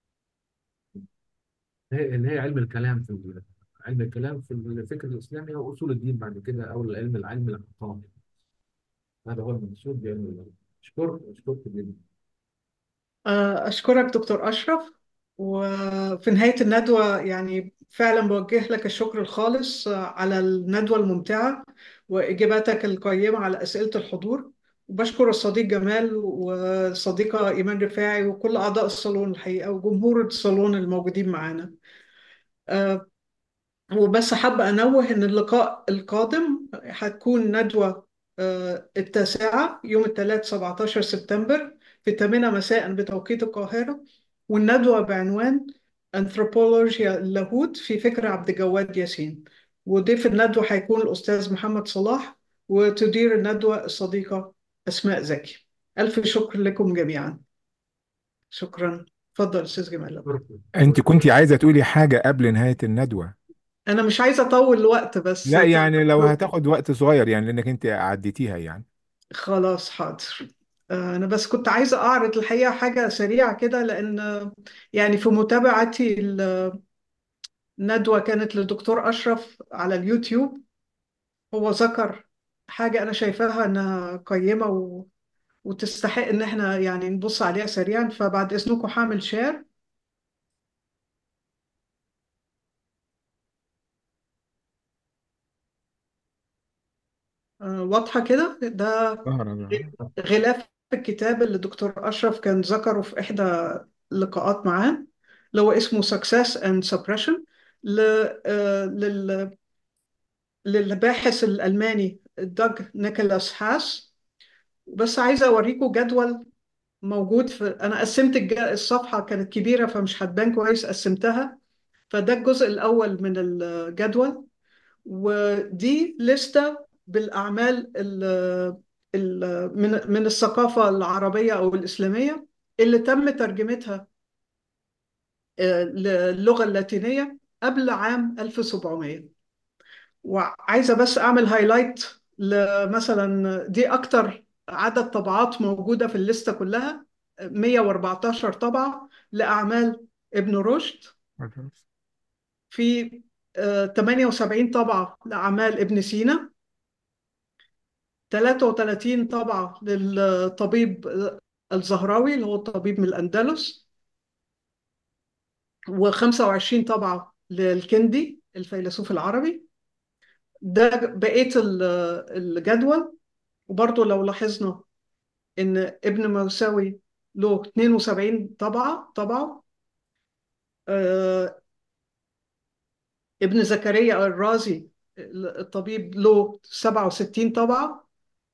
اللي هي علم الكلام علم الكلام في الفكر الإسلامي وأصول الدين بعد كده، أو العلم العقائدي. هذا هو المقصود بعلم اللاهوت. أشكرك جدا. أشكرك دكتور أشرف. وفي نهاية الندوة يعني فعلا بوجه لك الشكر الخالص على الندوة الممتعة وإجاباتك القيمة على أسئلة الحضور. وبشكر الصديق جمال والصديقة إيمان رفاعي وكل أعضاء الصالون الحقيقة وجمهور الصالون الموجودين معنا. آه، وبس حابة أنوه إن اللقاء القادم هتكون ندوة التاسعة يوم الثلاث 17 سبتمبر في 8 مساء بتوقيت القاهرة. والندوة بعنوان أنثروبولوجيا اللاهوت في فكر عبد الجواد ياسين. وضيف الندوة هيكون الأستاذ محمد صلاح، وتدير الندوة الصديقة أسماء زكي. ألف شكر لكم جميعا. شكرا. اتفضل أستاذ جمال. انت كنت عايزة تقولي حاجة قبل نهاية الندوة؟ أنا مش عايزة أطول الوقت بس لا يعني لو هتاخد وقت صغير يعني، لانك انت عديتيها يعني. خلاص حاضر. أنا بس كنت عايزة أعرض الحقيقة حاجة سريعة كده، لأن يعني في متابعتي الندوة كانت للدكتور أشرف على اليوتيوب، هو ذكر حاجة أنا شايفاها إنها قيمة وتستحق إن إحنا يعني نبص عليها سريعا. فبعد إذنكم هعمل شير. واضحة كده. ده غلاف الكتاب اللي الدكتور أشرف كان ذكره في إحدى اللقاءات معاه، اللي هو اسمه Success and Suppression ل... آه، لل... للباحث الألماني دوج نيكولاس هاس. بس عايزة أوريكم جدول موجود في، أنا قسمت الصفحة كانت كبيرة فمش هتبان كويس، قسمتها. فده الجزء الأول من الجدول، ودي لستة بالأعمال من الثقافة العربية أو الإسلامية اللي تم ترجمتها للغة اللاتينية قبل عام 1700. وعايزة بس أعمل هايلايت مثلا دي أكتر عدد طبعات موجودة في الليستة كلها، 114 طبعة لأعمال ابن رشد. في 78 طبعة لأعمال ابن سينا، 33 طبعة للطبيب الزهراوي اللي هو الطبيب من الأندلس، و25 طبعة للكندي الفيلسوف العربي. ده بقية الجدول. وبرضه لو لاحظنا إن ابن موسوي له 72 طبعة. آه، ابن زكريا الرازي الطبيب له 67 طبعة.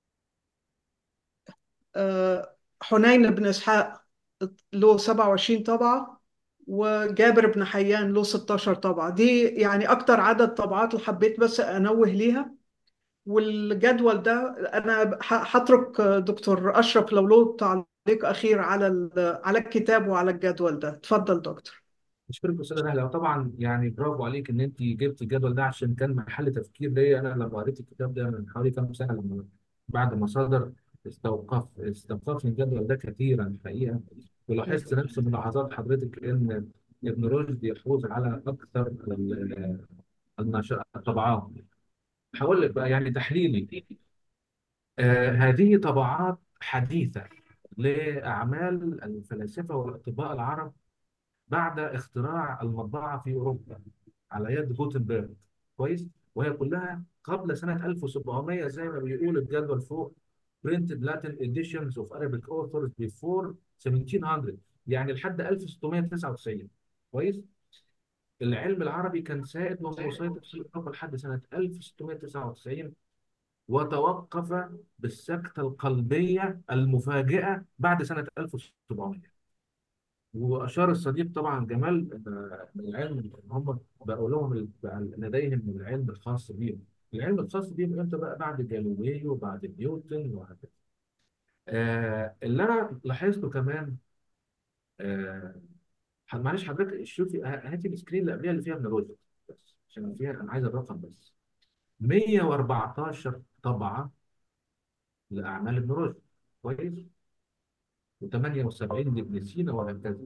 حنين بن إسحاق له 27 طبعة. وجابر بن حيان له 16 طبعة. دي يعني أكتر عدد طبعات اللي حبيت بس أنوه ليها. والجدول ده أنا هترك دكتور أشرف لو له تعليق أخير على على الكتاب وعلى الجدول ده. اتفضل دكتور. اشكرك استاذه نهله، وطبعا يعني برافو عليك ان انت جبت الجدول ده عشان كان محل تفكير ليا. انا لما قريت الكتاب ده من حوالي كام سنه، لما بعد ما صدر استوقفني الجدول ده كثيرا الحقيقه، ولاحظت نفس ملاحظات حضرتك ان ابن رشد يحوز على اكثر الطبعات. هقول لك بقى يعني تحليلي. هذه طبعات حديثه لاعمال الفلاسفه والاطباء العرب بعد اختراع المطبعة في أوروبا على يد جوتنبرج. كويس. وهي كلها قبل سنة 1700 زي ما بيقول الجدول فوق. printed Latin editions of Arabic authors before 1700، يعني لحد 1699. كويس. العلم العربي كان سائد ومسيطر في أوروبا لحد سنة 1699، وتوقف بالسكتة القلبية المفاجئة بعد سنة 1700. واشار الصديق طبعا جمال من العلم ان هم بقوا لهم بقى لديهم من العلم الخاص بيهم. العلم الخاص بيهم امتى بقى؟ بعد جاليليو وبعد نيوتن وهكذا. اللي انا لاحظته كمان، آه معلش حضرتك شوفي هاتي السكرين اللي قبلها اللي فيها من رشد بس، عشان فيها انا عايز الرقم بس. 114 طبعه لاعمال ابن رشد. كويس. و78 لابن سينا وهكذا.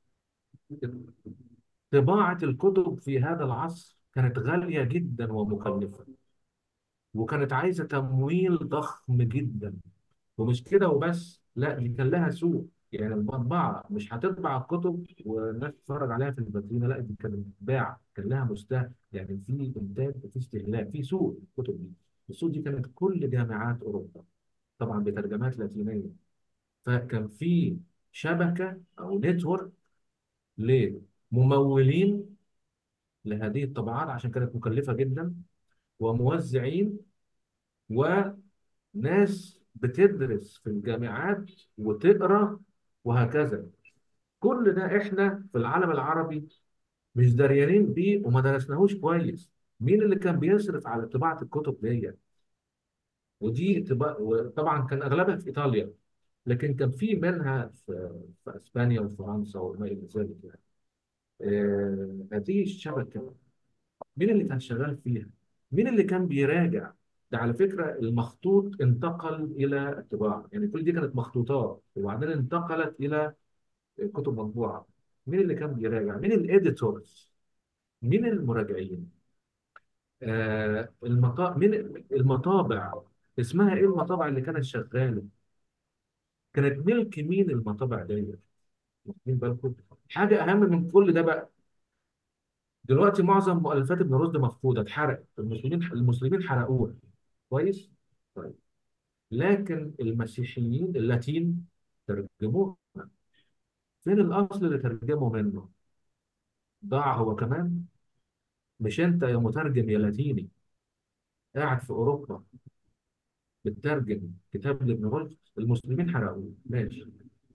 طباعة الكتب في هذا العصر كانت غالية جدا ومكلفة، وكانت عايزة تمويل ضخم جدا. ومش كده وبس، لا دي كان لها سوق. يعني المطبعة مش هتطبع الكتب والناس تتفرج عليها في الفاترينا، لا دي كانت بتتباع، كان لها مستهلك، يعني في إنتاج وفي استهلاك، في سوق الكتب دي. السوق دي كانت كل جامعات أوروبا طبعا بترجمات لاتينية. فكان في شبكة أو نتورك لممولين لهذه الطبعات عشان كانت مكلفة جدا، وموزعين، وناس بتدرس في الجامعات وتقرا وهكذا. كل ده احنا في العالم العربي مش دريانين بيه وما درسناهوش كويس. مين اللي كان بيصرف على طباعة الكتب دي؟ وطبعا كان اغلبها في ايطاليا، لكن كان في منها في اسبانيا وفرنسا وما الى ذلك يعني. هذه الشبكة مين اللي كان شغال فيها؟ مين اللي كان بيراجع؟ ده على فكرة المخطوط انتقل إلى الطباعة، يعني كل دي كانت مخطوطات وبعدين انتقلت إلى كتب مطبوعة. مين اللي كان بيراجع؟ مين الإديتورز؟ مين المراجعين؟ مين المطابع؟ اسمها إيه المطابع اللي كانت شغالة؟ كانت ملك مين المطابع دي؟ واخدين بالكم؟ حاجة أهم من كل ده بقى، دلوقتي معظم مؤلفات ابن رشد مفقودة، اتحرقت، المسلمين حرقوها. كويس؟ طيب. لكن المسيحيين اللاتين ترجموه. فين الأصل اللي ترجموا منه؟ ضاع هو كمان. مش أنت يا مترجم يا لاتيني قاعد في أوروبا بتترجم كتاب لابن رشد، المسلمين حرقوه، ماشي.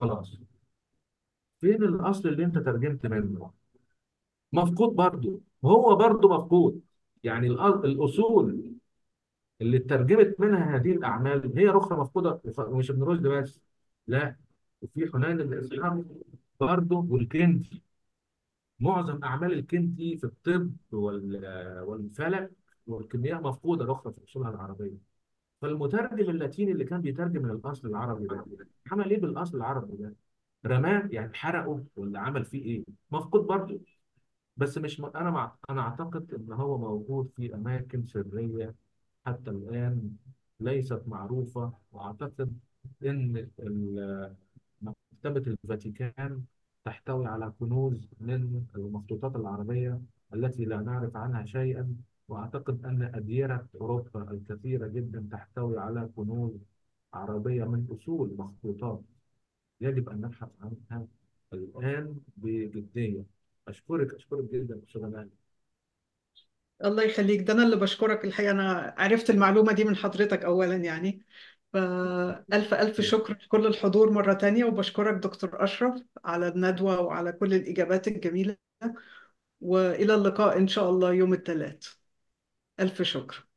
خلاص. فين الأصل اللي أنت ترجمت منه؟ مفقود برضه، هو برضه مفقود. يعني الأصول اللي اترجمت منها هذه الأعمال هي أخرى مفقودة، مش ابن رشد بس، لا، وفي حنين بن إسحاق برضه، والكندي. معظم أعمال الكندي في الطب والفلك والكيمياء مفقودة الأخرى في أصولها العربية. فالمترجم اللاتيني اللي كان بيترجم من الأصل العربي ده عمل إيه بالأصل العربي ده؟ رماه يعني، حرقه، ولا عمل فيه إيه؟ مفقود برضه. بس مش أنا أعتقد إن هو موجود في أماكن سرية حتى الآن ليست معروفة. وأعتقد إن مكتبة الفاتيكان تحتوي على كنوز من المخطوطات العربية التي لا نعرف عنها شيئا. وأعتقد أن أديرة أوروبا الكثيرة جدا تحتوي على كنوز عربية من أصول مخطوطات يجب أن نبحث عنها الآن بجدية. أشكرك جدا أستاذ أمال. الله يخليك، ده أنا اللي بشكرك الحقيقة. أنا عرفت المعلومة دي من حضرتك أولا يعني. فألف ألف شكر لكل الحضور مرة تانية، وبشكرك دكتور أشرف على الندوة وعلى كل الإجابات الجميلة. وإلى اللقاء إن شاء الله يوم الثلاث. ألف شكر.